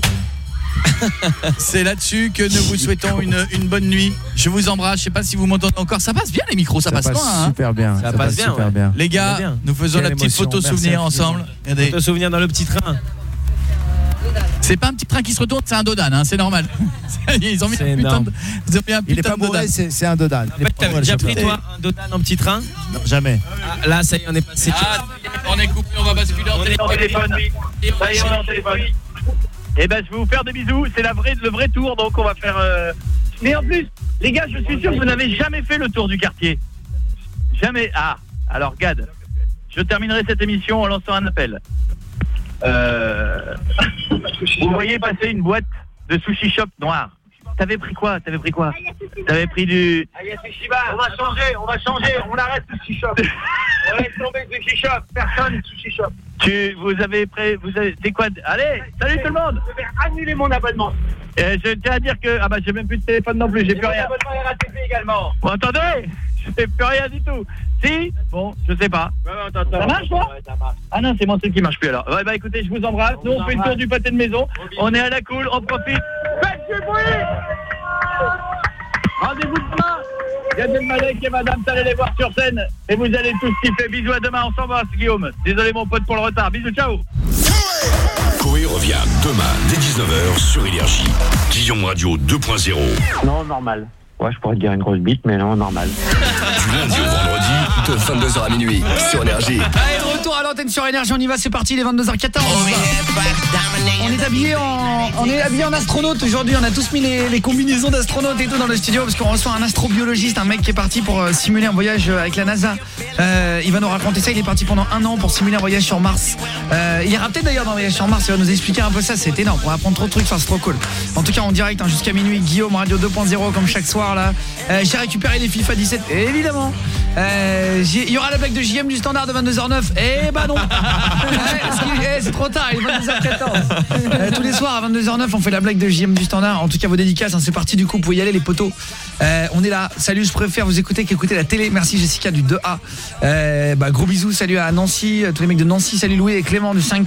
C'est là-dessus que nous vous souhaitons une, une bonne nuit. Je vous embrasse. Je sais pas si vous m'entendez encore. Ça passe bien les micros, ça, Ça passe, passe loin. super hein. bien. Ça, Ça passe passe bien, super ouais. bien. Les gars, bien. nous faisons Quelle la petite émotion. photo Merci souvenir infiniment. ensemble. Regardez. Te souvenir dans le petit train. C'est pas un petit train qui se retourne, c'est un dodan, hein, c'est normal. Ils ont mis C'est un putain énorme. de, ils ont mis un Il est putain pas de dodan. bourré, c'est c'est un dodan. En fait, t'avais déjà pris toi un Dodan en petit train? Non, jamais. Ah, là, ça y est, on est passé. Ah, on est coupé, on va basculer en téléphone. Ça y est, on est en téléphone. Eh ben, je vais vous faire des bisous. C'est la vraie, le vrai tour, donc on va faire. Euh... Mais en plus, les gars, je suis sûr que vous n'avez jamais fait le tour du quartier. Jamais. Ah, alors Gad, je terminerai cette émission en lançant un appel. Euh... Vous voyez passer une boîte de sushi shop noir. T'avais pris quoi? T'avais pris quoi? T'avais pris du... On va changer, on va changer, on arrête le sushi shop. On laisse tomber le sushi shop, personne sushi shop. Tu, vous avez prêt, vous avez, c'est quoi? Allez, salut tout le monde. Je vais annuler mon abonnement. Euh, je tiens à dire que, ah bah j'ai même plus de téléphone non plus, j'ai plus rien. Mon abonnement est R A T P également. Bon, attendez, je fais plus rien du tout. Si? Bon, je sais pas. Ouais, ouais, attends, ça marche, toi? Ouais, ça marche. Ah non, c'est mon truc qui marche plus alors. Ouais, bah écoutez, je vous embrasse. On Nous, on fait le tour du pâté de maison. On est à la cool, on profite. Faites du bruit! Rendez-vous demain. Gad Elmaleh et Madame, allez les voir sur scène. Et vous allez tous kiffer. Bisous à demain, on s'embrasse, Guillaume. Désolé, mon pote, pour le retard. Bisous, ciao. Koé revient demain dès dix-neuf heures sur Énergie. Guillaume Radio deux point zéro. Non, normal. Ouais, je pourrais te dire une grosse bite, mais non, normal. Du lundi au vendredi, De vingt-deux heures à minuit sur Énergie. Allez, de retour à l'antenne sur Énergie, on y va, c'est parti, les vingt-deux heures quatorze. On est habillé en on est habillé en astronaute aujourd'hui, on a tous mis les, les combinaisons d'astronautes et tout dans le studio parce qu'on reçoit un astrobiologiste, un mec qui est parti pour euh, simuler un voyage avec la NASA. Euh, il va nous raconter ça, il est parti pendant un an pour simuler un voyage sur Mars. Euh, il ira peut-être d'ailleurs dans un voyage sur Mars, il va nous expliquer un peu ça, c'est énorme, on va apprendre trop de trucs, ça c'est trop cool. En tout cas en direct hein, jusqu'à minuit, Guillaume Radio deux point zéro comme chaque soir là. Euh, j'ai récupéré les FIFA dix-sept, évidemment. Euh, il y aura la blague de J M du standard de vingt-deux heures neuf. Eh bah non. Ouais, c'est trop tard, il est vingt-deux heures quatorze. Euh, tous les soirs à vingt-deux heures neuf, on fait la blague de J M du standard. En tout cas, vos dédicaces, hein, c'est parti du coup, vous pouvez y aller les potos. Euh, on est là. Salut, je préfère vous écouter qu'écouter la télé. Merci Jessica du deux A. Euh, bah gros bisous, salut à Nancy, tous les mecs de Nancy, salut Louis et Clément du cinq.